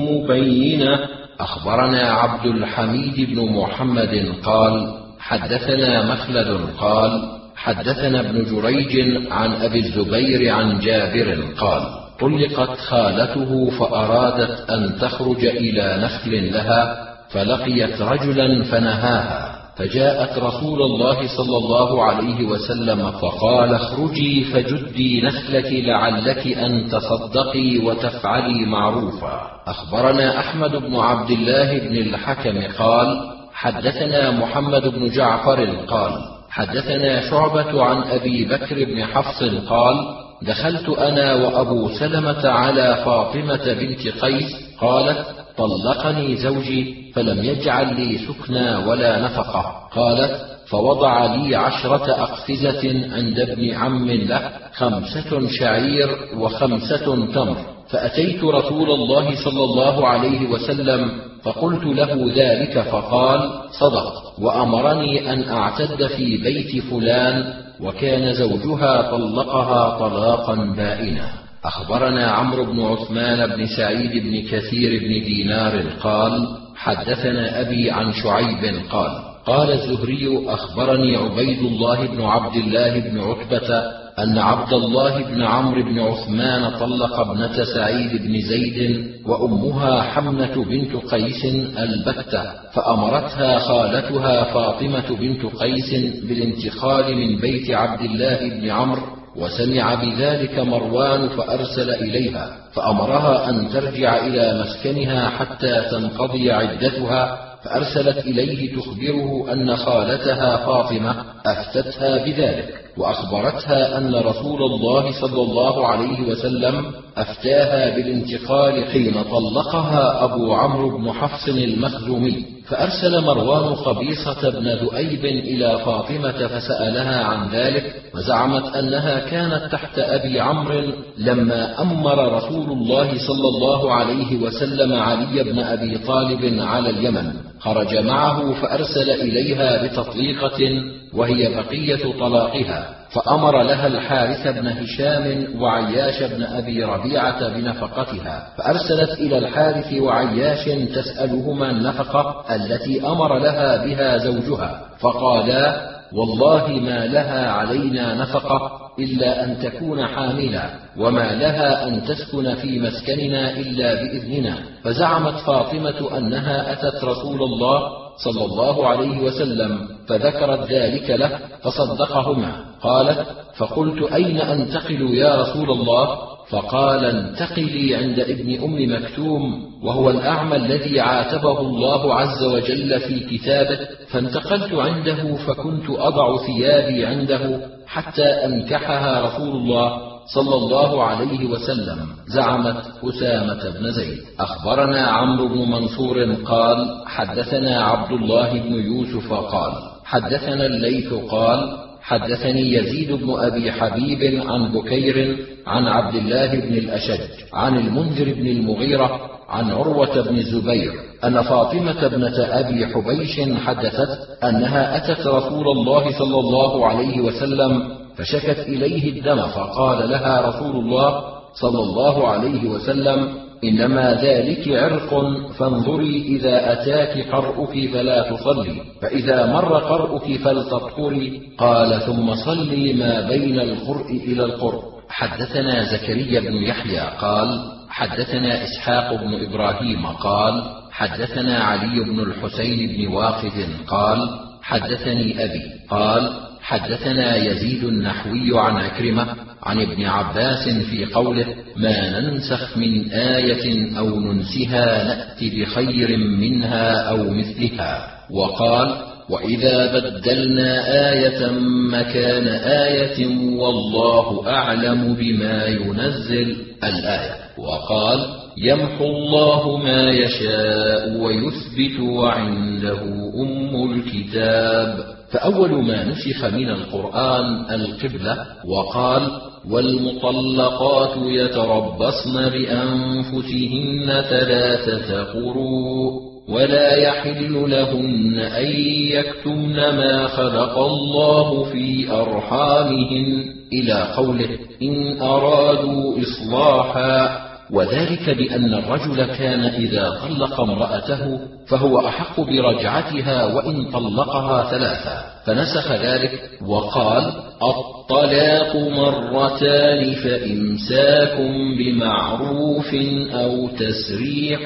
مبينة. أخبرنا عبد الحميد بن محمد قال: حدثنا مخلد قال: حدثنا ابن جريج عن أبي الزبير عن جابر قال: طلقت خالته فأرادت أن تخرج إلى نخل لها، فلقيت رجلا فنهاها، فجاءت رسول الله صلى الله عليه وسلم فقال: اخرجي فجدي نخلك لعلك أن تصدقي وتفعلي معروفا. أخبرنا أحمد بن عبد الله بن الحكم قال: حدثنا محمد بن جعفر قال: حدثنا شعبة عن أبي بكر بن حفص قال: دخلت أنا وأبو سلمة على فاطمة بنت قيس قالت: طلقني زوجي فلم يجعل لي سكنى ولا نفقة. قالت: فوضع لي عشرة أقفزة عند ابن عم له، خمسة شعير وخمسة تمر، فأتيت رسول الله صلى الله عليه وسلم فقلت له ذلك، فقال: صدق، وأمرني أن أعتد في بيت فلان، وكان زوجها طلقها طلاقا بائنا. أخبرنا عمرو بن عثمان بن سعيد بن كثير بن دينار قال: حدثنا أبي عن شعيب قال: قال الزهري: أخبرني عبيد الله بن عبد الله بن عتبة أن عبد الله بن عمرو بن عثمان طلق ابنة سعيد بن زيد وأمها حمنة بنت قيس البتة، فأمرتها خالتها فاطمة بنت قيس بالانتقال من بيت عبد الله بن عمرو، وسمع بذلك مروان فأرسل إليها، فأمرها أن ترجع إلى مسكنها حتى تنقضي عدتها، فأرسلت إليه تخبره أن خالتها فاطمة أفتتها بذلك، وأخبرتها أن رسول الله صلى الله عليه وسلم أفتاها بالانتقال حين طلقها أبو عمرو بن حفص المخزومي. فأرسل مروان قبيصة بن ذؤيب إلى فاطمة فسألها عن ذلك، وزعمت أنها كانت تحت أبي عمرو لما أمر رسول الله صلى الله عليه وسلم علي بن أبي طالب على اليمن، خرج معه فأرسل إليها بتطليقة وهي بقية طلاقها، فأمر لها الحارث بن هشام وعياش بن أبي ربيعة بنفقتها، فأرسلت إلى الحارث وعياش تسألهما النفقة التي أمر لها بها زوجها، فقالا: والله ما لها علينا نفقة إلا أن تكون حاملا، وما لها أن تسكن في مسكننا إلا بإذننا. فزعمت فاطمة أنها أتت رسول الله صلى الله عليه وسلم فذكرت ذلك له فصدقهما. قالت: فقلت: أين أنتقل يا رسول الله؟ فقال: انتقلي عند ابن أم مكتوم، وهو الأعمى الذي عاتبه الله عز وجل في كتابه، فانتقلت عنده فكنت أضع ثيابي عنده حتى أنكحها رسول الله صلى الله عليه وسلم. زعمت أسامة بن زيد. أخبرنا عمرو بن منصور قال: حدثنا عبد الله بن يوسف قال: حدثنا الليث قال: حدثني يزيد بن أبي حبيب عن بكير عن عبد الله بن الأشج عن المنذر بن المغيرة عن عروة بن الزبير أن فاطمة ابنة أبي حبيش حدثت أنها أتت رسول الله صلى الله عليه وسلم فشكت إليه الدم، فقال لها رسول الله صلى الله عليه وسلم: إنما ذلك عرق، فانظري إذا أتاك قرؤك فلا تصلي، فإذا مر قرؤك فلتطهري. قال: ثم صلي ما بين القرء إلى القرء. حدثنا زكريا بن يحيى قال: حدثنا إسحاق بن إبراهيم قال: حدثنا علي بن الحسين بن واقد قال: حدثني أبي قال: حدثنا يزيد النحوي عن عكرمة عن ابن عباس في قوله: ما ننسخ من آية أو ننسها نأت بخير منها أو مثلها. وقال: وإذا بدلنا آية مكان آية والله أعلم بما ينزل الآية. وقال: يمحو الله ما يشاء ويثبت وعنده أم الكتاب. فأول ما نسخ من القرآن القبلة. وقال: والمطلقات يتربصن بأنفسهن ثلاثة قروء ولا يحل لهن أن يكتمن ما خلق الله في أرحامهن إلى قوله: إن أرادوا إصلاحا. وذلك بأن الرجل كان إذا طلق امرأته فهو أحق برجعتها وإن طلقها ثلاثا، فنسخ ذلك وقال: الطلاق مرتان فإمساك بمعروف أو تسريح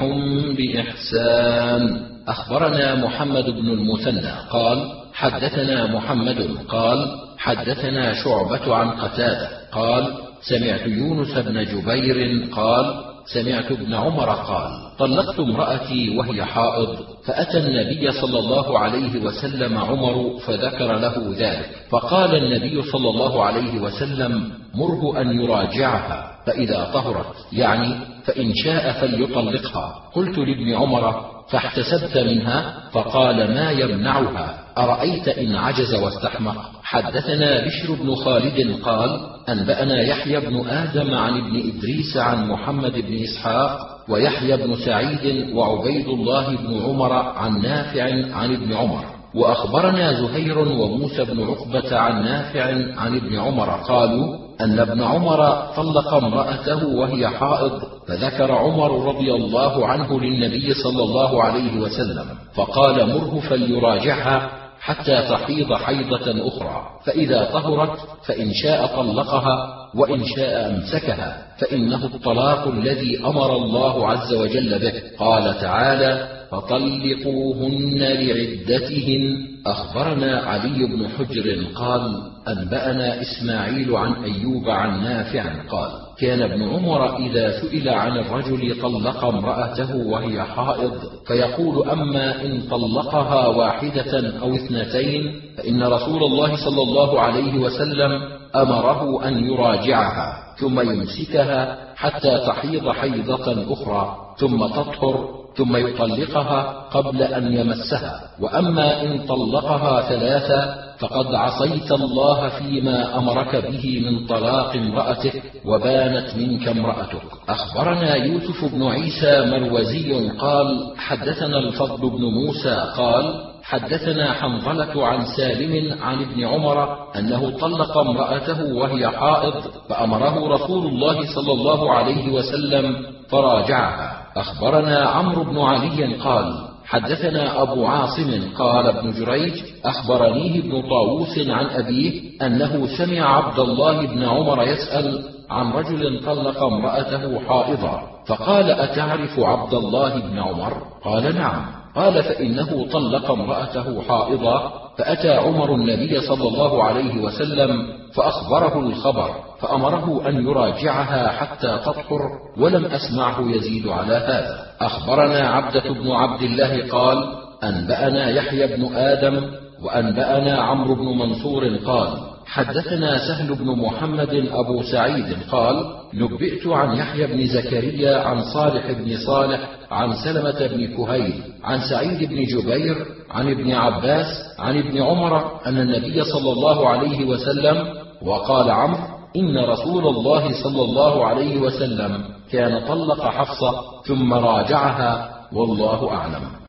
بإحسان. أخبرنا محمد بن المثنى قال: حدثنا محمد قال: حدثنا شعبة عن قتادة قال: سمعت يونس بن جبير قال: سمعت ابن عمر قال: طلقت امرأتي وهي حائض، فأتى النبي صلى الله عليه وسلم عمر فذكر له ذلك، فقال النبي صلى الله عليه وسلم: مره أن يراجعها فإذا طهرت، يعني فإن شاء فليطلقها. قلت لابن عمر: فاحتسبت منها؟ فقال: ما يمنعها، أرأيت إن عجز واستحمق. حدثنا بشر بن خالد قال: أنبأنا يحيى بن آدم عن ابن إدريس عن محمد بن إسحاق ويحيى بن سعيد وعبيد الله بن عمر عن نافع عن ابن عمر. وأخبرنا زهير وموسى بن عقبة عن نافع عن ابن عمر قالوا أن ابن عمر طلق امرأته وهي حائض، فذكر عمر رضي الله عنه للنبي صلى الله عليه وسلم فقال: مره فليراجعها حتى تحيض حيضة أخرى، فإذا طهرت فإن شاء طلقها وإن شاء أمسكها، فإنه الطلاق الذي أمر الله عز وجل به. قال تعالى: فطلقوهن لعدتهن. أخبرنا علي بن حجر قال: أنبأنا إسماعيل عن أيوب عن نافع قال: كان ابن عمر إذا سئل عن الرجل طلق امرأته وهي حائض فيقول: أما إن طلقها واحدة أو اثنتين فإن رسول الله صلى الله عليه وسلم أمره أن يراجعها ثم يمسكها حتى تحيض حيضة أخرى ثم تطهر ثم يطلقها قبل أن يمسها. وأما إن طلقها ثلاثة فقد عصيت الله فيما أمرك به من طلاق امرأتك وبانت منك امرأتك. أخبرنا يوسف بن عيسى مروزي قال: حدثنا الفضل بن موسى قال: حدثنا حنظلة عن سالم عن ابن عمر أنه طلق امرأته وهي حائض فأمره رسول الله صلى الله عليه وسلم فراجعها. أخبرنا عمرو بن علي قال: حدثنا أبو عاصم قال ابن جريج: أخبرنيه ابن طاووس عن أبيه أنه سمع عبد الله بن عمر يسأل عن رجل طلق امرأته حائضا، فقال: أتعرف عبد الله بن عمر؟ قال: نعم. قال فإنه طلق امرأته حائضة، فأتى عمر النبي صلى الله عليه وسلم فأخبره الخبر، فأمره أن يراجعها حتى تطهر، ولم أسمعه يزيد على هذا. أخبرنا عبدة بن عبد الله قال أنبأنا يحيى بن آدم وأنبأنا عمرو بن منصور قال حدثنا سهل بن محمد أبو سعيد قال نبئت عن يحيى بن زكريا عن صالح بن صالح عن سلمة بن كهيل عن سعيد بن جبير عن ابن عباس عن ابن عمر أن النبي صلى الله عليه وسلم، وقال عمرو إن رسول الله صلى الله عليه وسلم كان طلق حفصة ثم راجعها، والله أعلم.